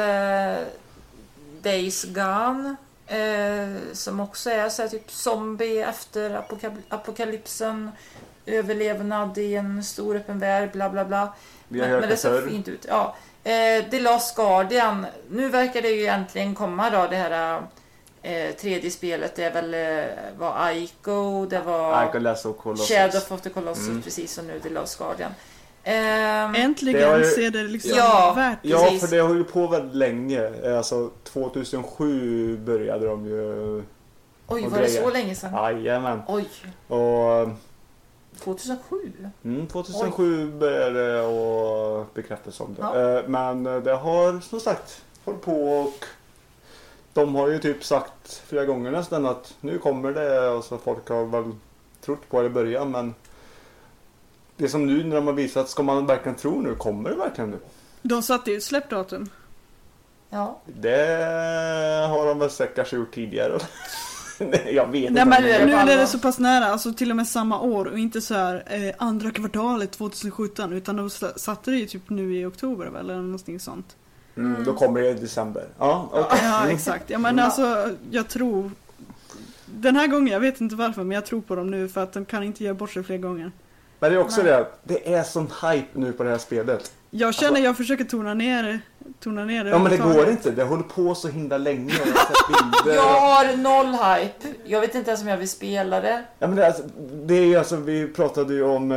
Days Gone. Som också är så här, typ zombie efter apokalypsen. Överlevnad i en stor öppen värld, bla bla bla. Men det ser fint ut. Ja. The Last Guardian. Nu verkar det ju egentligen komma då, det här tredje spelet. Det är väl var Ico, det var Shadow of the Colossus, precis som nu The Last Guardian. Äntligen ser det liksom värt. Ja, för det har ju på väldigt länge. Alltså 2007 började de ju. Oj, var det så länge sedan? Jajamän. Oj. Och 2007? 2007 började det och bekräftas om det. Men det har som sagt hållit på och de har ju typ sagt flera gånger nästan att nu kommer det, och så folk har väl trott på det i början, men det som nu när de har visat, ska man verkligen tro nu, kommer det verkligen nu? De satte ju ett släppdatum. Ja. Det har de väl säkert gjort tidigare. Jag vet inte. Nej, men nu är det så pass nära, alltså till och med samma år, och inte så här andra kvartalet 2017, utan de satte det ju typ nu i oktober väl, eller någonting sånt. Då kommer det i december. Ja, okay. Ja, exakt. Ja, men alltså, jag tror den här gången, jag vet inte varför, men jag tror på dem nu, för att de kan inte göra bort sig fler gånger. Men det är också det är sån hype nu på det här spelet. Jag känner jag försöker tona ner det. Ja, men det går inte. Det håller på så himla länge. Jag har noll hype. Jag vet inte ens om jag vill spela det. Ja, men det är ju alltså, vi pratade ju om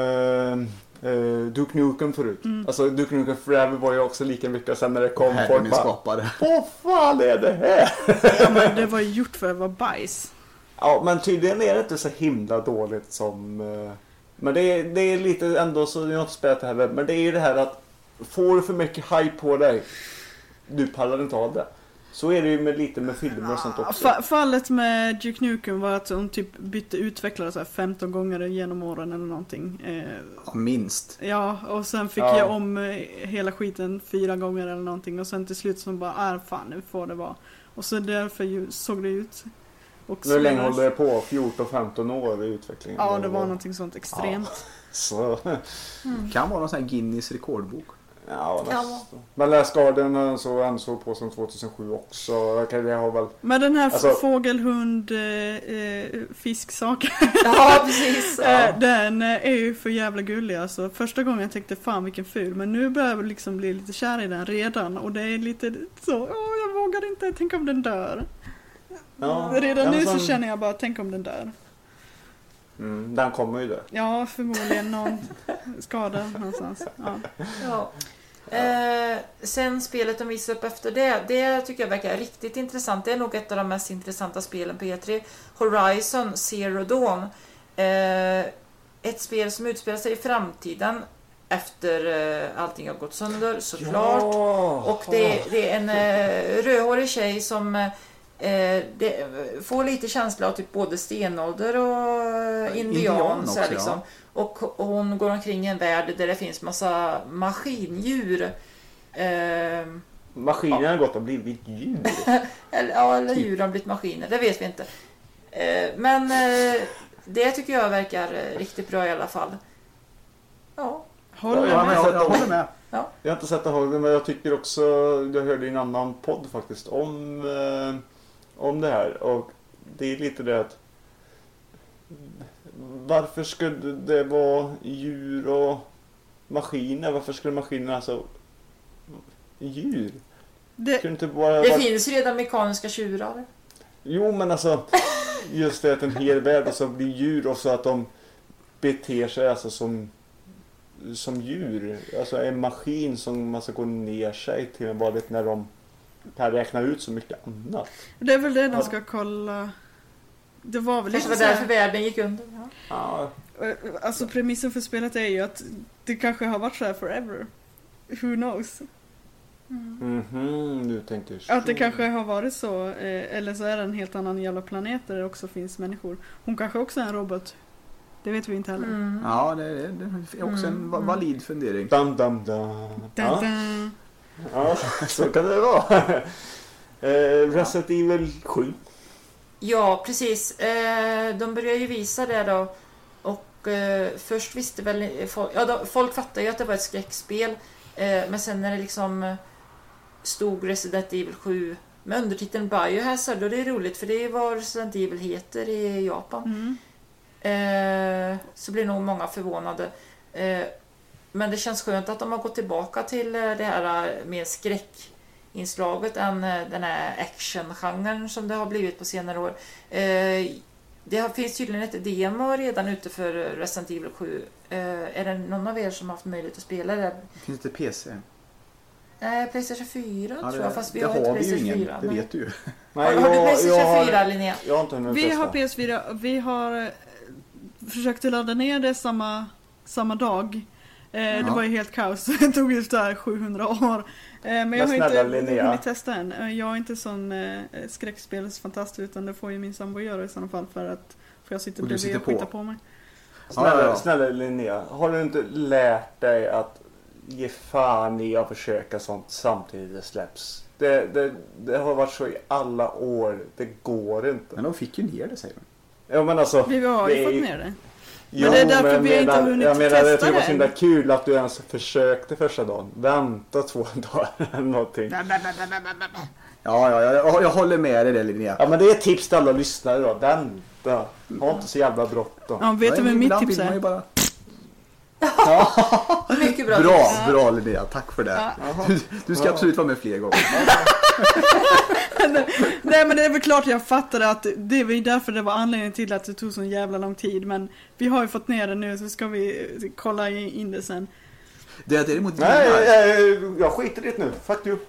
Duke Nukem förut. Alltså Duke Nukem Forever var ju också lika mycket, sen när det kom folk bara, vad fan är det här? Ja, men det var ju gjort för att vara bajs. Ja, men tydligen är det inte så himla dåligt som... Men det är lite ändå, så jag har inte spelat det heller. Men det är ju det här att får du för mycket hype på dig, du pallar inte av det. Så är det ju lite med filmer och sånt också. Fallet med Duke Nukem var att hon typ bytte utvecklare så här 15 gånger genom åren eller någonting. Minst. Ja, och sen fick jag om hela skiten 4 gånger eller någonting. Och sen till slut så bara, fan, nu får det vara. Och så därför såg det ut. Hur länge håller det på? 14-15 år i utvecklingen? Ja, det var någonting sånt extremt. Ja. Så. Kan vara någon sån här Guinness rekordbok. Ja, men Last Guardian så ansåg på som 2007 också. Det har väl... Men den här fågelhund fisksaken. Ja, precis. Den är ju för jävla gullig alltså. Första gången jag tänkte fan vilken ful, men nu börjar jag liksom bli lite kär i den redan, och det är lite så, jag vågar inte, tänk om den dör. Ja, redan nu så känner jag bara, tänk om den dör. Den kommer ju dö. Ja, förmodligen någon skada någonstans. Ja. Sen spelet de visar upp efter det tycker jag verkar riktigt intressant. Det är nog ett av de mest intressanta spelen på E3. Horizon Zero Dawn. Ett spel som utspelar sig i framtiden efter allting har gått sönder, såklart. Och det är en rödhårig tjej som det får lite känsla av typ både stenålder och indian så här, liksom. Och hon går omkring i en värld där det finns massa maskindjur. Maskiner har gått och blivit djur. eller djur har blivit maskiner, det vet vi inte. Men det tycker jag verkar riktigt bra i alla fall. Ja. Jag håller med. Ja. Jag har inte sett det, men jag tycker också, jag hörde i en annan podd faktiskt om det här, och det är lite det att varför skulle det vara djur och maskiner? Varför skulle maskinerna alltså djur? Det finns redan mekaniska tjurar. Jo, men alltså just det att en hel värld så blir djur, och så att de beter sig alltså som djur. Alltså en maskin som man ska gå ner sig till en vanligt när de kan räkna ut så mycket annat. Det är väl det de ska kolla. Det var väl kanske lite var därför världen gick under. Ja. Alltså premissen för spelet är ju att det kanske har varit så här forever. Who knows? Du tänker så. Att det kanske har varit så, eller så är det en helt annan jävla planet där det också finns människor. Hon kanske också är en robot. Det vet vi inte heller. Ja, det är också en valid fundering. Dum, dum, dum. Ja, så kan det vara. Resident Evil 7. Ja, precis. De började ju visa det då. Och först visste väl folk fattade ju att det var ett skräckspel. Men sen när det liksom stod Resident Evil 7 med undertiteln Biohazard, och det är roligt för det är vad Resident Evil heter i Japan. Så blir nog många förvånade. Men det känns skönt att de har gått tillbaka till det här mer skräckinslaget än den här actiongenren som det har blivit på senare år. Det finns tydligen ett demo redan ute för Resident Evil 7. Är det någon av er som har haft möjlighet att spela det? Finns det PC? Nej, PlayStation 4 tror jag. Fast vi det har har inte vi ju PlayStation ingen, 4. det vet du ju. Nej, har du PlayStation 4, Linnea? Jag har inte hunnit Vi testa. har PS4. Vi har försökt ladda ner det samma dag. Det var ju helt kaos. Det tog ju där 700 år. Men jag har inte hunnit testa än. Jag är inte sån skräckspelsfantast, utan det får ju min sambo göra i sådana fall, för jag sitter bredvid och skjuter på mig. Snälla Linnea, har du inte lärt dig att ge fan i att försöka sånt samtidigt det släpps? Det har varit så i alla år. Det går inte. Men de fick ju ner det, säger man. Ja, men alltså, vi har ju fått ner det. Men det är därför vi inte har hunnit testa det. Jag tycker det var så himla kul att du ens försökte första dagen. Vänta 2 dagar eller någonting. Ja, jag håller med dig där, Linnea. Ja, men det är ett tips till alla lyssnare då. Vänta. Ha inte så jävla bråttom. Ja, vet du vad mitt tips är? Bara... Mycket bra. Bra Linnea, tack för det. Ja. Du ska absolut vara med fler gånger. Nej, men det är väl klart jag fattade att det var därför det var anledningen till att det tog så jävla lång tid. Men vi har ju fått ner det nu, så ska vi kolla in det sen. Det är däremot... Nej, jag skiter i det nu. Fuck you.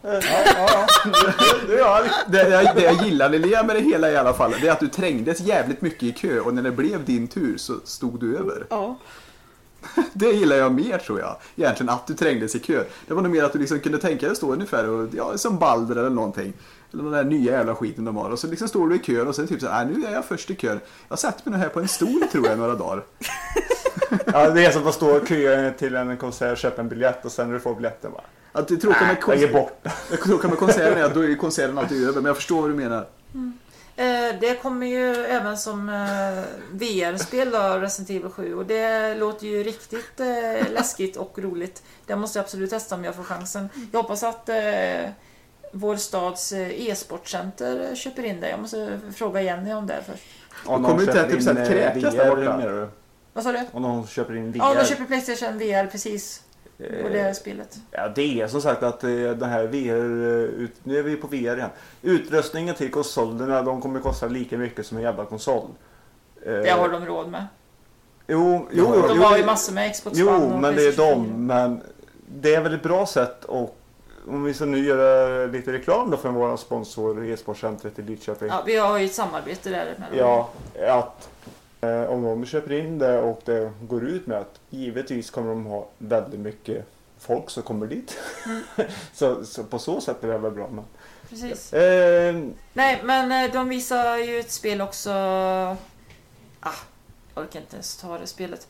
Det jag gillar Linnea med det hela i alla fall, det är att du trängdes jävligt mycket i kö, och när det blev din tur så stod du över. Ja. Det gillar jag mer, tror jag. Egentligen att du trängdes i kö. Det var nog mer att du liksom kunde tänka dig stå ungefär och, som Balder eller någonting. Eller den där nya jävla skiten de har. Och så liksom står du i kön och så typ så nu är jag först i kön. Jag sätter mig här på en stol, tror jag, några dagar. Ja, det är som att stå i kö till en konsert och köpa en biljett, och sen när du får biljetten bara... Att det tråkar med jag är borta. Det tråkar med konserten är att då är konserten alltid över. Men jag förstår vad du menar. Det kommer ju även som VR-spel då, Resident Evil 7, och det låter ju riktigt läskigt och roligt. Det måste jag absolut testa om jag får chansen. Jag hoppas att vår stads e-sportcenter köper in det. Jag måste fråga Jenny om det först. Om någon köper in VR, vad sa du? Om någon köper in VR. Ja, de köper PlayStation VR, precis. På det spelet. Ja, det är som sagt att den här VR, nu är vi på VR igen. Utrustningen till konsolerna, de kommer kosta lika mycket som en jävla konsol. Det har de råd med. Jo, de har ju massor med Xbox One. Jo, men det är de. Men det är väl ett bra sätt, och om vi så nu gör lite reklam då för vår sponsor e-sportcentret i Lidköping. Ja, vi har ju ett samarbete där med dem. Ja, att om de köper in det och det går ut med att givetvis kommer de ha väldigt mycket folk som kommer dit. Så på så sätt är det väl bra. Men... Precis. Nej, men de visar ju ett spel också. Jag orkar inte ens ta det spelet.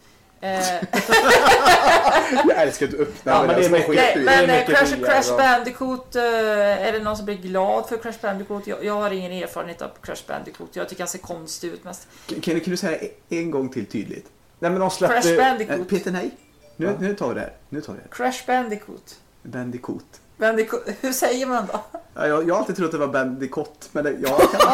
Jag älskar att öppna. Ja, men Crash Bandicoot, är det någon som blir glad för Crash Bandicoot? Jag har ingen erfarenhet av Crash Bandicoot. Jag tycker han ser konstig ut mest. Kan du säga en gång till tydligt? Nej, men de släppte... Crash Bandicoot. Peter, nej. Nu tar vi det här. Crash Bandicoot. Bandicoot. Hur säger man då? Ja, jag har alltid trott att det var Bandicoot, men jag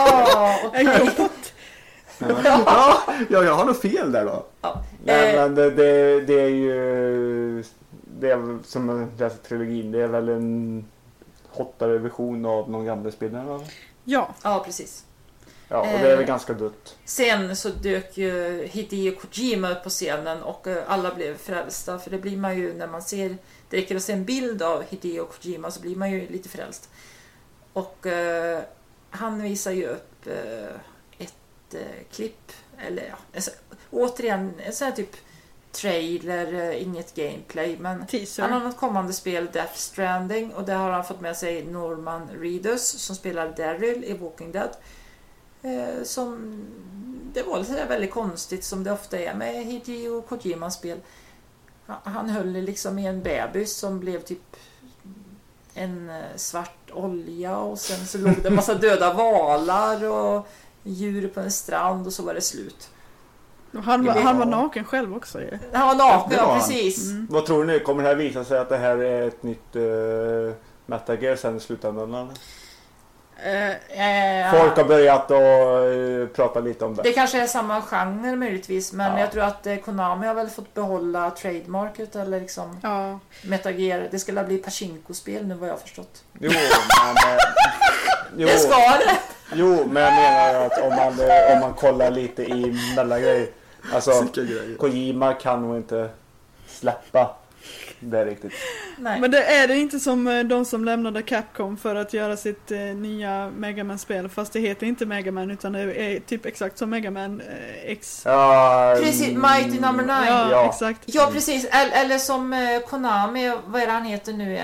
har nog fel där då. Ja. Nej, men det är ju... Det är som en trilogin. Det är väl en hotare version av någon gamla spelare. Ja, precis. Ja, och det är väl ganska dött. Sen så dök ju Hideo Kojima upp på scenen, och alla blev frälsta. För det blir man ju när man ser... Det räcker att se en bild av Hideo Kojima, så blir man ju lite frälst. Och han visar ju upp ett klipp, eller ja, återigen en sån här typ trailer, inget gameplay, men teaser. Han har något kommande spel, Death Stranding, och där har han fått med sig Norman Reedus som spelar Daryl i Walking Dead. Som det var lite väldigt konstigt, som det ofta är med Hideo Kojimas spel. Han höll liksom i en bebis som blev typ en svart olja, och sen så låg det en massa döda valar och djur på en strand, och så var det slut. Han var naken själv också. Ja. Han var naken, ja, precis. Vad tror ni? Kommer det här visa sig att det här är ett nytt Metal Gear sen i slutändan? Folk har börjat att prata lite om det. Det kanske är samma genre möjligtvis, men jag tror att Konami har väl fått behålla trademarket, eller liksom Metal Gear. Det ska bli Pachinko-spel nu, vad jag har förstått. Jo, men det ska det. Jo, men jag menar att om man kollar lite i mellangrejer, alltså Kojima kan nog inte släppa det riktigt. Nej. Men det är det inte som de som lämnade Capcom för att göra sitt nya Mega Man-spel, fast det heter inte Mega Man utan det är typ exakt som Mega Man X. Precis, Mighty Number 9. Ja, exakt. Ja, precis. Eller som Konami, vad är det han heter nu?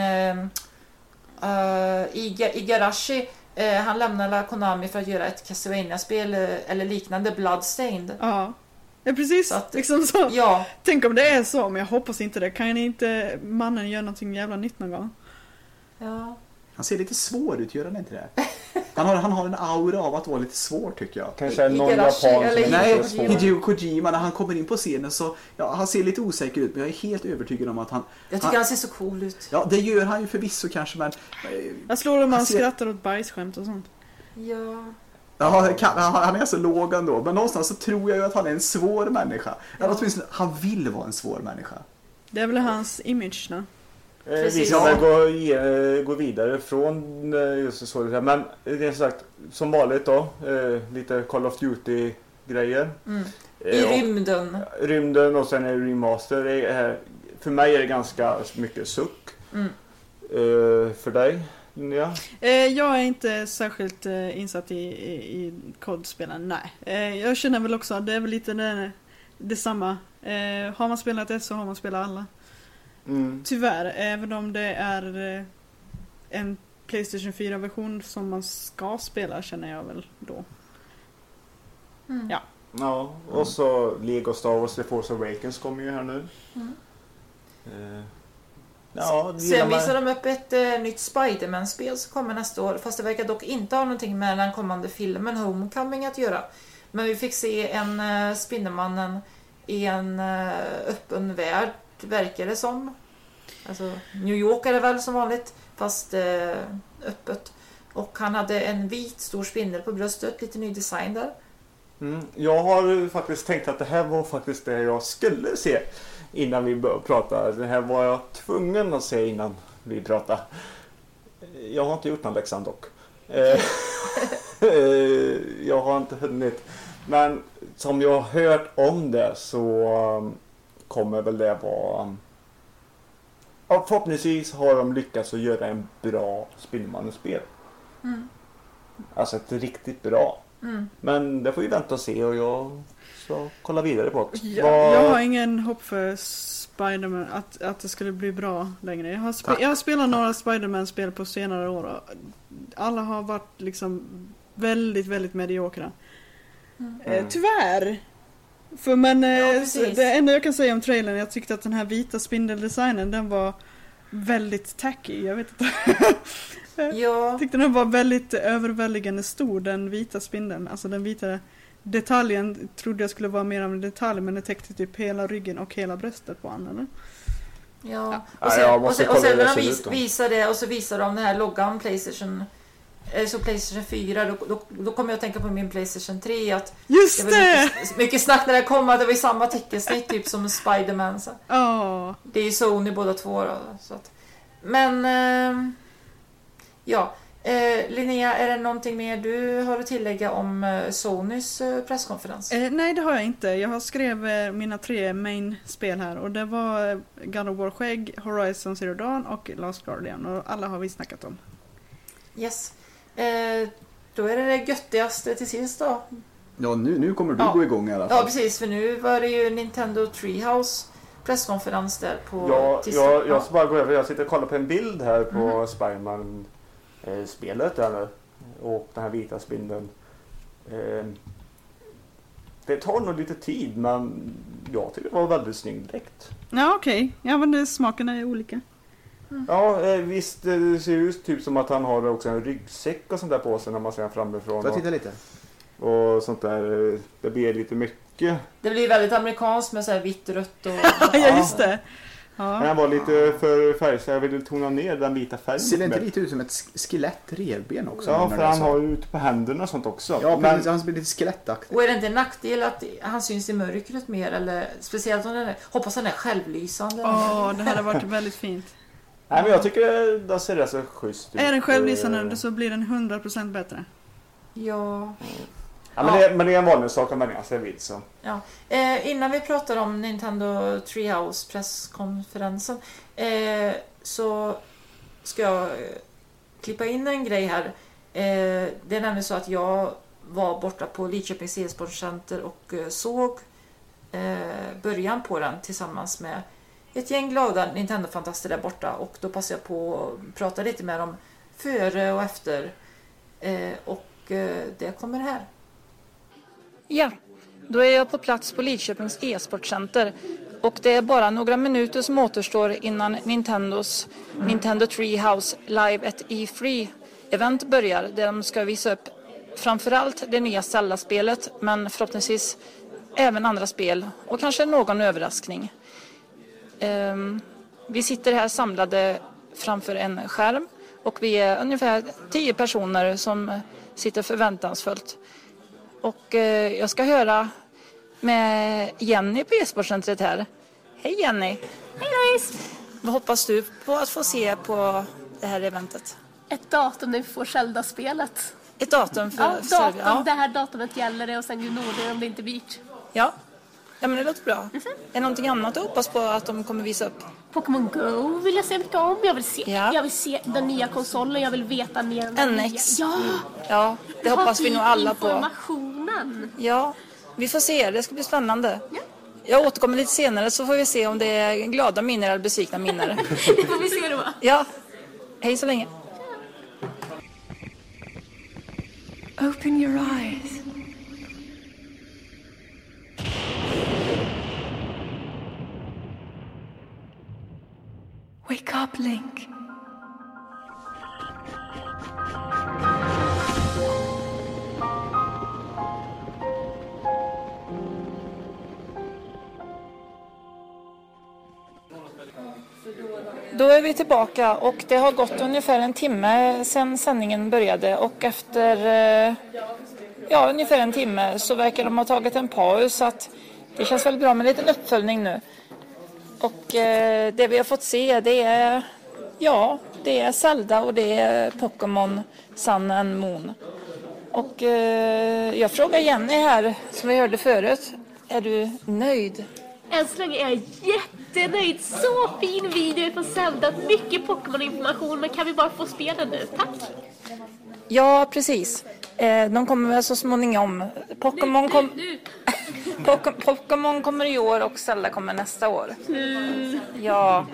Igarashi. Han lämnade Konami för att göra ett Castlevania-spel eller liknande, Bloodstained. Ja, precis. Så att, liksom så. Ja. Tänk om det är så, men jag hoppas inte det. Kan inte mannen göra någonting jävla nytt någon gång? Ja. Han ser lite svår ut, gör han inte det? Han har en aura av att vara lite svår, tycker jag. Kanske någon japan. Nej, Hideo Kojima, när han kommer in på scenen så han ser lite osäker ut, men jag är helt övertygad om att jag tycker han ser så cool ut. Ja, det gör han ju förvisso kanske, men jag slår om han skrattar åt bajsskämt och sånt. Ja. Han är så låg ändå, men någonstans så tror jag ju att han är en svår människa. Eller åtminstone, han vill vara en svår människa. Det är väl hans image nu. Vi ska väl gå vidare från just så här, men det är sagt som vanligt då, lite Call of Duty grejer. I rymden och sen är det remaster. För mig är det ganska mycket suck. För dig? Ja. Jag är inte särskilt insatt i kodspelen, nej. Jag känner väl också att det är väl lite detsamma. Har man spelat ett så har man spelat alla. Tyvärr, även om det är en PlayStation 4-version som man ska spela, känner jag väl då. Ja, och så Lego Star Wars The Force Awakens kommer ju här nu. Sen visar de upp ett nytt Spider-Man-spel som kommer nästa år, fast det verkar dock inte ha någonting med den kommande filmen Homecoming att göra. Men vi fick se en Spindelmannen i en öppen värld, verkar det som. Alltså, New York är det väl som vanligt, fast öppet. Och han hade en vit stor spindel på bröstet, lite ny design där. Jag har faktiskt tänkt att det här var faktiskt det jag skulle se innan vi började prata. Det här var jag tvungen att se innan vi pratade. Jag har inte gjort någon läxan dock. Jag har inte hunnit. Men som jag har hört om det så kommer väl det vara... Förhoppningsvis har de lyckats att göra en bra Spindelmannen-spel. Alltså ett riktigt bra. Men det får vi vänta och se, och jag ska kolla vidare på det. Jag har ingen hopp för Spider-Man att det skulle bli bra längre. Jag har spelat några Spider-Man-spel på senare år, och alla har varit liksom väldigt, väldigt mediokra. Tyvärr. Det enda jag kan säga om trailern, jag tyckte att den här vita spindeldesignen, den var väldigt tacky, jag vet inte. Jag tyckte den var väldigt överväldigande stor, den vita spindeln. Alltså den vita detaljen trodde jag skulle vara mer av en detalj, men det täckte typ hela ryggen och hela bröstet på honom. Och sen när de visar det, och så visar de den här loggan PlayStation 4, då kommer jag att tänka på min PlayStation 3 att just det! Mycket snack när det kom att det var i samma teckensnitt typ som Spider-Man. Så. Det är ju Sony båda två då, så att. Men Linnea, är det någonting mer du har att tillägga om Sonys presskonferens? Nej, det har jag inte. Jag har skrivit mina 3 main-spel här, och det var God of War Skägg, Horizon Zero Dawn och Last Guardian, och alla har vi snackat om. Yes. Då är det göttigaste till sist då. Ja, nu kommer du gå igång i alla fall. Ja, precis. För nu var det ju Nintendo Treehouse presskonferens där på tisdag. Jag ska bara gå över. Jag sitter och kollar på en bild här på Spiderman-spelet där nu. Och den här vita spindeln. Det tar nog lite tid, men jag tycker det var väldigt snygg dräkt. Ja, okej. Ja, men smakerna är olika. Ja, visst. Det ser ut typ som att han har också en ryggsäck och sånt där på sig när man ser framifrån. Får jag titta lite? Och sånt där. Det blir lite mycket. Det blir väldigt amerikanskt med så här vitt, rött och... Ja, just det. Ja. Men han var lite för färg, så jag ville tona ner den vita färgen. Ser det inte lite ut som ett skelett revben också? Ja, för han har ju ute på händerna och sånt också. Ja, men han blir lite skelettaktig. Och är det inte en nackdel att han syns i mörkret mer? Eller speciellt om hoppas han är självlysande. Det hade varit väldigt fint. Nej, men jag tycker det ser rätt så schysst ut. Är den självlysande så blir den 100% bättre. Ja. Ja, men det är en vanlig sak att vänja sig vid så. Ja. Innan vi pratar om Nintendo Treehouse presskonferensen så ska jag klippa in en grej här. Det är nämligen så att jag var borta på Lidköpings e-sportcenter och såg början på den tillsammans med ett gäng glada Nintendo-fantaster där borta, och då passade jag på att prata lite med dem före och efter, och det kommer här. Ja, då är jag på plats på Lidköpings e-sportcenter och det är bara några minuter som återstår innan Nintendo Treehouse Live at E3-event börjar, där de ska visa upp framförallt det nya Zelda-spelet, men förhoppningsvis även andra spel och kanske någon överraskning. Vi sitter här samlade framför en skärm och vi är ungefär 10 personer som sitter förväntansfullt. Och jag ska höra med Jenny på e-sportcentret här. Hej Jenny! Hej guys! Vad hoppas du på att få se på det här eventet? Ett datum när vi får Zelda-spelet. Ett datum för datum, ja. Det här datumet gäller det och sen Gunode om det inte blir. Ja, men det låter bra. Är det någonting annat du hoppas på att de kommer visa upp? Pokémon Go vill jag se mycket om. Jag vill se den nya konsolen. Jag vill veta mer om den NX. nya. Ja, det hoppas vi nog alla på. Informationen. Ja, vi får se. Det ska bli spännande. Ja. Jag återkommer lite senare så får vi se om det är glada minnen eller besvikna minnen. Det får vi se då. Ja, hej så länge. Open your eyes. Wake up, Link. Då är vi tillbaka och det har gått ungefär en timme sedan sändningen började och efter ungefär en timme så verkar de ha tagit en paus, så att det känns väldigt bra med en liten uppföljning nu. Och det vi har fått se det är Zelda och det är Pokémon Sun and Moon. Och jag frågar Jenny här som vi hörde förut, är du nöjd? Än så länge är jag jättenöjd. Så fin video på Zelda. Mycket Pokémon-information. Men kan vi bara få spela nu? Tack. Ja, precis. De kommer väl så småningom. Pokémon kommer i år och Zelda kommer nästa år. Ja.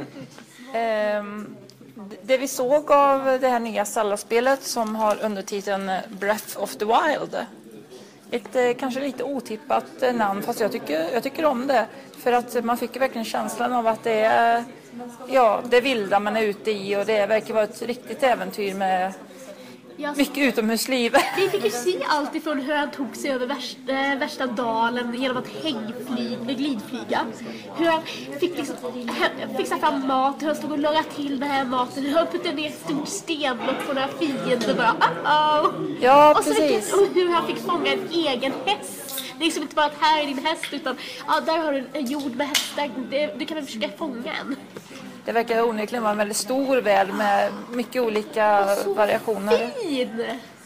Det vi såg av det här nya Zelda-spelet som har undertiteln Breath of the Wild. Ett kanske lite otippat namn, fast jag tycker om det. För att man fick verkligen känslan av att det är det vilda man är ute i, och det verkar vara ett riktigt äventyr med mycket utomhusliv. Vi fick ju se allt ifrån hur han tog sig över värsta dalen genom att glidflyga. Hur han fick fixa fram mat, hur han stod och lagade till den här maten, hur han puttade ner ett stort stenblock på några fiender och bara Ja, och precis. Och hur han fick fånga en egen häst. Det är liksom inte bara att här är din häst, utan där har du en jord med hästar. Du kan väl försöka fånga en. Det verkar onekligen vara en väldigt stor värld med mycket olika variationer. Fin!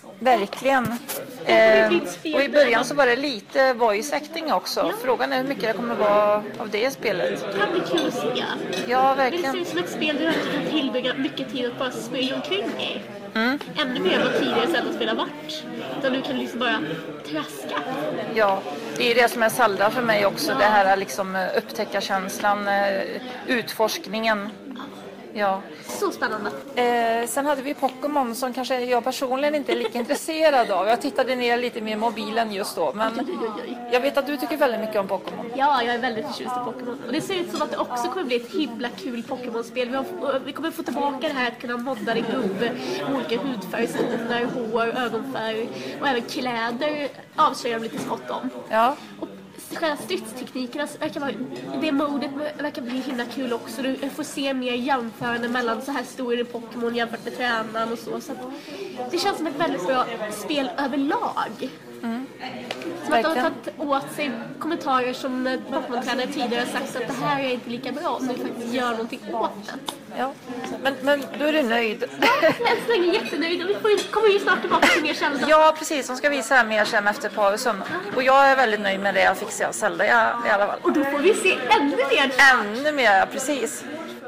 Verkligen. Och i början så var det lite voice acting också. Frågan är hur mycket det kommer att vara av det spelet. Det kan bli kul att se. Ja, verkligen. Det ser ut som ett spel där du kan tillbringa mycket tid att bara spela omkring i. Ännu mer än vad tidigare sätt att spela vart. Där du kan liksom bara traska. Ja, det är det som är Zelda för mig också. Det här liksom upptäckarkänslan, utforskningen. Ja. Så spännande. Sen hade vi Pokémon som kanske jag personligen inte är lika intresserad av. Jag tittade ner lite mer i mobilen just då. Men jag vet att du tycker väldigt mycket om Pokémon. Ja, jag är väldigt förtjust i Pokémon. Och det ser ut som att det också kommer bli ett himla kul Pokémon-spel. Vi kommer få tillbaka det här att kunna modda din gubbe. Olika hudfärgstoner, hår, ögonfärg och även kläder avslöjar de lite smått om. Ja. Och själva stridsteknikerna verkar vara, det modet verkar bli himla kul också. Du får se mer jämförande mellan så här stora i Pokémon jämfört med tränaren och så. Så det känns som ett väldigt bra spel överlag. Som att de har tagit åt sig kommentarer som Pokémon-tränare tidigare sagt att det här är inte lika bra om du faktiskt gör någonting åt det. Ja, men då är du nöjd. Jag är jättenöjd. Vi kommer ju snart tillbaka till mer Zelda. Ja, precis. De ska visa här mer sen efter pausen. Och jag är väldigt nöjd med det jag fick se av Zelda i alla fall. Och då får vi se ännu mer. Ännu mer, precis.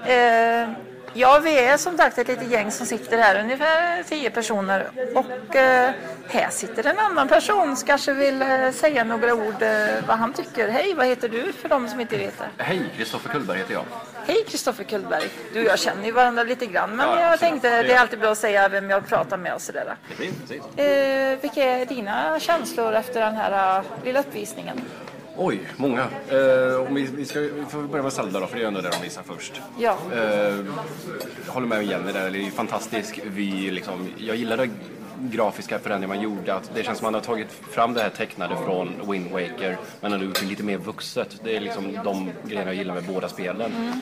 Ja, vi är som sagt ett litet gäng som sitter här, ungefär 10 personer. Och här sitter en annan person som kanske vill säga några ord vad han tycker. Hej, vad heter du för de som inte vet det? Hej, Kristoffer Kullberg heter jag. Hej, Kristoffer Kullberg. Du och jag känner ju varandra lite grann, men jag tänkte det är alltid bra att säga vem jag pratar med och sådär. Precis. Vilka är dina känslor efter den här lilla uppvisningen? Oj, många. Vi får börja med Zelda då, för det är ändå det de visar först. Ja. Håller med Jenny där, det är fantastiskt. Jag gillar det grafiska förändringar man gjorde. Att det känns som man har tagit fram det här tecknade från Wind Waker, men har gjort det lite mer vuxet. Det är liksom de grejerna jag gillar med båda spelen.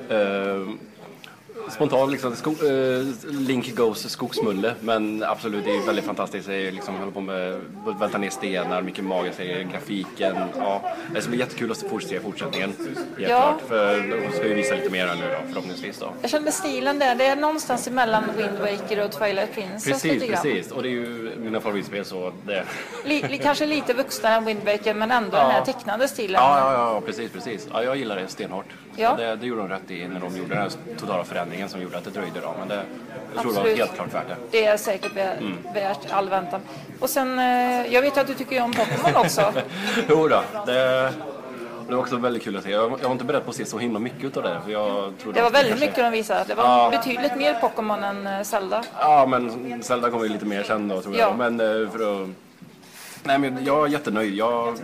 Spontant liksom Link Goes skogsmulle, men absolut det är väldigt fantastiskt. Det är liksom håller på med välta ner stenar, mycket magiskt, grafiken. Ja, det ska bli jättekul att fortsätta i fortsättningen. Helt klart, för de ska ju visa lite mer nu då, förhoppningsvis då. Jag kände stilen där, det är någonstans emellan Wind Waker och Twilight Princess. Precis, och det är ju mina favoritspel så det... Kanske lite vuxnare än Wind Waker, men ändå den här tecknade stilen. Ja, precis. Ja, jag gillar det stenhårt. Ja. Det gjorde de rätt i när de gjorde den här totala förändringen som gjorde att det dröjde då, men jag tror det var helt klart värt det. Det är säkert värt all väntan. Och sen, jag vet att du tycker om Pokémon också. Jo då, det var också väldigt kul att se. Jag var inte beredd på att se så himla mycket av det. För jag trodde det var väldigt mycket de visade. Det var betydligt mer Pokémon än Zelda. Ja, men Zelda kommer ju lite mer sen då, tror jag. Men men jag är jättenöjd.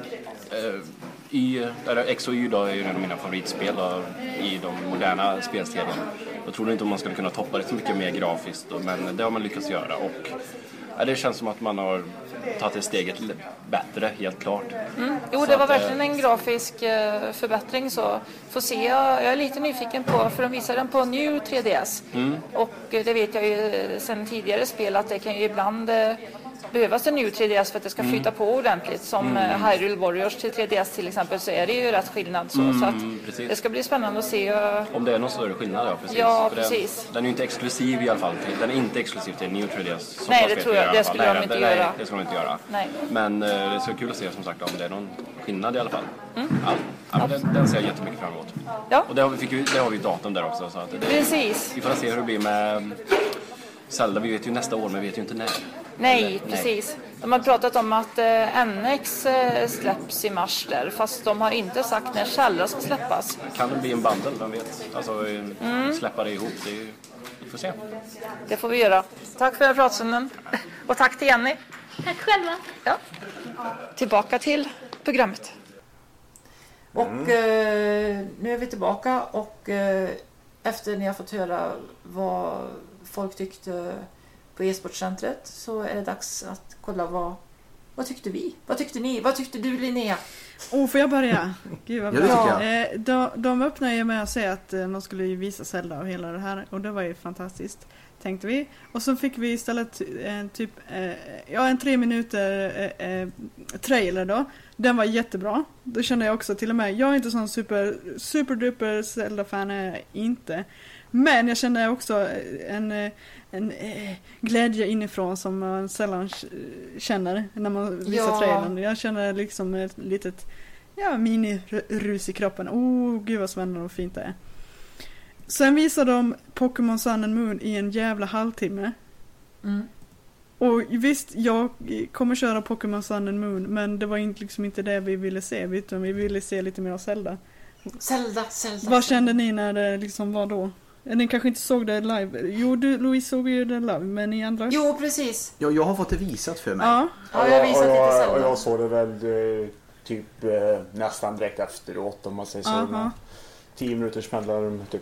X och Y då är ju en av mina favoritspel då, i de moderna spelserierna. Jag tror inte om man skulle kunna toppa det så mycket mer grafiskt då, men det har man lyckats göra och det känns som att man har tagit ett steget bättre, helt klart. Jo, det var verkligen en grafisk förbättring så får se. Jag är lite nyfiken på, för de visar den på New 3DS och det vet jag ju sedan tidigare spel att det kan ju ibland behövas en New 3DS för att det ska flyta på ordentligt. Som Hyrule Warriors till 3DS till exempel, så är det ju rätt skillnad. Så att det ska bli spännande att se. Om det är någon större skillnad, ja, precis. Ja, precis. Den är ju inte exklusiv i alla fall. Den är inte exklusiv till New 3DS. Nej, det tror jag. Det skulle de inte göra. Nej, det ska de inte göra. Nej. Men det är så kul att se som sagt om det är någon skillnad i alla fall. Ja, den ser jag jättemycket fram emot. Ja. Och det har vi datum där också. Så att precis. Vi får se hur det blir med Zelda. Vi vet ju nästa år, men vi vet ju inte när. Nej, precis. De har pratat om att NX släpps i mars där, fast de har inte sagt när Zelda ska släppas. Kan det bli en bundle, vem vet? Alltså släppa det ihop, vi får se. Det får vi göra. Tack för pratstunden. Och tack till Jenny. Tack själva. Ja. Tillbaka till programmet. Och nu är vi tillbaka och efter ni har fått höra vad folk tyckte på e-sportcentret så är det dags att kolla vad tyckte vi? Vad tyckte ni? Vad tyckte du, Linnea? Får jag börja? Gud vad bra. De öppnade ju med att säga att de skulle visa Zelda och hela det här och det var ju fantastiskt, tänkte vi. Och så fick vi istället en 3 minuter trailer då. Den var jättebra. Då kände jag också till och med, jag är inte sån superduper Zelda-fan är inte. Men jag känner också en glädje inifrån som man sällan känner när man visar trailern. Jag känner liksom ett litet mini-rus i kroppen. Gud vad spännande och fint det är. Sen visar de Pokémon Sun and Moon i en jävla halvtimme. Och visst, jag kommer köra Pokémon Sun and Moon, men det var liksom inte det vi ville se, utan vi ville se lite mer av Zelda. Zelda. Vad kände ni när det liksom var då? Ni kanske inte såg det live. Jo, Louise såg ju det live, men ni andra? Jo, precis. Ja, jag har fått det visat för mig. Ja, jag har visat lite Zelda. Och jag såg det väl typ nästan direkt efteråt, om man säger så. 10 minuters mellanrum typ.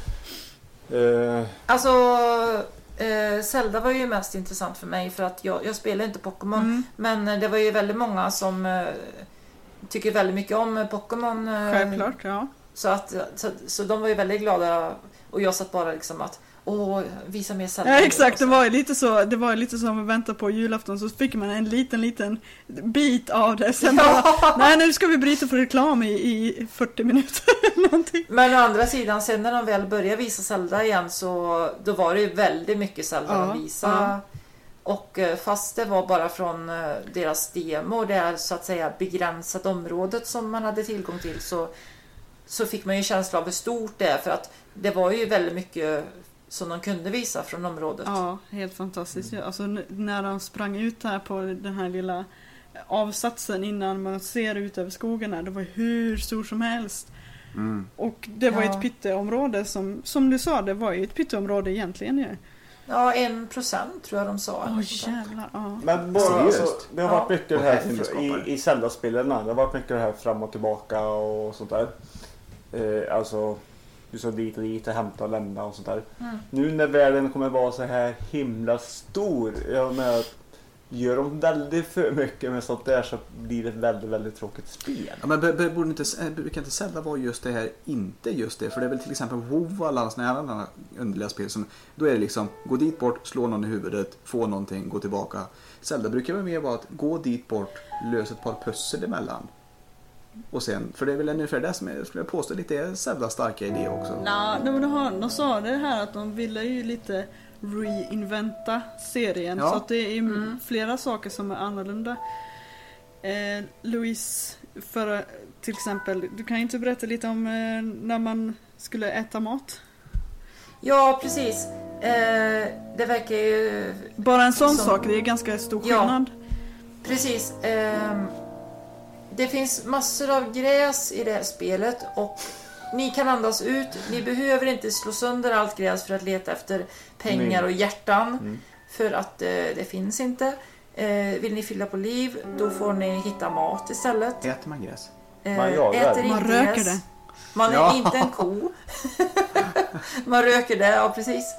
Alltså Zelda var ju mest intressant för mig, för att jag spelar inte Pokémon, men det var ju väldigt många som tycker väldigt mycket om Pokémon. Självklart, ja. Så de var ju väldigt glada, och jag satt bara liksom att visa mer Zelda. Ja, exakt, det var ju lite som att vänta på julafton, så fick man en liten bit av det. Sen bara, nu ska vi bryta för reklam i 40 minuter någonting. Men å andra sidan, sen när de väl började visa Zelda igen, så då var det ju väldigt mycket Zelda de visade. Och fast det var bara från deras demo, det är så att säga begränsat området som man hade tillgång till, så fick man ju känsla av hur stort det är, för att det var ju väldigt mycket som de kunde visa från området. Ja, helt fantastiskt. Alltså när de sprang ut här på den här lilla avsatsen innan man ser ut över skogarna, det var hur stor som helst. Och det var ett pytteområde som du sa, det var ju ett pytteområde egentligen ju. Ja, 1% tror jag de sa. Jävlar, Men bara, alltså, det har varit mycket det här i Zelda-spelarna. Det har varit mycket det här fram och tillbaka och sånt där. Alltså, du så dit och dit och hämta och lämna och sånt där. Nu när världen kommer vara så här himla stor, jag menar, gör de väldigt för mycket med sånt där, så blir det ett väldigt, väldigt tråkigt spel. Ja, men brukar inte Zelda vara just det här, inte just det, för det är väl till exempel WoW och alla såna här underliga spel som, då är det liksom, gå dit bort, slå någon i huvudet, få någonting, gå tillbaka. Zelda brukar väl mer vara att gå dit bort, lösa ett par pussel emellan. Och sen, för det är väl ungefär det som jag skulle påstå lite är Zelda starka idé också. De sa det här att de ville ju lite reinventa serien, så att det är flera saker som är annorlunda. Louise, för till exempel, du kan inte berätta lite om när man skulle äta mat? Ja, precis. Det verkar ju... Bara en sån sak, det är ganska stor skillnad. Precis. Det finns massor av gräs i det här spelet, och ni kan andas ut. Ni behöver inte slå sönder allt gräs för att leta efter pengar och hjärtan. För att det finns inte. Vill ni fylla på liv, då får ni hitta mat istället. Äter man gräs? Man röker det. Man är inte en ko. Man röker det, ja precis.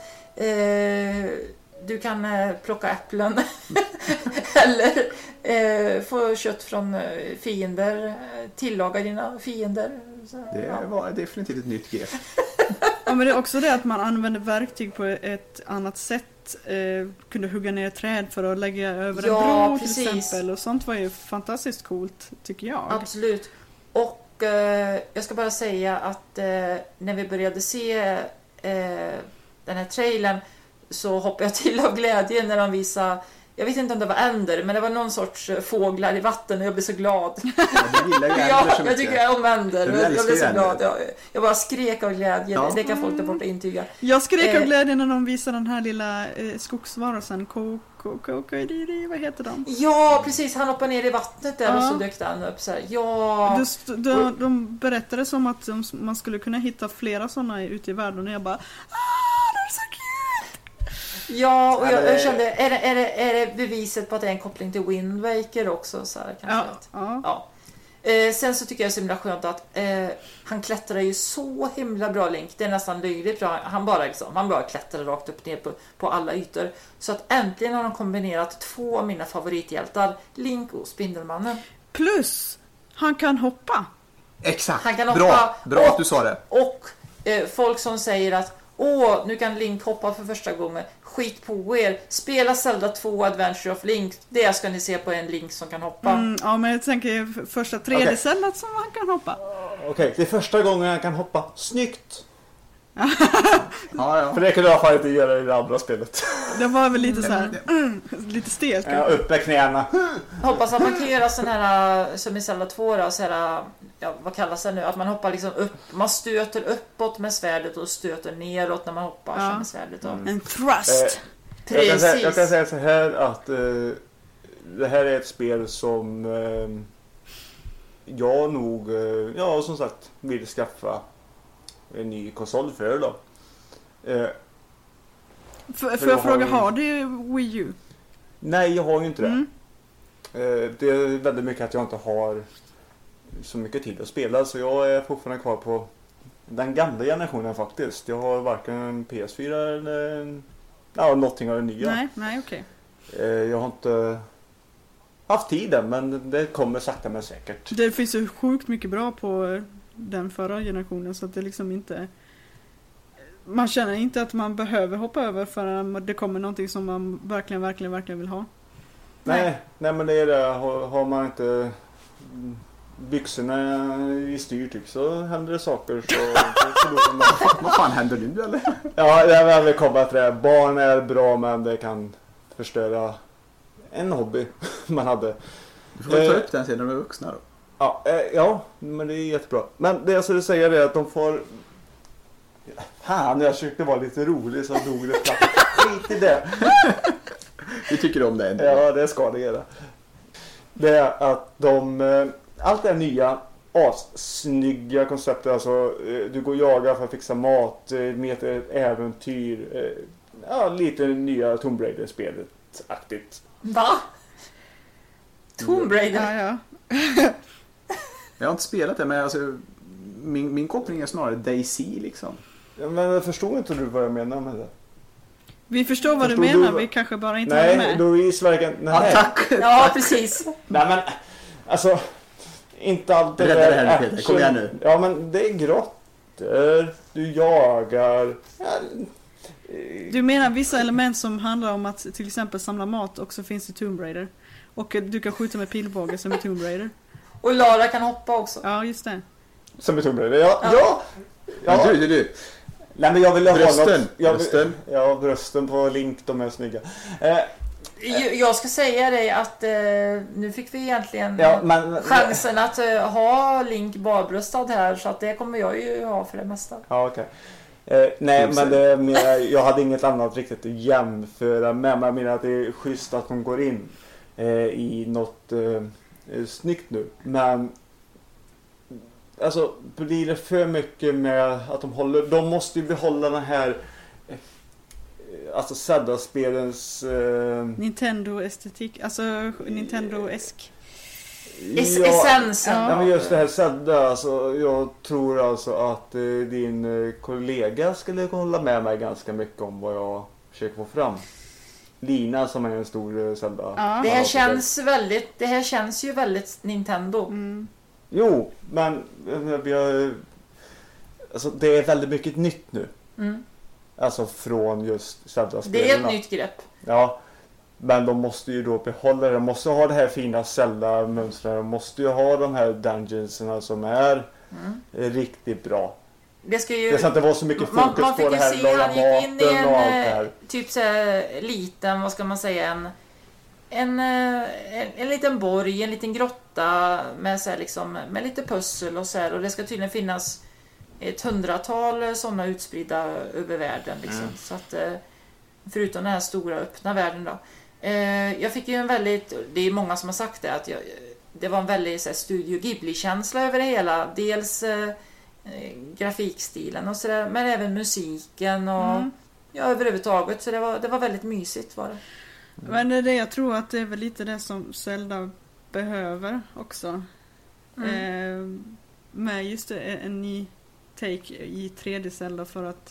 Du kan plocka äpplen. Eller få kött från fiender. Tillaga dina fiender. Det var definitivt ett nytt grepp. Ja, men det är också det att man använder verktyg på ett annat sätt. Kunde hugga ner träd för att lägga över en bro till exempel. Och sånt var ju fantastiskt coolt, tycker jag. Absolut. Och jag ska bara säga att när vi började se den här trailern, så hoppade jag till av glädje när de visade, jag vet inte om det var änder, men det var någon sorts fåglar i vatten, och jag blev så glad. Jag tycker om änder. Jag blev så glad. Jag bara skrek av glädje. Det kan folk där borta intyga. Jag skrek av glädje när de visade den här lilla skogsvarelsen. Vad heter de? Ja, precis. Han hoppade ner i vattnet där och så dök den upp. Så här. De berättade som att man skulle kunna hitta flera sådana ute i världen, och jag bara, de är så cute! Ja, och jag kände, är det beviset på att det är en koppling till Wind Waker också? Så här, kanske ja. Sen så tycker jag det är så himla skönt att han klättrar ju så himla bra, Link. Det är nästan löjligt bra. Han bara klättrar rakt upp ner på alla ytor. Så att äntligen har de kombinerat två av mina favorithjältar, Link och Spindelmannen. Plus, han kan hoppa. Exakt, han kan hoppa. Bra att du sa det. Och folk som säger att nu kan Link hoppa för första gången. Skit på er. Spela Zelda 2 Adventure of Link. Det ska ni se på en Link som kan hoppa. Ja, men jag tänker första 3D-Zelda som han kan hoppa. Okej, det är första gången han kan hoppa. Snyggt! Ja. För det kunde jag fan inte göra i det andra spelet. Det var väl lite så här, lite stelt. Ja, upp med knäna. Hoppas att man kan göra sån här som i Zelda 2 då, så här, ja, vad kallas det nu? Att man hoppar liksom upp, man stöter uppåt med svärdet och stöter neråt när man hoppar med svärdet. En thrust. Precis. Jag kan säga så här att det här är ett spel som jag nog, som sagt, vill skaffa en ny konsol för då. Får jag fråga, har du Wii U? Nej, jag har ju inte det. Det är väldigt mycket att jag inte har så mycket tid att spela, så jag är fortfarande kvar på den gamla generationen faktiskt. Jag har varken en PS4 eller någonting av det nya. Nej, okej. Jag har inte haft tiden, men det kommer sakta men säkert. Det finns ju sjukt mycket bra på den förra generationen, så att det liksom inte... Man känner inte att man behöver hoppa över förrän det kommer någonting som man verkligen vill ha. Nej, men det är det. Har man inte byxorna i styr så händer det saker. Vad fan händer nu eller? Ja, jag vill komma till det. Barn är bra, men det kan förstöra en hobby man hade. Du får ta upp den sen när de är vuxna då. Ja, men det är jättebra. Men det jag skulle säga är att de får... Fan, jag försökte vara lite rolig så dog det platt. Skit i det. Vi tycker om det ändå. Ja, det ska det göra. Det är att allt det nya snygga konceptet, alltså du går och jagar för att fixa mat, med ett äventyr, lite nya Tomb Raider-spelet-aktigt. Va? Tomb Raider? Ja. Jag har inte spelat det, men alltså, min koppling är snarare DayZ liksom. Ja, men förstår inte du vad jag menar med det? Vi förstår vad du menar, vi kanske bara inte håller med. Nej, Louise verkar... Ja, tack! Ja, precis. Nej, men alltså... Inte allt det där Peter, kom igen nu. Ja, men det är grottor, du jagar... Du menar vissa element som handlar om att till exempel samla mat också finns i Tomb Raider. Och du kan skjuta med pilbåge som i Tomb Raider. Och Lara kan hoppa också. Ja, just det. Som i Tomb Raider, ja. Men du. Nej, men jag vill ha brösten. Ja, brösten på Link, de är snygga. Jag ska säga dig att nu fick vi egentligen chansen att ha Link barbröstad här, så att det kommer jag ju ha för det mesta. Ja, okej. Nej, men det är mer, jag hade inget annat riktigt att jämföra med. Men jag menar att det är schysst att de går in i något snyggt nu. Men alltså, blir det för mycket med att de måste ju behålla den här alltså Zelda-spelens Nintendo-estetik, alltså Nintendo-esk. Essensen. Ja, men just det här Zelda, alltså, jag tror alltså att din kollega skulle hålla med mig ganska mycket om vad jag försöker få fram. Lina som är en stor Zelda. Ja. Det här känns ju väldigt Nintendo. Mm. Jo, men alltså, det är väldigt mycket nytt nu. Mm. Alltså från just Zelda-spelarna. Det är ett nytt grepp. Ja, men de måste ju då behålla det. De måste ha det här fina Zelda-mönstret. De måste ju ha de här dungeonsarna som är riktigt bra. Det ska ju... Det ska inte vara så mycket fokus man på det här laga maten och allt det här. Typ så här liten, vad ska man säga, en liten borg, en liten grotta med så här liksom, med lite pussel och så här, och det ska tydligen finnas ett 100-tal sådana utspridda över världen liksom. Så att förutom den här stora öppna världen då. Jag fick ju en väldigt, det är många som har sagt det, att det var en väldigt så här, Studio Ghibli-känsla över det hela. Dels grafikstilen och sådär, men även musiken och överhuvudtaget, så det var väldigt mysigt var det. Men det är det, jag tror att det är väl lite det som Zelda behöver också. Med just det, en ny take i 3D Zelda för att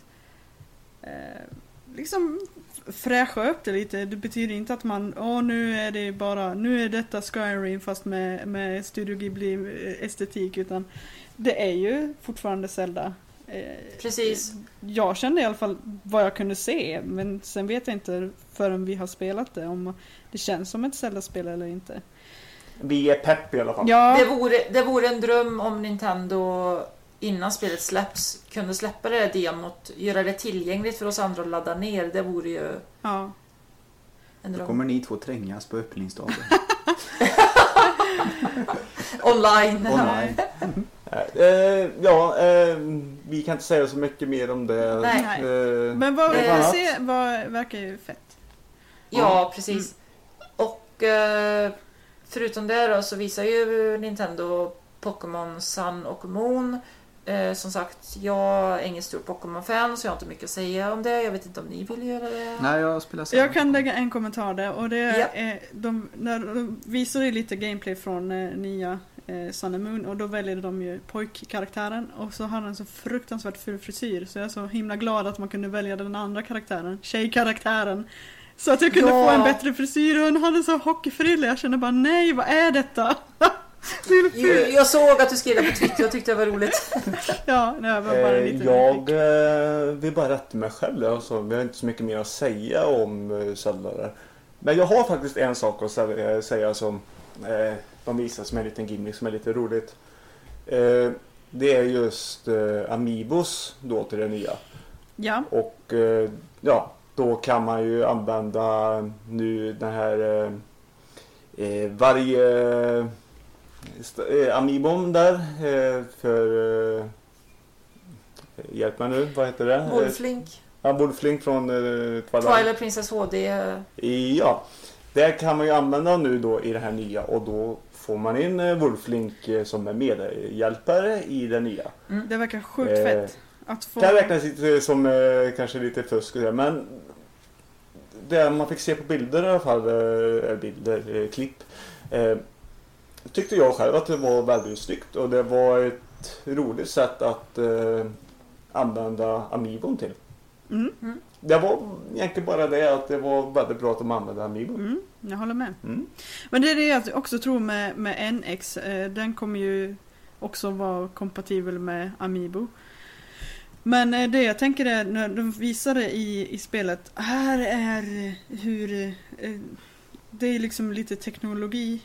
liksom fräscha upp det lite. Det betyder inte att man nu är detta Skyrim fast med Studio Ghibli estetik, utan det är ju fortfarande Zelda. Precis. Jag kände i alla fall vad jag kunde se, men sen vet jag inte förrän vi har spelat det om det känns som ett Zelda-spel eller inte. Vi är pepp i alla fall. Ja. Det vore en dröm om Nintendo innan spelet släpps kunde släppa det demot, göra det tillgängligt för oss andra att ladda ner, det vore ju en dröm. Då kommer ni 2 trängas på öppningsdagen. Online. Vi kan inte säga så mycket mer om det. Nej. Men vad verkar ju fett. Ja, precis. Och förutom det då, så visar ju Nintendo Pokémon Sun och Moon. Som sagt, jag är ingen stor Pokémon-fan, så jag har inte mycket att säga om det. Jag vet inte om ni vill göra det. Nej, jag spelar Sun. Jag kan lägga en kommentar där. Och det är, när de visade lite gameplay från nya Sun and Moon. Och då väljer de ju pojkkaraktären. Och så har han så fruktansvärt ful frisyr. Så jag är så himla glad att man kunde välja den andra karaktären. Tjejkaraktären. Så att jag kunde få en bättre frisyr. Och han hade så hockeyfrilla. Jag kände bara, nej, vad är detta? Jag såg att du skrev det på Twitter. Jag tyckte det var roligt. Ja, det var bara lite jag vill bara rätta mig själv. Alltså, vi har inte så mycket mer att säga om Zelda där. Men jag har faktiskt en sak att säga som de visar som en liten gimmick som är lite roligt. Det är just Amiibos då till det nya. Ja. Och då kan man ju använda nu den här varje Amiibon där för hjälp mig nu, vad heter det? Wolflink. Ja, Wolflink från Twilight Princess HD. Ja, det kan man ju använda nu då i det här nya, och då får man in Wolflink som är medhjälpare i det nya. Det verkar sjukt fett. Att få... Det räknas lite som kanske lite fusk, men det man fick se på bilder i alla fall, klipp, tyckte jag själv att det var väldigt snyggt, och det var ett roligt sätt att använda Amiibon till. Det var egentligen bara det att det var väldigt bra att de använde Amiibon. Jag håller med. Men det är det jag också tror med NX. Den kommer ju också vara kompatibel med Amiibo. Men det jag tänker är när de visar det i spelet. Här är hur det är liksom lite teknologi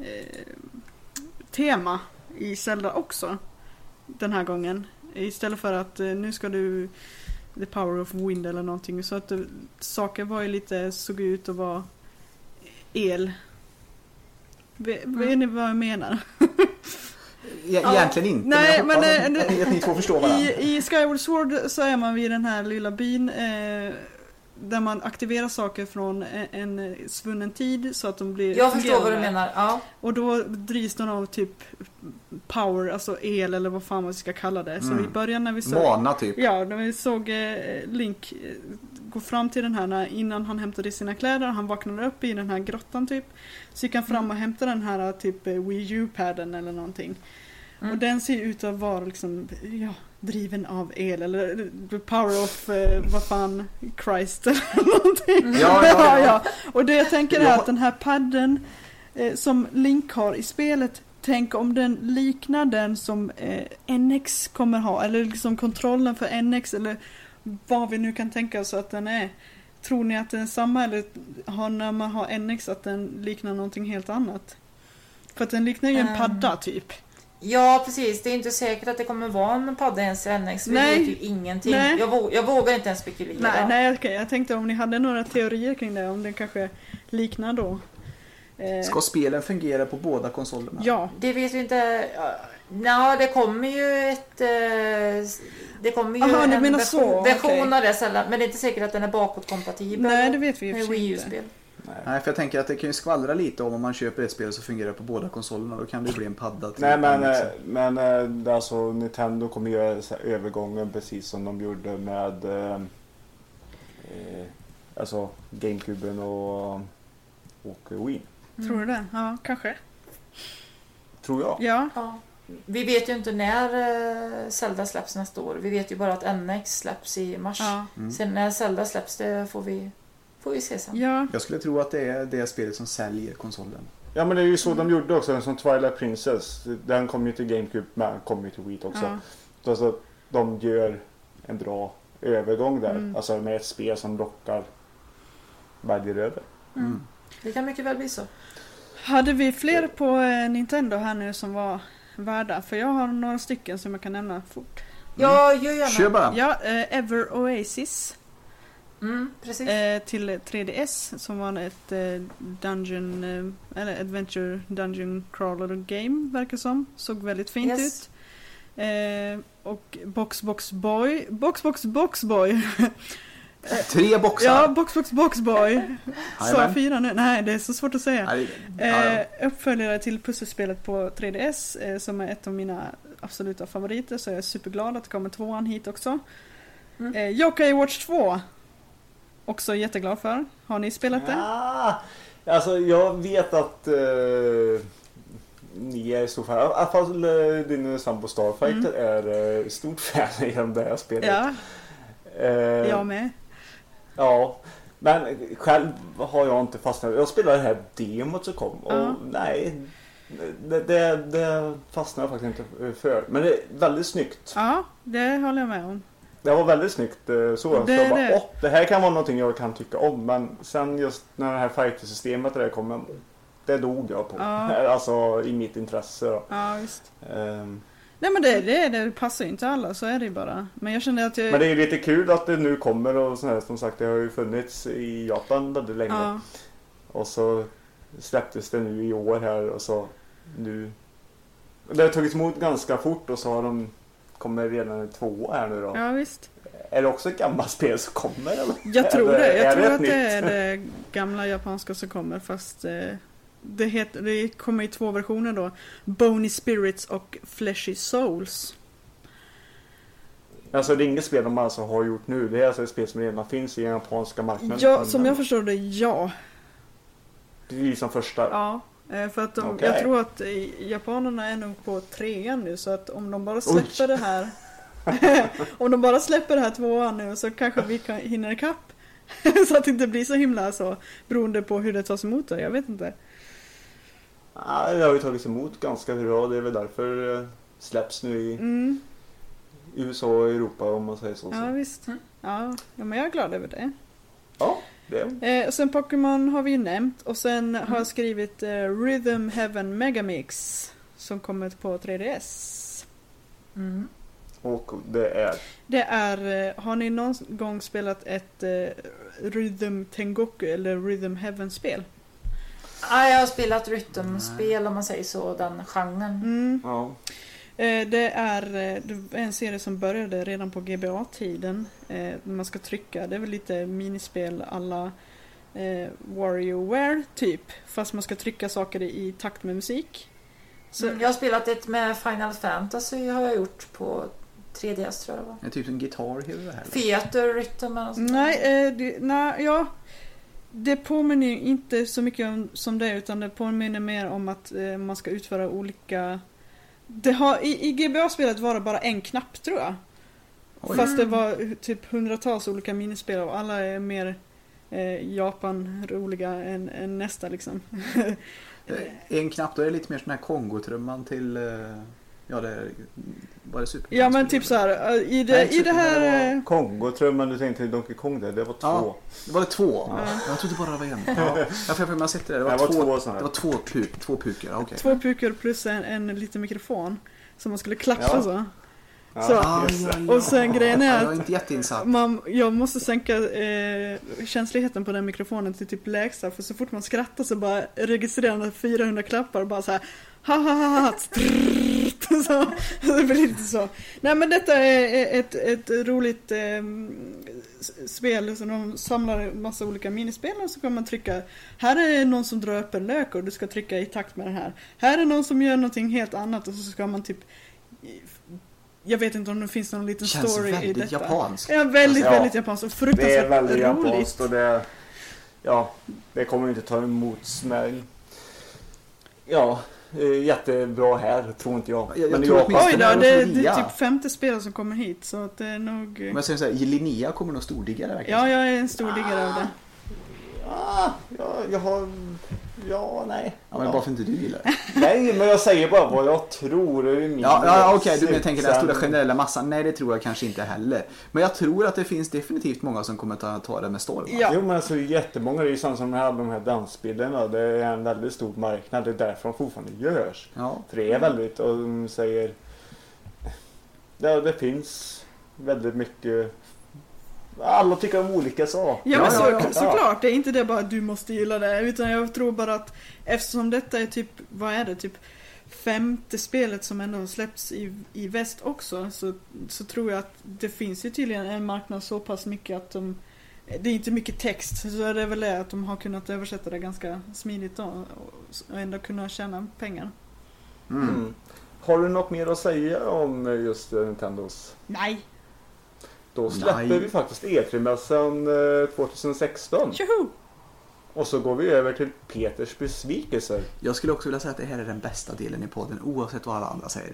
tema i Zelda också den här gången. Istället för att nu ska du The Power of Wind eller någonting. Så att saker var ju lite, såg ut att vara el. Vet ni vad jag menar? Egentligen inte. Nej, men att ni två förstår varandra. I Skyward Sword så är man vid den här lilla byn där man aktiverar saker från en svunnen tid så att de blir... Jag förstår vad du menar, ja. Och då drivs de av typ power, alltså el eller vad fan man ska kalla det. Så i början när vi såg... Mana typ. Ja, när vi såg Link gå fram till den här innan han hämtade sina kläder. Han vaknade upp i den här grottan typ. Så gick han fram och hämtade den här typ Wii U-padden eller någonting. Och den ser ut att vara liksom, driven av el eller the power of vad fan, Christ eller någonting. Ja. Och det jag tänker är att den här padden som Link har i spelet, tänk om den liknar den som NX kommer ha, eller liksom kontrollen för NX eller vad vi nu kan tänka oss att den är. Tror ni att den är samma, eller har när man har NX att den liknar någonting helt annat? För att den liknar ju en padda typ. Ja, precis. Det är inte säkert att det kommer vara en padda ens i NX. Vi vet ju ingenting. Jag vågar inte ens spekulera. Nej, jag tänkte om ni hade några teorier kring det. Om det kanske liknar då. Ska spelen fungera på båda konsolerna? Ja. Det vet vi inte. Det kommer ju ett... Det kommer ju en version av det. Men det är inte säkert att den är bakåtkompatibel. Nej, det vet vi ju med Wii U-spel. Nej, för jag tänker att det kan ju skvallra lite om man köper ett spel så fungerar det på båda konsolerna. Då kan det bli en padda till. Nej, men alltså Nintendo kommer göra övergången precis som de gjorde med alltså GameCuben och Wii. Tror du det? Ja, kanske. Tror jag. Ja. Vi vet ju inte när Zelda släpps nästa år. Vi vet ju bara att NX släpps i mars. Sen när Zelda släpps, det får vi se sen. Ja. Jag skulle tro att det är det spelet som säljer konsolen. Ja, men det är ju så de gjorde också. Som Twilight Princess. Den kom ju till GameCube, men kom ju till Wii också. Så alltså, de gör en bra övergång där. Alltså med ett spel som lockar väljer över. Det kan mycket väl bli så. Hade vi fler på Nintendo här nu som var världar. För jag har några stycken som jag kan nämna fort. Ja, gör gärna. Kör bara. Ja, Ever Oasis. Precis. Till 3DS som var ett dungeon eller adventure dungeon crawler game verkar som. Såg väldigt fint ut. Och Box Boy. 3 boxar. Ja, Box Boy. Så 4 nu. Nej, det är så svårt att säga. Uppföljare till pusselspelet på 3DS som är ett av mina absoluta favoriter, så jag är superglad att det kommer 2:an hit också. Yokai Watch 2. Också jätteglad för. Har ni spelat det? Alltså jag vet att ni är så fan. I alla fall din sambo Starfighter är stort fan genom det här spelet. Ja. Jag med. Ja. Men själv har jag inte fastnat. Jag spelade det här demot som kom. Och nej, det fastnade jag faktiskt inte för. Men det är väldigt snyggt. Ja, det håller jag med om. Det var väldigt snyggt så. Det här kan vara någonting jag kan tycka om. Men sen just när det här fighter-systemet där kommer, det dog jag på. Alltså i mitt intresse då. Ja, visst. Nej, men det passar ju inte alla, så är det ju bara. Men jag kände att Men det är ju lite kul att det nu kommer och sån här, som sagt, det har ju funnits i Japan väldigt länge. Ja. Och så släpptes det nu i år här och så nu. Det har tagits emot ganska fort och så har de kommer redan 2 här nu då. Ja, visst. Är det också ett gammalt spel som kommer? Eller? Jag tror det. Jag tror att det är det gamla japanska som kommer, fast det kommer i 2 versioner då. Bony Spirits och Fleshy Souls. Alltså det är inget spel de alltså har gjort nu. Det är alltså ett spel som redan finns i den japanska marknaden. Ja, som jag förstår det, ja. Det är ju som första. Ja, för att jag tror att japanerna är nog på 3:an nu, så att om de bara släpper det här om de bara släpper det här 2:an nu, så kanske vi hinner ikapp. Så att det inte blir så himla så, beroende på hur det tas emot då, jag vet inte. Ja, det har ju tagits emot ganska bra. Det är väl därför det släpps nu i USA och Europa, om man säger så. Ja, visst. Ja, men jag är glad över det. Ja, det. Och sen Pokémon har vi ju nämnt. Och sen har jag skrivit Rhythm Heaven Megamix som kommer på 3DS. Och det är... har ni någon gång spelat ett Rhythm Tengoku eller Rhythm Heaven-spel? Ja, jag har spelat rytmspel, om man säger så, den genren. Ja. Det är en serie som började redan på GBA-tiden. Man ska trycka, det är väl lite minispel alla WarioWare typ. Fast man ska trycka saker i takt med musik. Så, jag har spelat ett med Final Fantasy, har jag gjort på 3DS, tror jag det var. Det är typ en gitarr hela det här. Theater Rhythm och sånt. Nej, det påminner ju inte så mycket som det, utan det påminner mer om att man ska utföra olika... I GBA-spelet var det bara en knapp, tror jag. Oj. Fast det var typ hundratals olika minispel och alla är mer Japan-roliga än nästa liksom. En knapp, då är det lite mer sån här Kongo-trumman till... Ja, det var det super. Ja, men typ så här i det här Kongo-trumman, du tänkte Donkey Kong där, det var 2. Ja, det var det 2. Ja. Jag trodde bara det var en. Ja, för man sitter där. Det var 2 pukor. Okay. 2 pukor plus en liten mikrofon som man skulle klappa så. Och sen grejen är att jag är inte jätteinsatt. Jag måste sänka känsligheten på den mikrofonen till typ lägsta, för så fort man skrattar så bara registrerar den 400 klappar och bara så här så det blir lite så. Nej, men detta är ett roligt spel som de samlar en massa olika minispel, och så kan man trycka, här är någon som drar upp en lök och du ska trycka i takt med den här. Här är någon som gör någonting helt annat och så ska man typ, jag vet inte om det finns någon liten story i detta. Japanskt. Ja, väldigt japanskt och fruktansvärt roligt. Det är väldigt japanskt och det kommer inte ta emot smäll. Ja, jättebra här, tror inte jag. Men det är typ 50 spel som kommer hit, så att det är nog... Men jag säger så här, Linnea kommer nog stordiggare verkligen. Ja, jag är en stordiggare av det. Ja, jag har Ja, nej. Ja, men varför inte du gillar det? Nej, men jag säger bara vad jag tror är min. Okej, du tänker den stora generella massan. Nej, det tror jag kanske inte heller. Men jag tror att det finns definitivt många som kommer ta det med storm. Ja. Jo, men alltså jättemånga, det är ju samma som de här dansbilderna. Det är en väldigt stor marknad. Det är därför de fortfarande görs. Ja. För det är väldigt, och de säger det finns väldigt mycket. Alla tycker om olika saker. Ja, men såklart. Det är inte det bara att du måste gilla det. Utan jag tror bara att eftersom detta är typ, vad är det? Typ 5:e spelet som ändå släpps i väst också. Så tror jag att det finns ju tydligen en marknad så pass mycket att det är inte mycket text. Så är det väl det att de har kunnat översätta det ganska smidigt då, och ändå kunna tjäna pengar. Mm. Har du något mer att säga om just Nintendos? Nej. Då släpper vi faktiskt E3-mässan 2016. Tjoho! Och så går vi över till Peters besvikelser. Jag skulle också vilja säga att det här är den bästa delen i podden, oavsett vad alla andra säger.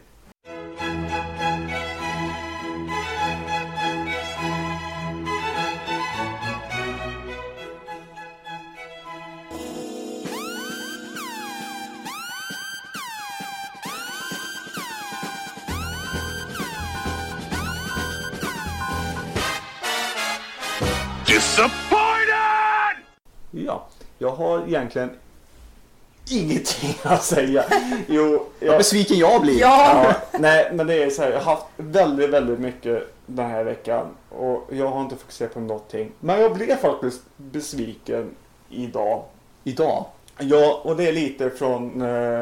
Disappointed! Ja, jag har egentligen ingenting att säga. Jo, vad besviken jag blir. Ja, nej, men det är så här, jag har haft väldigt, väldigt mycket den här veckan och jag har inte fokuserat på någonting. Men jag blev faktiskt besviken idag. Idag? Ja, och det är lite från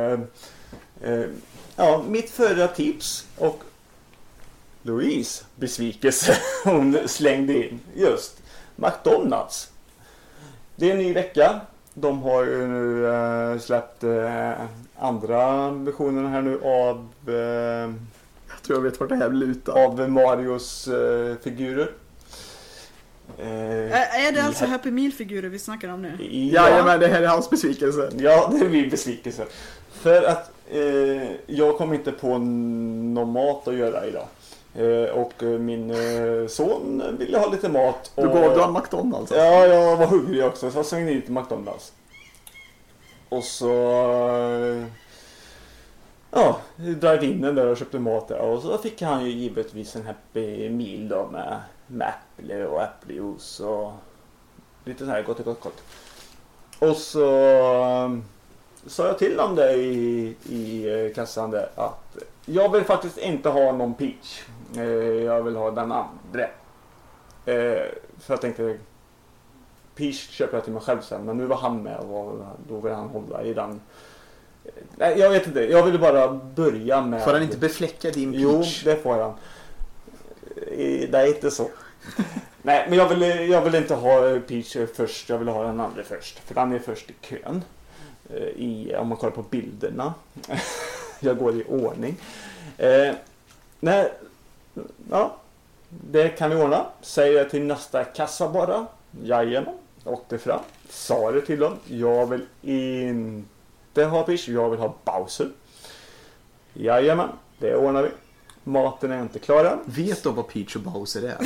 mitt förra tips och Louise besvikelse hon slängde in just McDonalds. Det är en ny vecka. De har ju nu släppt andra versioner här nu av jag tror jag vet vart det här lutar. Av Marios figurer. Är det alltså Happy Meal-figurer vi snackar om nu? Ja, men det här är hans besvikelse. Ja, det är min besvikelse. För att jag kom inte på någon mat att göra idag. Och min son ville ha lite mat. Du gav du en McDonalds? Alltså. Ja, jag var hungrig också så jag svängde in till McDonalds. Och så drive-inen där och köpte mat där. Och så fick han ju givetvis en Happy Meal då med äpple och äppeljuice och lite så här gott. Och så sa jag till om det i kassan där att jag vill faktiskt inte ha någon peach. Jag vill ha den andra. För jag tänkte peach köper jag till mig själv sen. Men nu var han med och då vill han hålla i den. Nej, jag vet inte. Jag ville bara börja med. Får han inte befläcka din peach? Jo, det får han. Det är inte så. Nej, men jag vill inte ha peach först. Jag vill ha den andra först. För den är först i kön. Om man kollar på bilderna. Jag går i ordning. Nej, ja, det kan vi ordna. Säger jag till nästa kassa bara. Jajamän, åkte fram. Sa det till dem. Jag vill inte ha Peach, jag vill ha Bowser. Jajamän, det ordnar vi. Maten är inte klar än. Vet du vad Peach och Bowser är?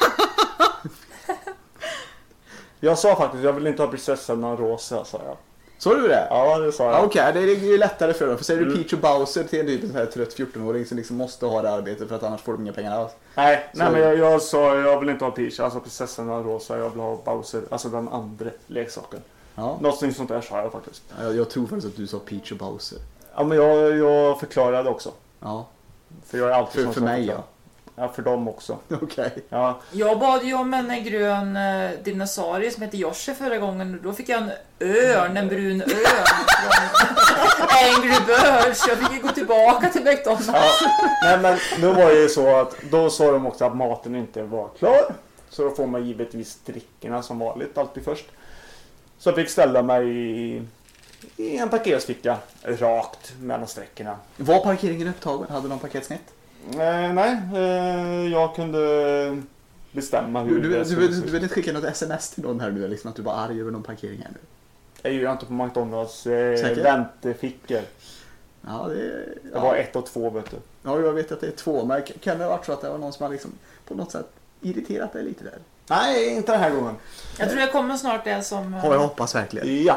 Jag sa faktiskt, jag vill inte ha prinsessan och rosa, sa jag. Så du det? Ja, det sa jag. Okej, det är ju lättare för dem. För säger du Peach och Bowser till en typ en här trött 14-åring som liksom måste ha det arbetet för att annars får de inga pengar alls. Nej, men jag sa jag vill inte ha Peach, alltså prinsessan och rosa, jag vill ha Bowser, alltså den andra leksaken. Ja. Något sånt där sa jag faktiskt. Jag tror faktiskt att du sa Peach och Bowser. Ja, men jag förklarade också. Ja. För jag är alltid för mig, ja. Ja, för dem också. Okej. Ja. Jag bad ju om en grön dinosaurie som heter Yoshi förra gången. Då fick jag en örn, en brun örn. Angry Birds. Jag fick ju gå tillbaka till McDonalds. Ja. Nej, men då var det ju så att då sa de också att maten inte var klar. Så då får man givetvis drickorna som vanligt alltid först. Så jag fick ställa mig i en parkeringsficka rakt mellan sträckorna. Var parkeringen upptagen? Hade de parkeringssnitt? Nej, jag kunde bestämma hur du vill inte skicka något sms till någon här nu, liksom att du var arg över någon parkering här nu? Jag är ju inte på McDonalds väntefickor. Ja, det var 1 och 2, vet du. Ja, jag vet att det är 2, men kan det ha varit så att det var någon som har liksom på något sätt irriterat dig lite där? Nej, inte den här gången. Jag tror det kommer snart det som... Ja, jag hoppas verkligen. Ja,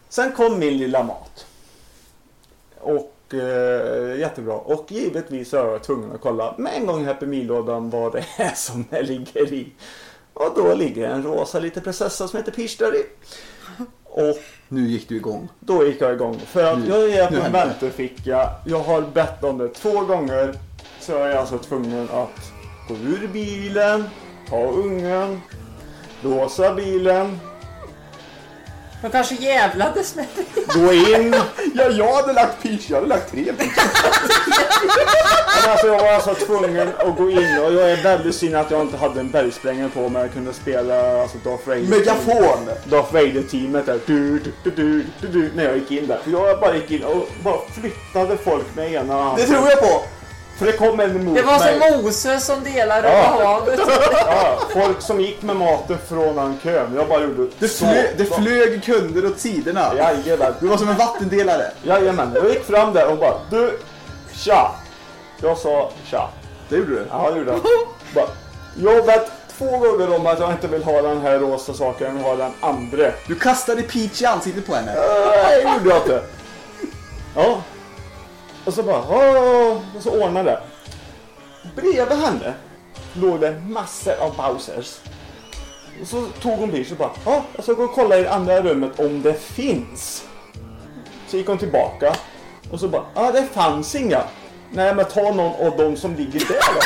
Sen kom min lilla mat. Och jättebra. Och givetvis är jag tvungen att kolla med en gång i Happy Meal-lådan vad det är som ligger i. Och då ligger en rosa liten prinsessa som heter Peach där i. Och nu gick du igång. Då gick jag igång. För att jag är på en vänteficka. Jag har bett om det 2 gånger. Så jag är alltså tvungen att gå ur bilen, ta ungen, låsa bilen. De kanske jävlades med det. Gå in. Ja, jag hade lagt Peach. Jag hade lagt 3 Peach. Men alltså, jag var alltså tvungen att gå in. Och jag är väldigt synd att jag inte hade en bergsprängare på mig. Jag kunde spela alltså, Darth Vader. Megafon! Darth Vader-teamet där. När jag gick in där. För jag bara gick in och bara flyttade folk med ena handen. Det tror jag på! För det kom en emot Det var mig. som Moses som delade över havet. Ja, folk som gick med maten från en kön. Jag bara gjorde det flög kunder åt sidorna. Jajamän. Du var som en vattendelare. Jajamän. Jag gick fram där och bara, du, tja. Jag sa tja. Det gjorde du? Ja, det gjorde jag. Bara, jag vet 2 gånger om att jag inte vill ha den här rosa saken. Jag vill ha den andra. Du kastade Peach i ansiktet på henne. Nej, det gjorde jag inte. Ja. Och så bara, och så ordnade det. Bredvid henne låg det massor av Bowsers. Och så tog hon Peach och bara, jag ska gå och kolla i det andra rummet om det finns. Så gick hon tillbaka. Och så bara, det fanns inga. Nej, men ta någon av dem som ligger där då.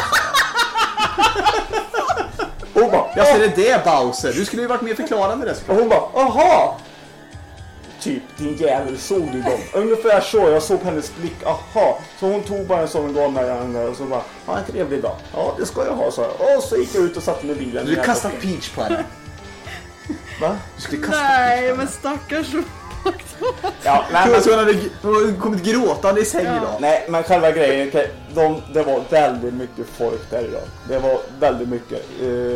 Och bara, jag ser det Bowser. Du skulle ju varit mer förklarande det. Och hon bara, aha. Typ, din jävel, såg du dem? Ungefär så, jag såg hennes blick, aha. Så hon tog bara en sån och gav mig den och så bara, en trevlig dag. Ja, det ska jag ha, så jag. Och så gick jag ut och satte med bilen. Du kastade Peach på henne. Va? Du skulle kasta Nej, Peach men stackars. Ja, nej, men så hon hade kommit gråtande i säng idag. Nej, men själva grejen, det var väldigt mycket folk där idag. Det var väldigt mycket.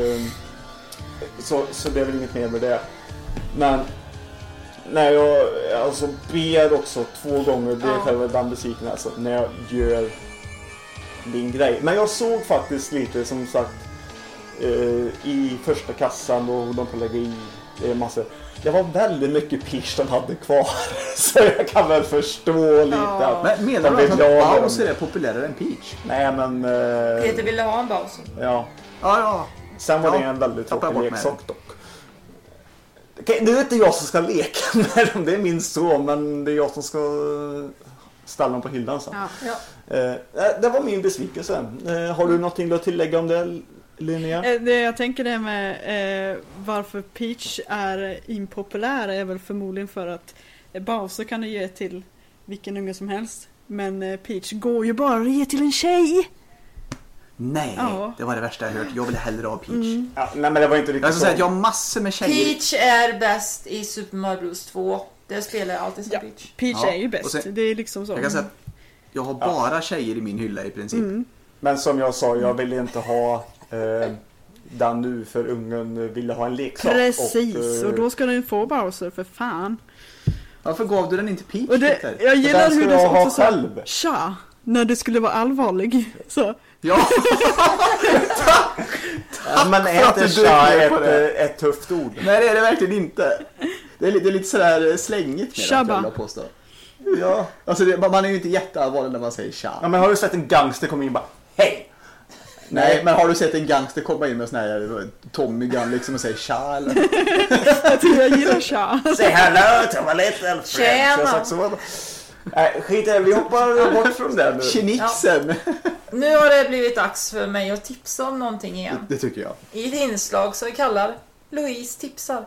Så det är väl inget mer med det. Men när jag alltså ber också 2 gånger, det är själva den musiken alltså, när jag gör min grej. Men jag såg faktiskt lite som sagt i första kassan och de får lägga i massor. Det var väldigt mycket Peach de hade kvar. Så jag kan väl förstå lite att men menar du att Bowser är populärare än Peach? Nej, men Peter ville ha en Bowser. Ja. Sen var det en väldigt tråkig leksak dock. Okej, nu är det inte jag som ska leka med dem. Det är min son, men det är jag som ska ställa dem på hyllan sen. Det var min besvikelse. Har du någonting att tillägga om det, Linnea? Det jag tänker det med varför Peach är impopulär är väl förmodligen för att Bowser kan du ge till vilken unge som helst. Men Peach går ju bara att ge till en tjej. Nej, det var det värsta jag hört. Jag ville hellre ha Peach. Ja, nej, men det var inte riktigt jag ska säga att jag har massor med tjejer. Peach är bäst i Super Mario Bros 2. Det spelar jag alltid som Peach. Peach är ju bäst. Det är liksom så. Jag kan säga att jag har bara tjejer i min hylla i princip. Men som jag sa, jag ville inte ha den nu för ungen ville ha en leksak. Precis, och då ska den få Bowser för fan. Varför gav du den inte Peach? Och jag gillar hur du också sa själv. Tja, när det skulle vara allvarlig. Så. Ja. Men är inte tja ett tufft ord? Nej, det är det verkligen inte. Det är lite sådär slängigt med det, jag påstå. Ja, alltså man är ju inte jätteallvarlig när man säger tja. Ja, men har du sett en gangster komma in och bara hej? Nej, men har du sett en gangster komma in med sån här Tommy Gun liksom och säga tja eller? Jag tror jag gillar tja. Say hello to my little friend. Tjena. Nej, skit vi hoppar bort från det nu. Tjenixen. Ja. Nu har det blivit dags för mig att tipsa om någonting igen. Det tycker jag. I ett inslag som vi kallar Louise tipsar.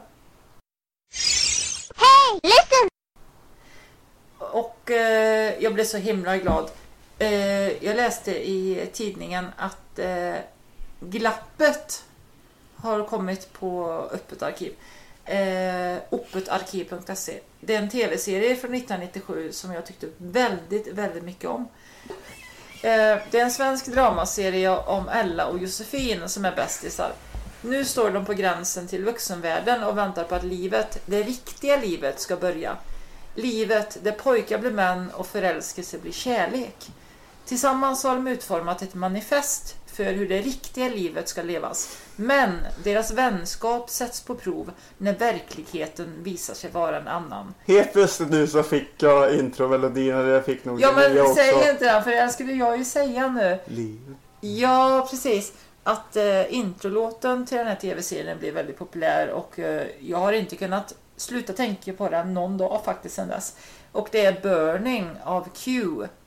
Hey, listen! Och jag blev så himla glad. Jag läste i tidningen att Glappet har kommit på öppet arkiv. Oppetarkiv.se. Det är en tv-serie från 1997 som jag tyckte väldigt, väldigt mycket om. Det är en svensk dramaserie om Ella och Josefin som är bästisar. Nu står de på gränsen till vuxenvärlden och väntar på att livet, det riktiga livet, ska börja. Livet där pojkar blir män och förälskelse blir kärlek. Tillsammans har de utformat ett manifest för hur det riktiga livet ska levas. Men deras vänskap sätts på prov när verkligheten visar sig vara en annan. Helt plötsligt nu så fick jag intromelodin och jag fick nog... Ja, men säg inte det, för det skulle jag ju säga nu. Livet. Ja, precis. Att introlåten till den här tv-serien blir väldigt populär och jag har inte kunnat sluta tänka på den någon dag faktiskt sedan dess. Och det är Burning av Q.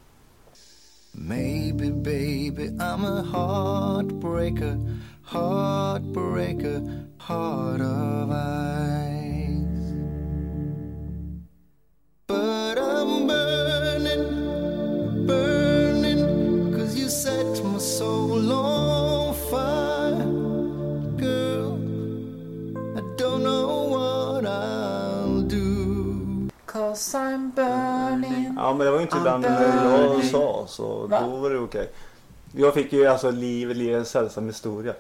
Maybe baby I'm a heartbreaker, heartbreaker, heart of ice. But I'm burning, burning, 'cause you set my soul on fire. Girl, I don't know what I'll do. 'Cause I'm burning. Ja, men det var ju inte den jag sa, så då var det okej. Jag fick ju alltså livet en sällsam historia.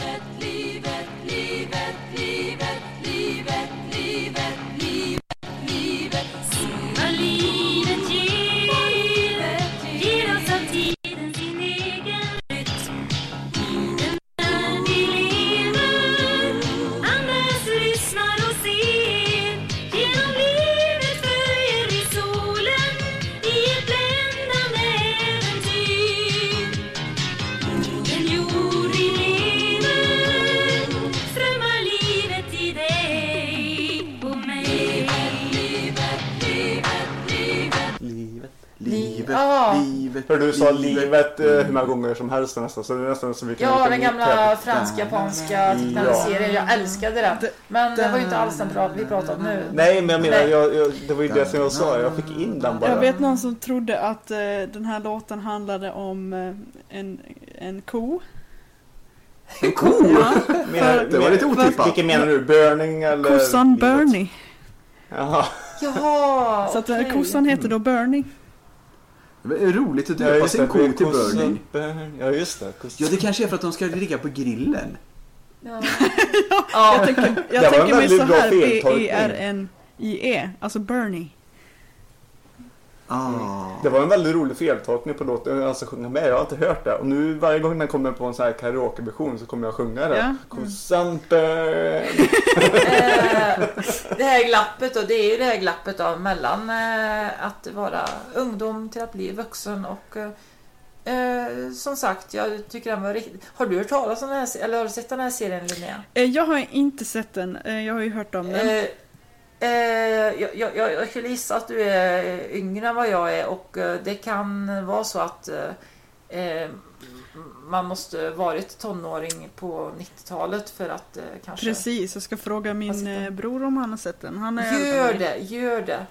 Livet. För du sa livet hur många gånger som helst nästan. Så det är nästan så vi kan den gamla fransk-japanska serien. Jag älskade den. Men det var ju inte alls den vi pratade om nu. Nej, men jag menar, det var ju det som jag sa. Jag fick in den bara. Jag vet någon som trodde att den här låten handlade om en ko. En ko? Ja. Det var lite otippat. Vilken menar du? Burning eller? Kossan Bernie. Jaha. Så att kossan heter då Bernie. Det är roligt att döpa sin ko till Burning. Ja, just det. Ja, det kanske är för att de ska ligga på grillen. Ja. Jag tänker mig så här B-E-R-N-I-E. Alltså Bernie. Det var en väldigt rolig feltolkning på låten. Alltså sjunga med, jag har inte hört det. Och nu varje gång den kommer på en sån här karaokeversion så kommer jag sjunga det. Det här glappet då, det är ju det här glappet då, mellan att vara ungdom till att bli vuxen och som sagt, jag tycker den var riktigt... Har du hört talas om den här, eller har du sett den här serien, Linnea? Jag har inte sett den, jag har ju hört om den. Jag skulle gissa att du är yngre än vad jag är och det kan vara så att man måste varit tonåring på 90-talet för att kanske... Precis, jag ska fråga min bror om han har sett den. Han är Gör det.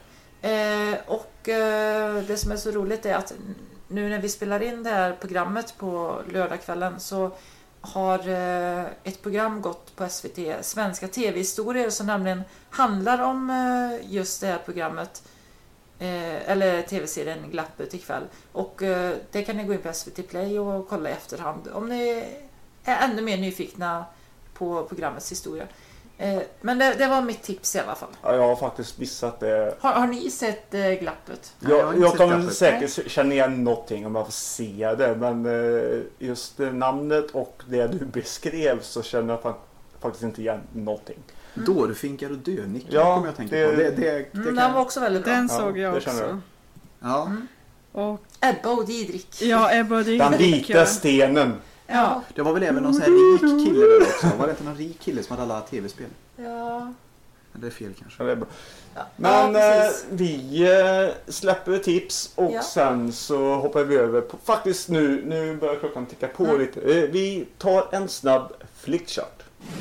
Det som är så roligt är att nu när vi spelar in det här programmet på lördagskvällen så har ett program gått på SVT, Svenska TV-historier, som nämligen handlar om just det här programmet eller tv-serien Glappet ikväll. Och det kan ni gå in på SVT Play och kolla i efterhand om ni är ännu mer nyfikna på programmets historia. Men det var mitt tips i alla fall. Ja, jag har faktiskt missat det. Har ni sett Glappet? Jag kommer säkert känna igen någonting om jag får se det. Men just namnet och det du beskrev så känner jag faktiskt inte igen någonting. Dårfinkar och dönickar kommer jag tänka på. Den var också väldigt bra. Den såg jag också. Ja. Och Ebba och Didrik. Ja, Ebba och Didrik. Den vita stenen. Ja. Det var väl även någon sån här rik kille där också. Var det inte någon rik kille som hade alla tv-spel? Ja. Det är fel kanske. Ja, det är bra. Men vi släpper tips och sen så hoppar vi över på, faktiskt nu börjar klockan ticka på lite. Vi tar en snabb flickchart.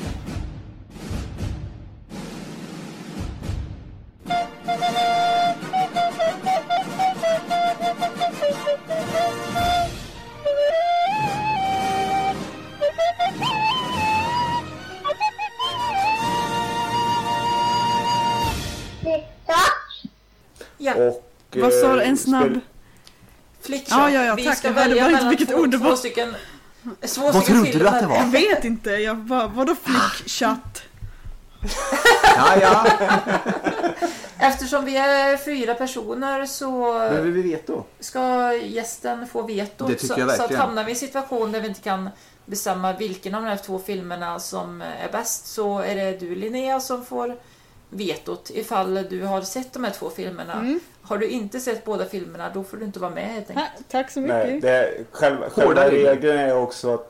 Och, vad sa du? En snabb flickchart. Ja, tack. Jag hörde inte vilket ord det var. Vad trodde du att det var? Jag vet inte. Vadå flickchatt? Ja. Eftersom vi är 4 personer så behöver vi veto. Ska gästen få veto. Det tycker jag verkligen. Så att hamnar vi i en situation där vi inte kan bestämma vilken av de här 2 filmerna som är bäst, så är det du, Linnea, som får vetot ifall du har sett de här 2 filmerna. Har du inte sett båda filmerna, då får du inte vara med helt enkelt. Tack så mycket. Nej, själva regeln är också att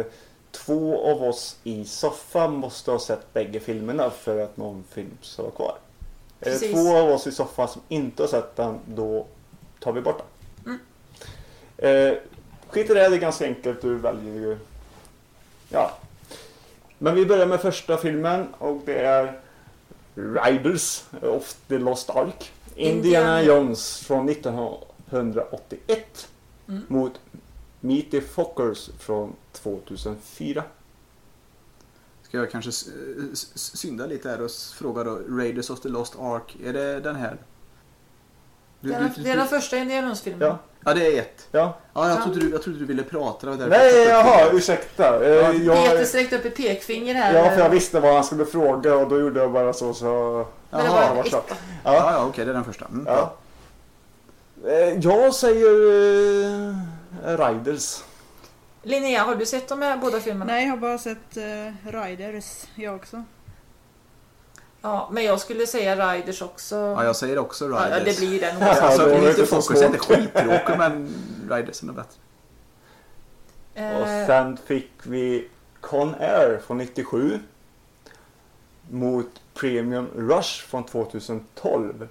2 av oss i soffan måste ha sett bägge filmerna för att någon film ska vara kvar. Är det 2 av oss i soffan som inte har sett den, då tar vi bort den. Skit i det är ganska enkelt, du väljer ju. Ja. Men vi börjar med första filmen, och det är Raiders of the Lost Ark. Indiana Jones från 1981 mot Meet the Fockers från 2004. Ska jag kanske synda lite här och fråga då, Raiders of the Lost Ark, är det den här? Det är den första Indiana Jones-filmen. Ja, det är 1. Ja. Jag trodde du ville prata. Nej, jaha, ursäkta. Peter sträckte upp ett pekfinger här. Ja, för jag visste vad han skulle fråga och då gjorde jag bara så. Men det var klart. Ja, okej, det är den första. Ja. Jag säger Raiders. Linnea, har du sett de här båda filmerna? Nej, jag har bara sett Raiders, jag också. Ja, men jag skulle säga Raiders också. Ja, jag säger också Raiders. Ja, det blir den. Alltså, lite fokus är inte skittråkig, men Raiders är nog bättre. Och sen fick vi Con Air från 97 mot Premium Rush från 2012.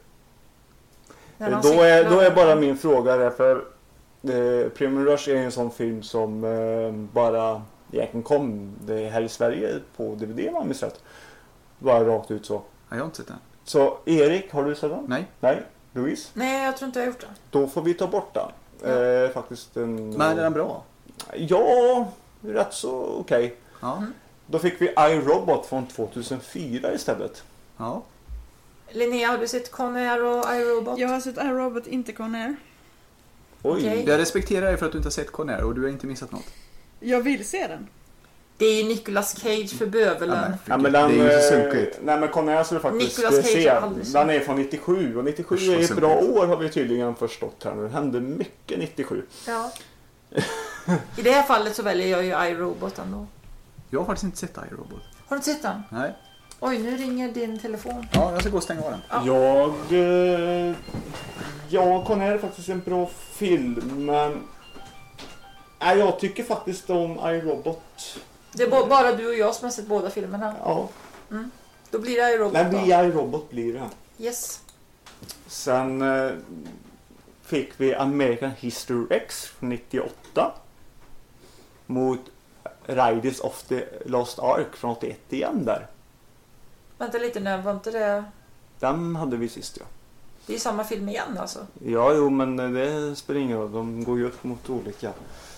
Då är bara min fråga där, för Premium Rush är en sån film som bara egentligen kom här i Sverige på DVD, man minns rätt. Bara rakt ut så. Ja, jag har inte sett den. Så Erik, har du sett den? Nej. Nej. Louise? Nej, jag tror inte jag har gjort det. Då får vi ta bort den. Faktiskt en... Men är den bra? Ja, rätt så okej. Ja. Då fick vi iRobot från 2004 istället. Ja. Linnea, har du sett Con Air och iRobot? Jag har sett iRobot, inte Con Air. Oj. Okay. Jag respekterar dig för att du inte har sett Con Air och du har inte missat något. Jag vill se den. Det är Nicolas Cage för bövelen. Ja, men den, det är ju så sunkigt. Nej, men Con Air skulle faktiskt se. Den är från 97 och 97 är ett bra år, har vi tydligen förstått här nu. Det hände mycket 97. Ja. I det här fallet så väljer jag ju iRobot ändå. Jag har faktiskt inte sett iRobot. Har du inte sett den? Nej. Oj, nu ringer din telefon. Ja, jag ska gå och stänga av den. Ja. Con Air är faktiskt en bra film, men jag tycker faktiskt om iRobot. Det är bara du och jag som har sett båda filmerna. Ja. Då blir det iRobot. Nej, iRobot blir det. Yes. Sen fick vi American History X från 98 mot Raiders of the Lost Ark från 81 igen där. Vänta lite nu, var inte det... Den hade vi sist, ja. Det är samma film igen alltså. Ja, jo, men det spelar ingen roll. De går ju upp mot olika.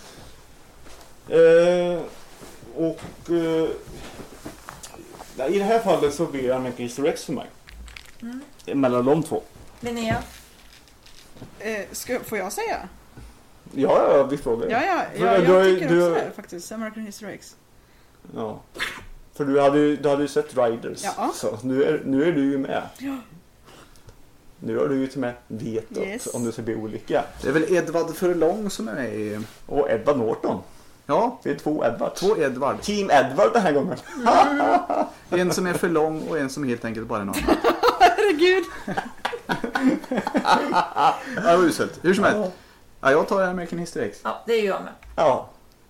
I det här fallet så blir det American History X för mig. Mellan de två. Linnea? Får jag säga? Ja, vi frågar. Ja, jag tycker också det faktiskt. American History X. Ja. För du hade ju sett Raiders. Ja. Så nu är du ju med. Ja. Nu har du ju till med vetot om det ska bli olika. Det är väl Edward Furlong som är med i... Och Edward Norton. Ja. Det är 2 Edward. 2 Edward. Team Edward den här gången. En som är för lång och en som helt enkelt bara är någon. Herregud. Det var uselt. Hur som helst. Ja, jag tar American History X. Ja, det är jag med. Ja.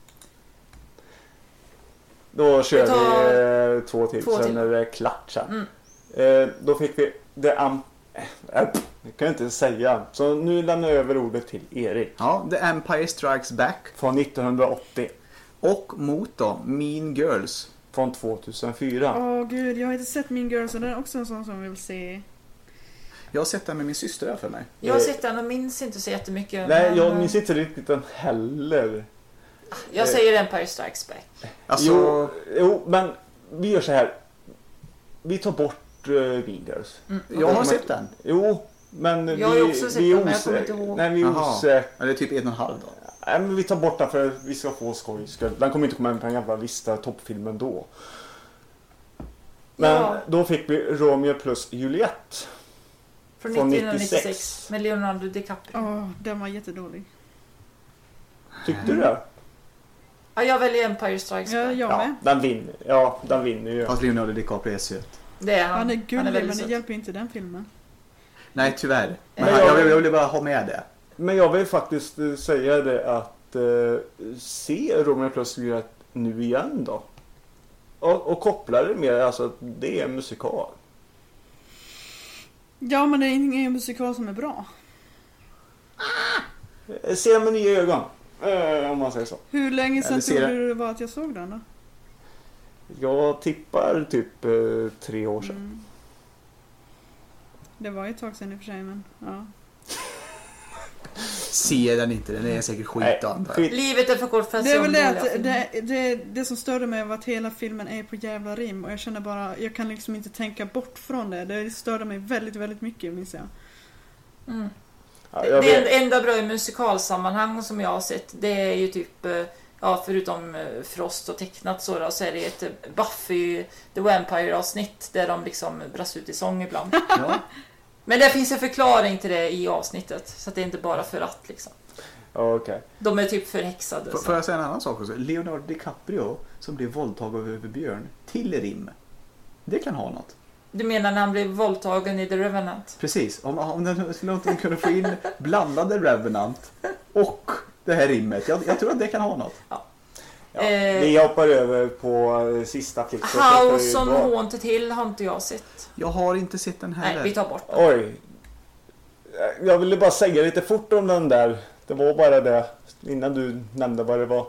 Då kör vi 2 till. Sen är det klart sen. Då fick vi jag kan inte säga. Så nu lämnar jag över ordet till Erik. Ja, The Empire Strikes Back. Från 1980. Och mot då Mean Girls. Från 2004. Gud, jag har inte sett Mean Girls. Och den är också en sån som vill se. Jag har sett den med min syster för mig. Jag har sett den och minns inte så jättemycket. Nej, jag minns inte riktigt den heller. Jag säger Empire Strikes Back. Alltså... Jo, men vi gör så här. Vi tar bort Mean Girls. Jag har sett den. Jo, men jag har också sett den, men jag kommer inte ihåg. Nej, vi är osäkra. Det är typ 1,5 då. Nej, men vi tar bort den för att vi ska få skoj. Den kommer inte komma in på en jävla lista toppfilmen då. 'Men... då fick vi Romeo plus Juliet. Från 1996 med Leonardo DiCaprio. Den var jättedålig. Tyckte du det? Ja, jag väljer Empire Strikes Back. Ja, jag med. Den vinner ju. Fast Leonardo DiCaprio är söt. Det är han. Han är gullig, men det söt. hjälper inte den filmen. Nej, tyvärr. Men jag vill bara ha med det. Men jag vill faktiskt säga det att se Romeo plus Juliet nu igen då. Och koppla det med, alltså det är en musikal. Ja, men det är ingen musikal som är bra. Se med nya ögon. Om man säger så. Hur länge sedan tror du det var att jag såg den då? Jag tippar typ 3 år sedan. Det var ju ett tag sedan i och för sig, men ja. Se den inte, den är säkert skitande. Livet är för kort för att det är väl det att det som störde mig var att hela filmen är på jävla rim. Och jag känner bara, jag kan liksom inte tänka bort från det. Det störde mig väldigt, väldigt mycket, minns jag. Det är det enda bra i musikalsammanhang som jag har sett. Det är ju typ, förutom Frost och tecknat så är det ett Buffy the Vampire-avsnitt där de liksom brast ut i sång ibland. Ja. Men det finns en förklaring till det i avsnittet. Så att det är inte bara för att liksom. Okay. De är typ förhäxade. Får jag säga en annan sak också? Leonardo DiCaprio som blev våldtagen av överbjörn till rim. Det kan ha något. Du menar när han blev våldtagen i The Revenant? Precis. Om de kunde få in blandade Revenant och det här rimmet. Jag tror att det kan ha något. Ja. Vi hoppar över på sista klippet. House on Haunted Hill har inte jag sett. Jag har inte sett den heller. Nej, vi tar bort den. Oj. Jag ville bara säga lite fort om den där. Det var bara det innan du nämnde vad det var.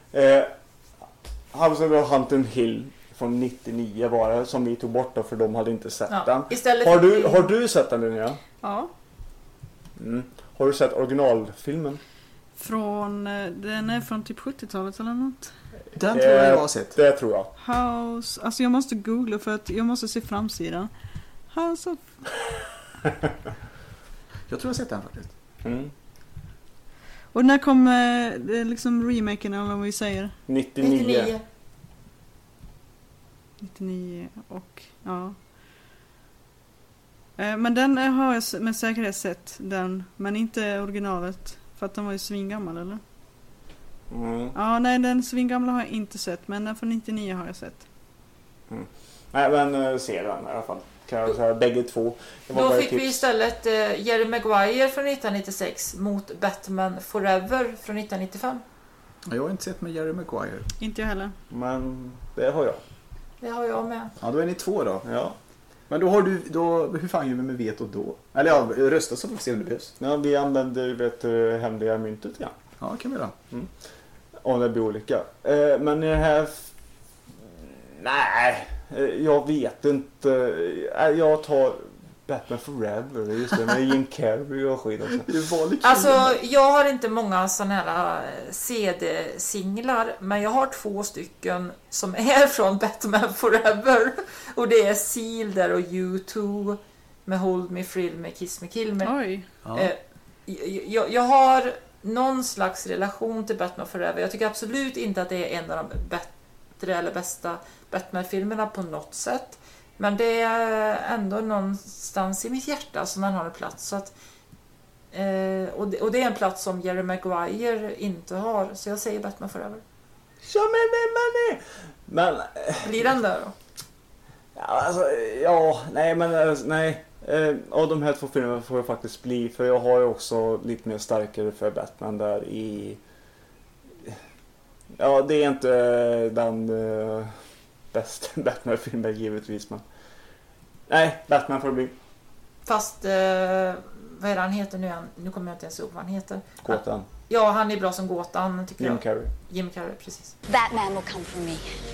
House on Haunted Hill från 99 var det som vi tog bort då, för de hade inte sett den. Har du sett den, Linnea? Ja. Har du sett originalfilmen? Den är från typ 70-talet eller något. Den tror jag har sett. Det tror jag. House, alltså jag måste googla för att jag måste se framsidan. House of... Jag tror jag har sett den faktiskt. Och när kom liksom remaken eller vad vi säger? 99 och ja. Men den har jag med säkerhet sett den, men inte originalet för att den var ju svingammal eller? Ja, nej, den svingamla har jag inte sett, men den från 99 har jag sett. Nej, men se den i alla fall. Kan jag säga bägge två. Då fick vi istället Jerry Maguire från 1996 mot Batman Forever från 1995. Jag har inte sett med Jerry Maguire. Inte jag heller. Men det har jag. Det har jag med. Ja, då är ni 2 då. Ja. Men då har du, hur fan gör vi med veto då? Eller ja, rösta så får vi se om det behövs. Ja, vi använder hemliga myntet igen. Ja, kan vi då. Om det blir olika. Men det här... Nej, jag vet inte. Jag tar Batman Forever. Just det, med Jim Carrey och skit också. Alltså, jag har inte många sådana här CD-singlar. Men jag har 2 stycken som är från Batman Forever. Och det är Seal där och U2 med Hold Me, Thrill Me, Kiss Me, Kill Me. Oj. Jag har någon slags relation till Batman Forever. Jag tycker absolut inte att det är en av de bättre eller bästa Batman-filmerna på något sätt. Men det är ändå någonstans i mitt hjärta som den har en plats. Så att, och det är en plats som Jerry Maguire inte har. Så jag säger Batman Forever. Men... Blir den där då? Ja, alltså, ja, nej, men nej. Av de här 2 filmerna får jag faktiskt bli. För jag har ju också lite mer starkare för Batman där i... Ja, det är inte den bästa Batman-filmen givetvis, men... Nej, Batman får bli. Fast, vad är det han heter nu igen? Nu kommer jag inte ens ihåg vad han heter. Gåtan. Ja, han är bra som Gåtan, tycker jag. Jim Carrey. Jim Carrey, precis. Batman will come for me.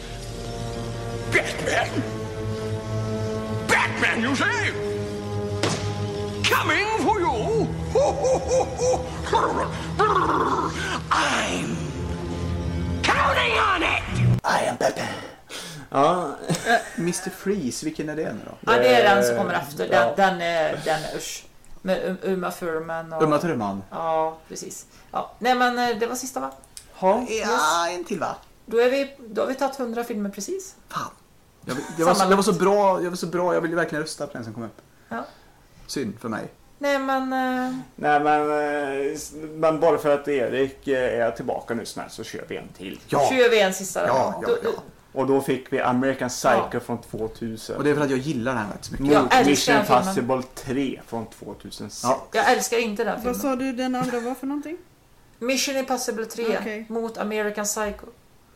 Batman? Batman, you say? Coming for you? I'm counting on it! I am Batman. Ja. Mr. Freeze, vilken är det nu då? Ja, det är den som kommer efter. Den är usch. Med Uma Thurman. Uma Thurman? Ja, precis. Ja. Nej, men det var sista, va? Ja, en till, va? Då har vi tagit 100 filmer precis. Fan. Jag var så bra, jag ville verkligen rösta på den som kom upp. Ja. Synd för mig. Nej men bara för att Erik är tillbaka nu snart så kör vi en till. Ja. Kör vi en sista. Ja. Och då fick vi American Psycho från 2000. Och det är för att jag gillar den här rätt så mycket. Mot Mission Impossible 3 från 2006. Ja. Jag älskar inte den filmen. Vad sa du den andra var för någonting? Mission Impossible 3 mot American Psycho.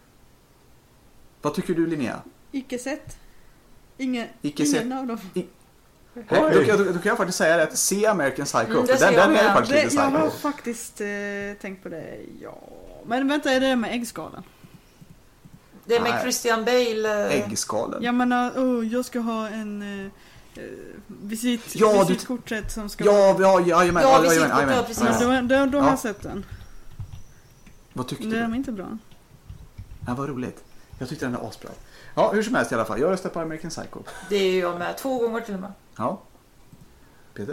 Vad tycker du, Linnea? Icke sett. Ingen av dem. Då kan jag faktiskt säga att se American Psycho. Den är faktiskt lite jag har faktiskt tänkt på det, ja. Men vänta, är det med äggskalen? Det är med Christian Bale. Äggskalen? Jag menar, jag ska ha en visitkortet som ska... Ja, visitkortet, precis. Då har jag sett den. Vad tyckte du? Den är inte bra. Ja, vad roligt. Jag tyckte den är asbra. Ja, hur som helst i alla fall. Jag röstar på American Psycho. Det är jag med. 2 gånger till och med. Ja. Peter?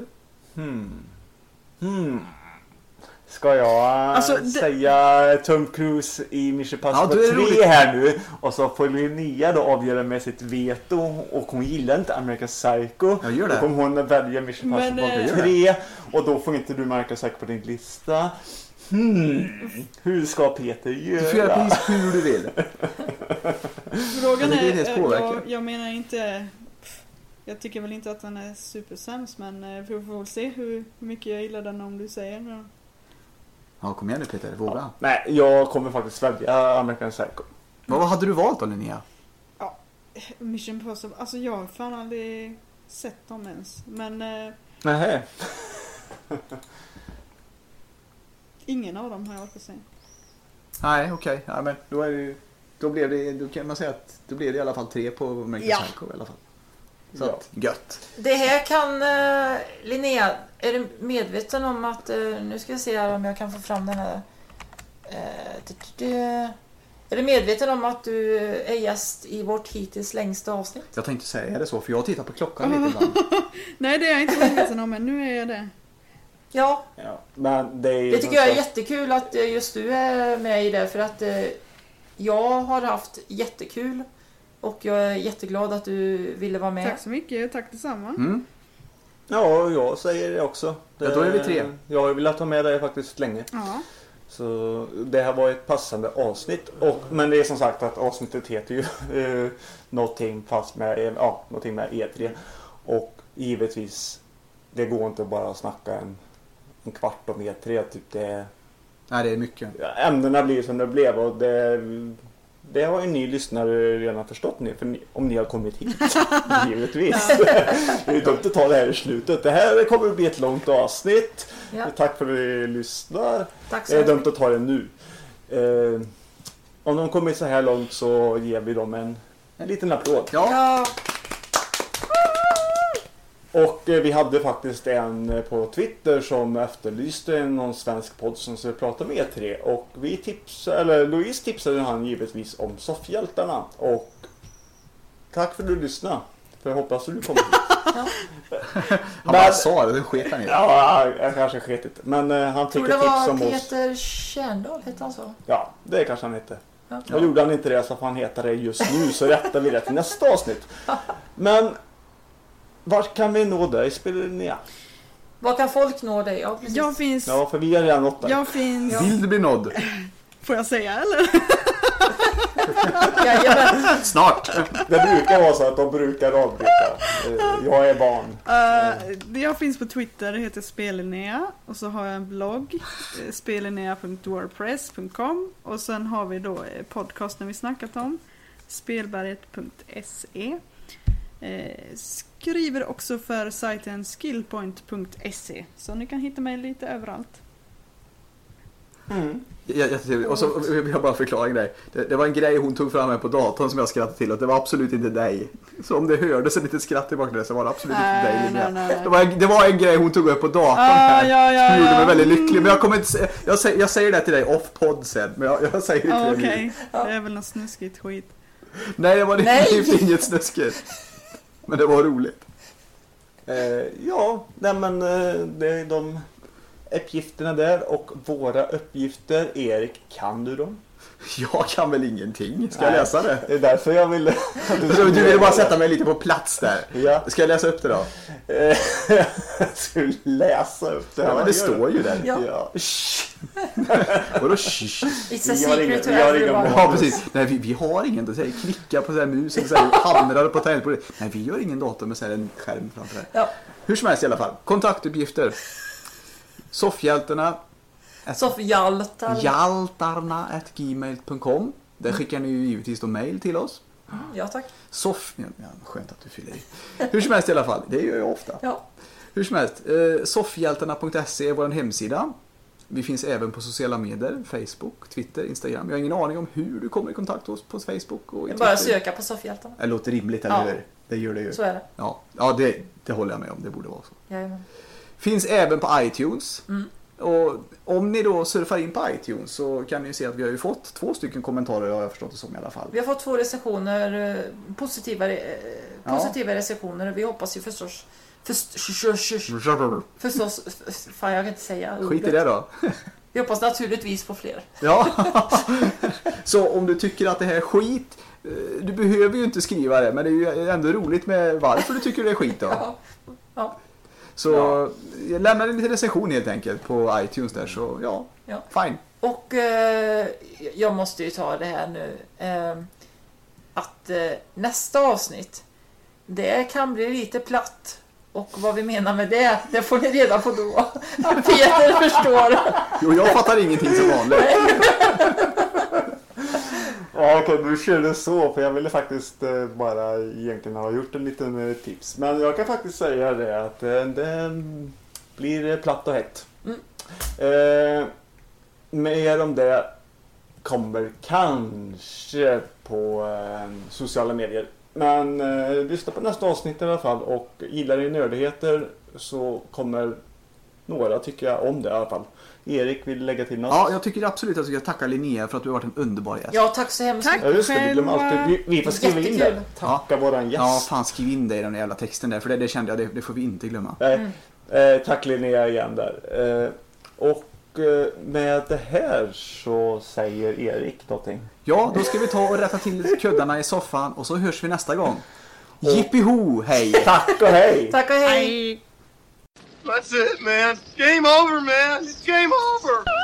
Ska jag säga Tom Cruise i Mission Impossible 3 här nu? Och så får Linnea då avgöra med sitt veto. Och hon gillar inte American Psycho. Jag gör det. Då kommer hon välja Mission Impossible 3. Och då får inte du American Psycho på din lista. Hur ska Peter göra? Du får göra precis hur du vill. Frågan är, jag menar inte... Jag tycker väl inte att den är supersämst, men vi får väl se hur mycket jag gillar den om du säger det. Ja, kom igen nu Peter, våga. Ja. Nej, jag kommer faktiskt välja American Psycho. Vad hade du valt då, Linnea? Ja, Mission Impossible. Alltså jag har fan aldrig sett dem ens. Men... Nej. Ingen av dem har jag orkat se. Nej, okej. Ja, men då är det ju... Då kan man säga att då blev det i alla fall 3 på American Psycho i alla fall. Så att, gött. Det här kan Linnea, är du medveten om att nu ska jag se här om jag kan få fram den här är du medveten om att du är gäst i vårt hittills längsta avsnitt? Jag tänkte säga det så, för jag tittar på klockan lite ibland. Nej, det är jag inte medveten om, men nu är jag det. Ja. Men det tycker jag är jättekul att just du är med i det, för att jag har haft jättekul och jag är jätteglad att du ville vara med. Tack så mycket, tack detsamma. Ja, jag säger det också. Ja, då är vi 3. Jag har velat ha med dig faktiskt länge. Ja. Så det här var ett passande avsnitt. Men det är som sagt att avsnittet heter ju någonting med E3. Och givetvis, det går inte bara att snacka en kvart om E3. Typ Nej, det är mycket. Ämnena blir som det blev, och det har en ny lyssnare redan förstått nu, för om ni har kommit hit, givetvis. Det är dumt att ta det här i slutet. Det här kommer att bli ett långt avsnitt. Ja. Tack för att ni lyssnar. Tack så det är dumt att ta det nu. Om de kommer så här långt så ger vi dem en liten applåd. Ja. Och vi hade faktiskt en på Twitter som efterlyste någon svensk podd som skulle prata med E3. Och Louise tipsade han givetvis om Soffhjältarna. Och tack för att du lyssnade. För jag hoppas att du kommer hit. Han bara sa det, den sket han i. Ja, jag kanske sketit. Men han fick ett tips om oss. Peter Kärndal, heter han så? Ja, det kanske han heter. Ja. Och gjorde han inte det så får han heta det just nu, så rättar vi det till nästa avsnitt. Men vart kan vi nå dig, Linnea? Var kan folk nå dig? Ja, precis. Jag finns... Ja, för vi har redan nått dig. Jag finns... Vill du bli nådd? Får jag säga, eller? Snart. Det brukar vara så att de brukar avbryta. Jag är barn. Jag finns på Twitter, det heter Spellinnea. Och så har jag en blogg, spellinnea.wordpress.com. Och sen har vi då podcasten vi snackat om, spelberget.se. Skriver också för sajten skillpoint.se. Så ni kan hitta mig lite överallt. Och så vill jag bara förklara en grej. Det var en grej hon tog fram här på datorn som jag skrattade till, och det var absolut inte dig. Så om det hördes en liten skratt tillbaka till det, så var det absolut inte dig, Linnea. Det var en grej hon tog upp på datorn här som gjorde mig väldigt lycklig. Men jag kommer inte jag säger det till dig off-podd sen, men jag säger inte det nu. Okej, det är väl något snuskigt skit. Nej, det var definitivt inget snuskigt. Men det var roligt. Ja, nej men det är uppgifterna där och våra uppgifter. Erik, kan du dem? Jag kan väl ingenting. Ska jag läsa det? Det är därför jag ville... Du ville bara sätta mig lite på plats där. Ja. Ska jag läsa upp det då? Ska du läsa upp det? Ja, men det står ju där. Ja. Vadå? It's a secret to everyone. Ja, precis. Nej, vi har ingen. Då säger klicka på så här mus och så här hamrar på tangentbordet. Nej, vi gör ingen dator med så här en skärm framför det. Ja. Hur som helst i alla fall. Kontaktuppgifter. Soffhjältarna. Jaltarna@gmail.com. Där skickar ni ju givetvis då mail till oss. Ja, tack. Skönt att du fyller i. Hur som helst i alla fall. Det gör jag ofta. Ja. Hur som helst. Soffhjältarna.se är vår hemsida. Vi finns även på sociala medier. Facebook, Twitter, Instagram. Jag har ingen aning om hur du kommer i kontakt med oss på Facebook och i Twitter. Bara söka på Soffhjältarna. Det låter rimligt, eller hur? Det gör det ju. Så är det. Ja, det håller jag med om. Det borde vara så. Jajamän. Finns även på iTunes. Och om ni då surfar in på iTunes så kan ni se att vi har ju fått 2 stycken kommentarer, har jag förstått det som i alla fall. Vi har fått 2 recensioner, positiva recensioner. Vi hoppas ju förstås, fan jag kan inte säga ordet. Skit i det då. Vi hoppas naturligtvis på fler. Ja, så om du tycker att det här är skit, du behöver ju inte skriva det, men det är ju ändå roligt med varför du tycker det är skit då. Ja. Så jag lämnar en liten recension helt enkelt på iTunes där, så ja. Fine. Och jag måste ju ta det här nu, att nästa avsnitt, det kan bli lite platt. Och vad vi menar med det får ni reda på då. Peter förstår. Jo, jag fattar ingenting som vanligt. Ja, okej, du körde så, för jag ville faktiskt bara egentligen ha gjort en liten tips. Men jag kan faktiskt säga det att det blir platt och hett. Mer om det kommer kanske på sociala medier. Men lyssna på nästa avsnitt i alla fall, och gillar ni nördigheter så kommer några tycka om det i alla fall. Erik vill lägga till något? Ja, jag tycker absolut att jag ska tacka Linnea för att du har varit en underbar gäst. Ja, tack så hemskt. Tack ja, just det, vi glömmer alltid. Vi får skriva in det. Tacka våran gäst. Ja, fan, skriv in det i den jävla texten där, för det kände jag, det får vi inte glömma. Tack Linnea igen där. Och med det här så säger Erik någonting. Ja, då ska vi ta och rätta till kuddarna i soffan och så hörs vi nästa gång. Jippiho, hej! Tack och hej! Tack och hej! That's it, man. Game over, man. It's game over.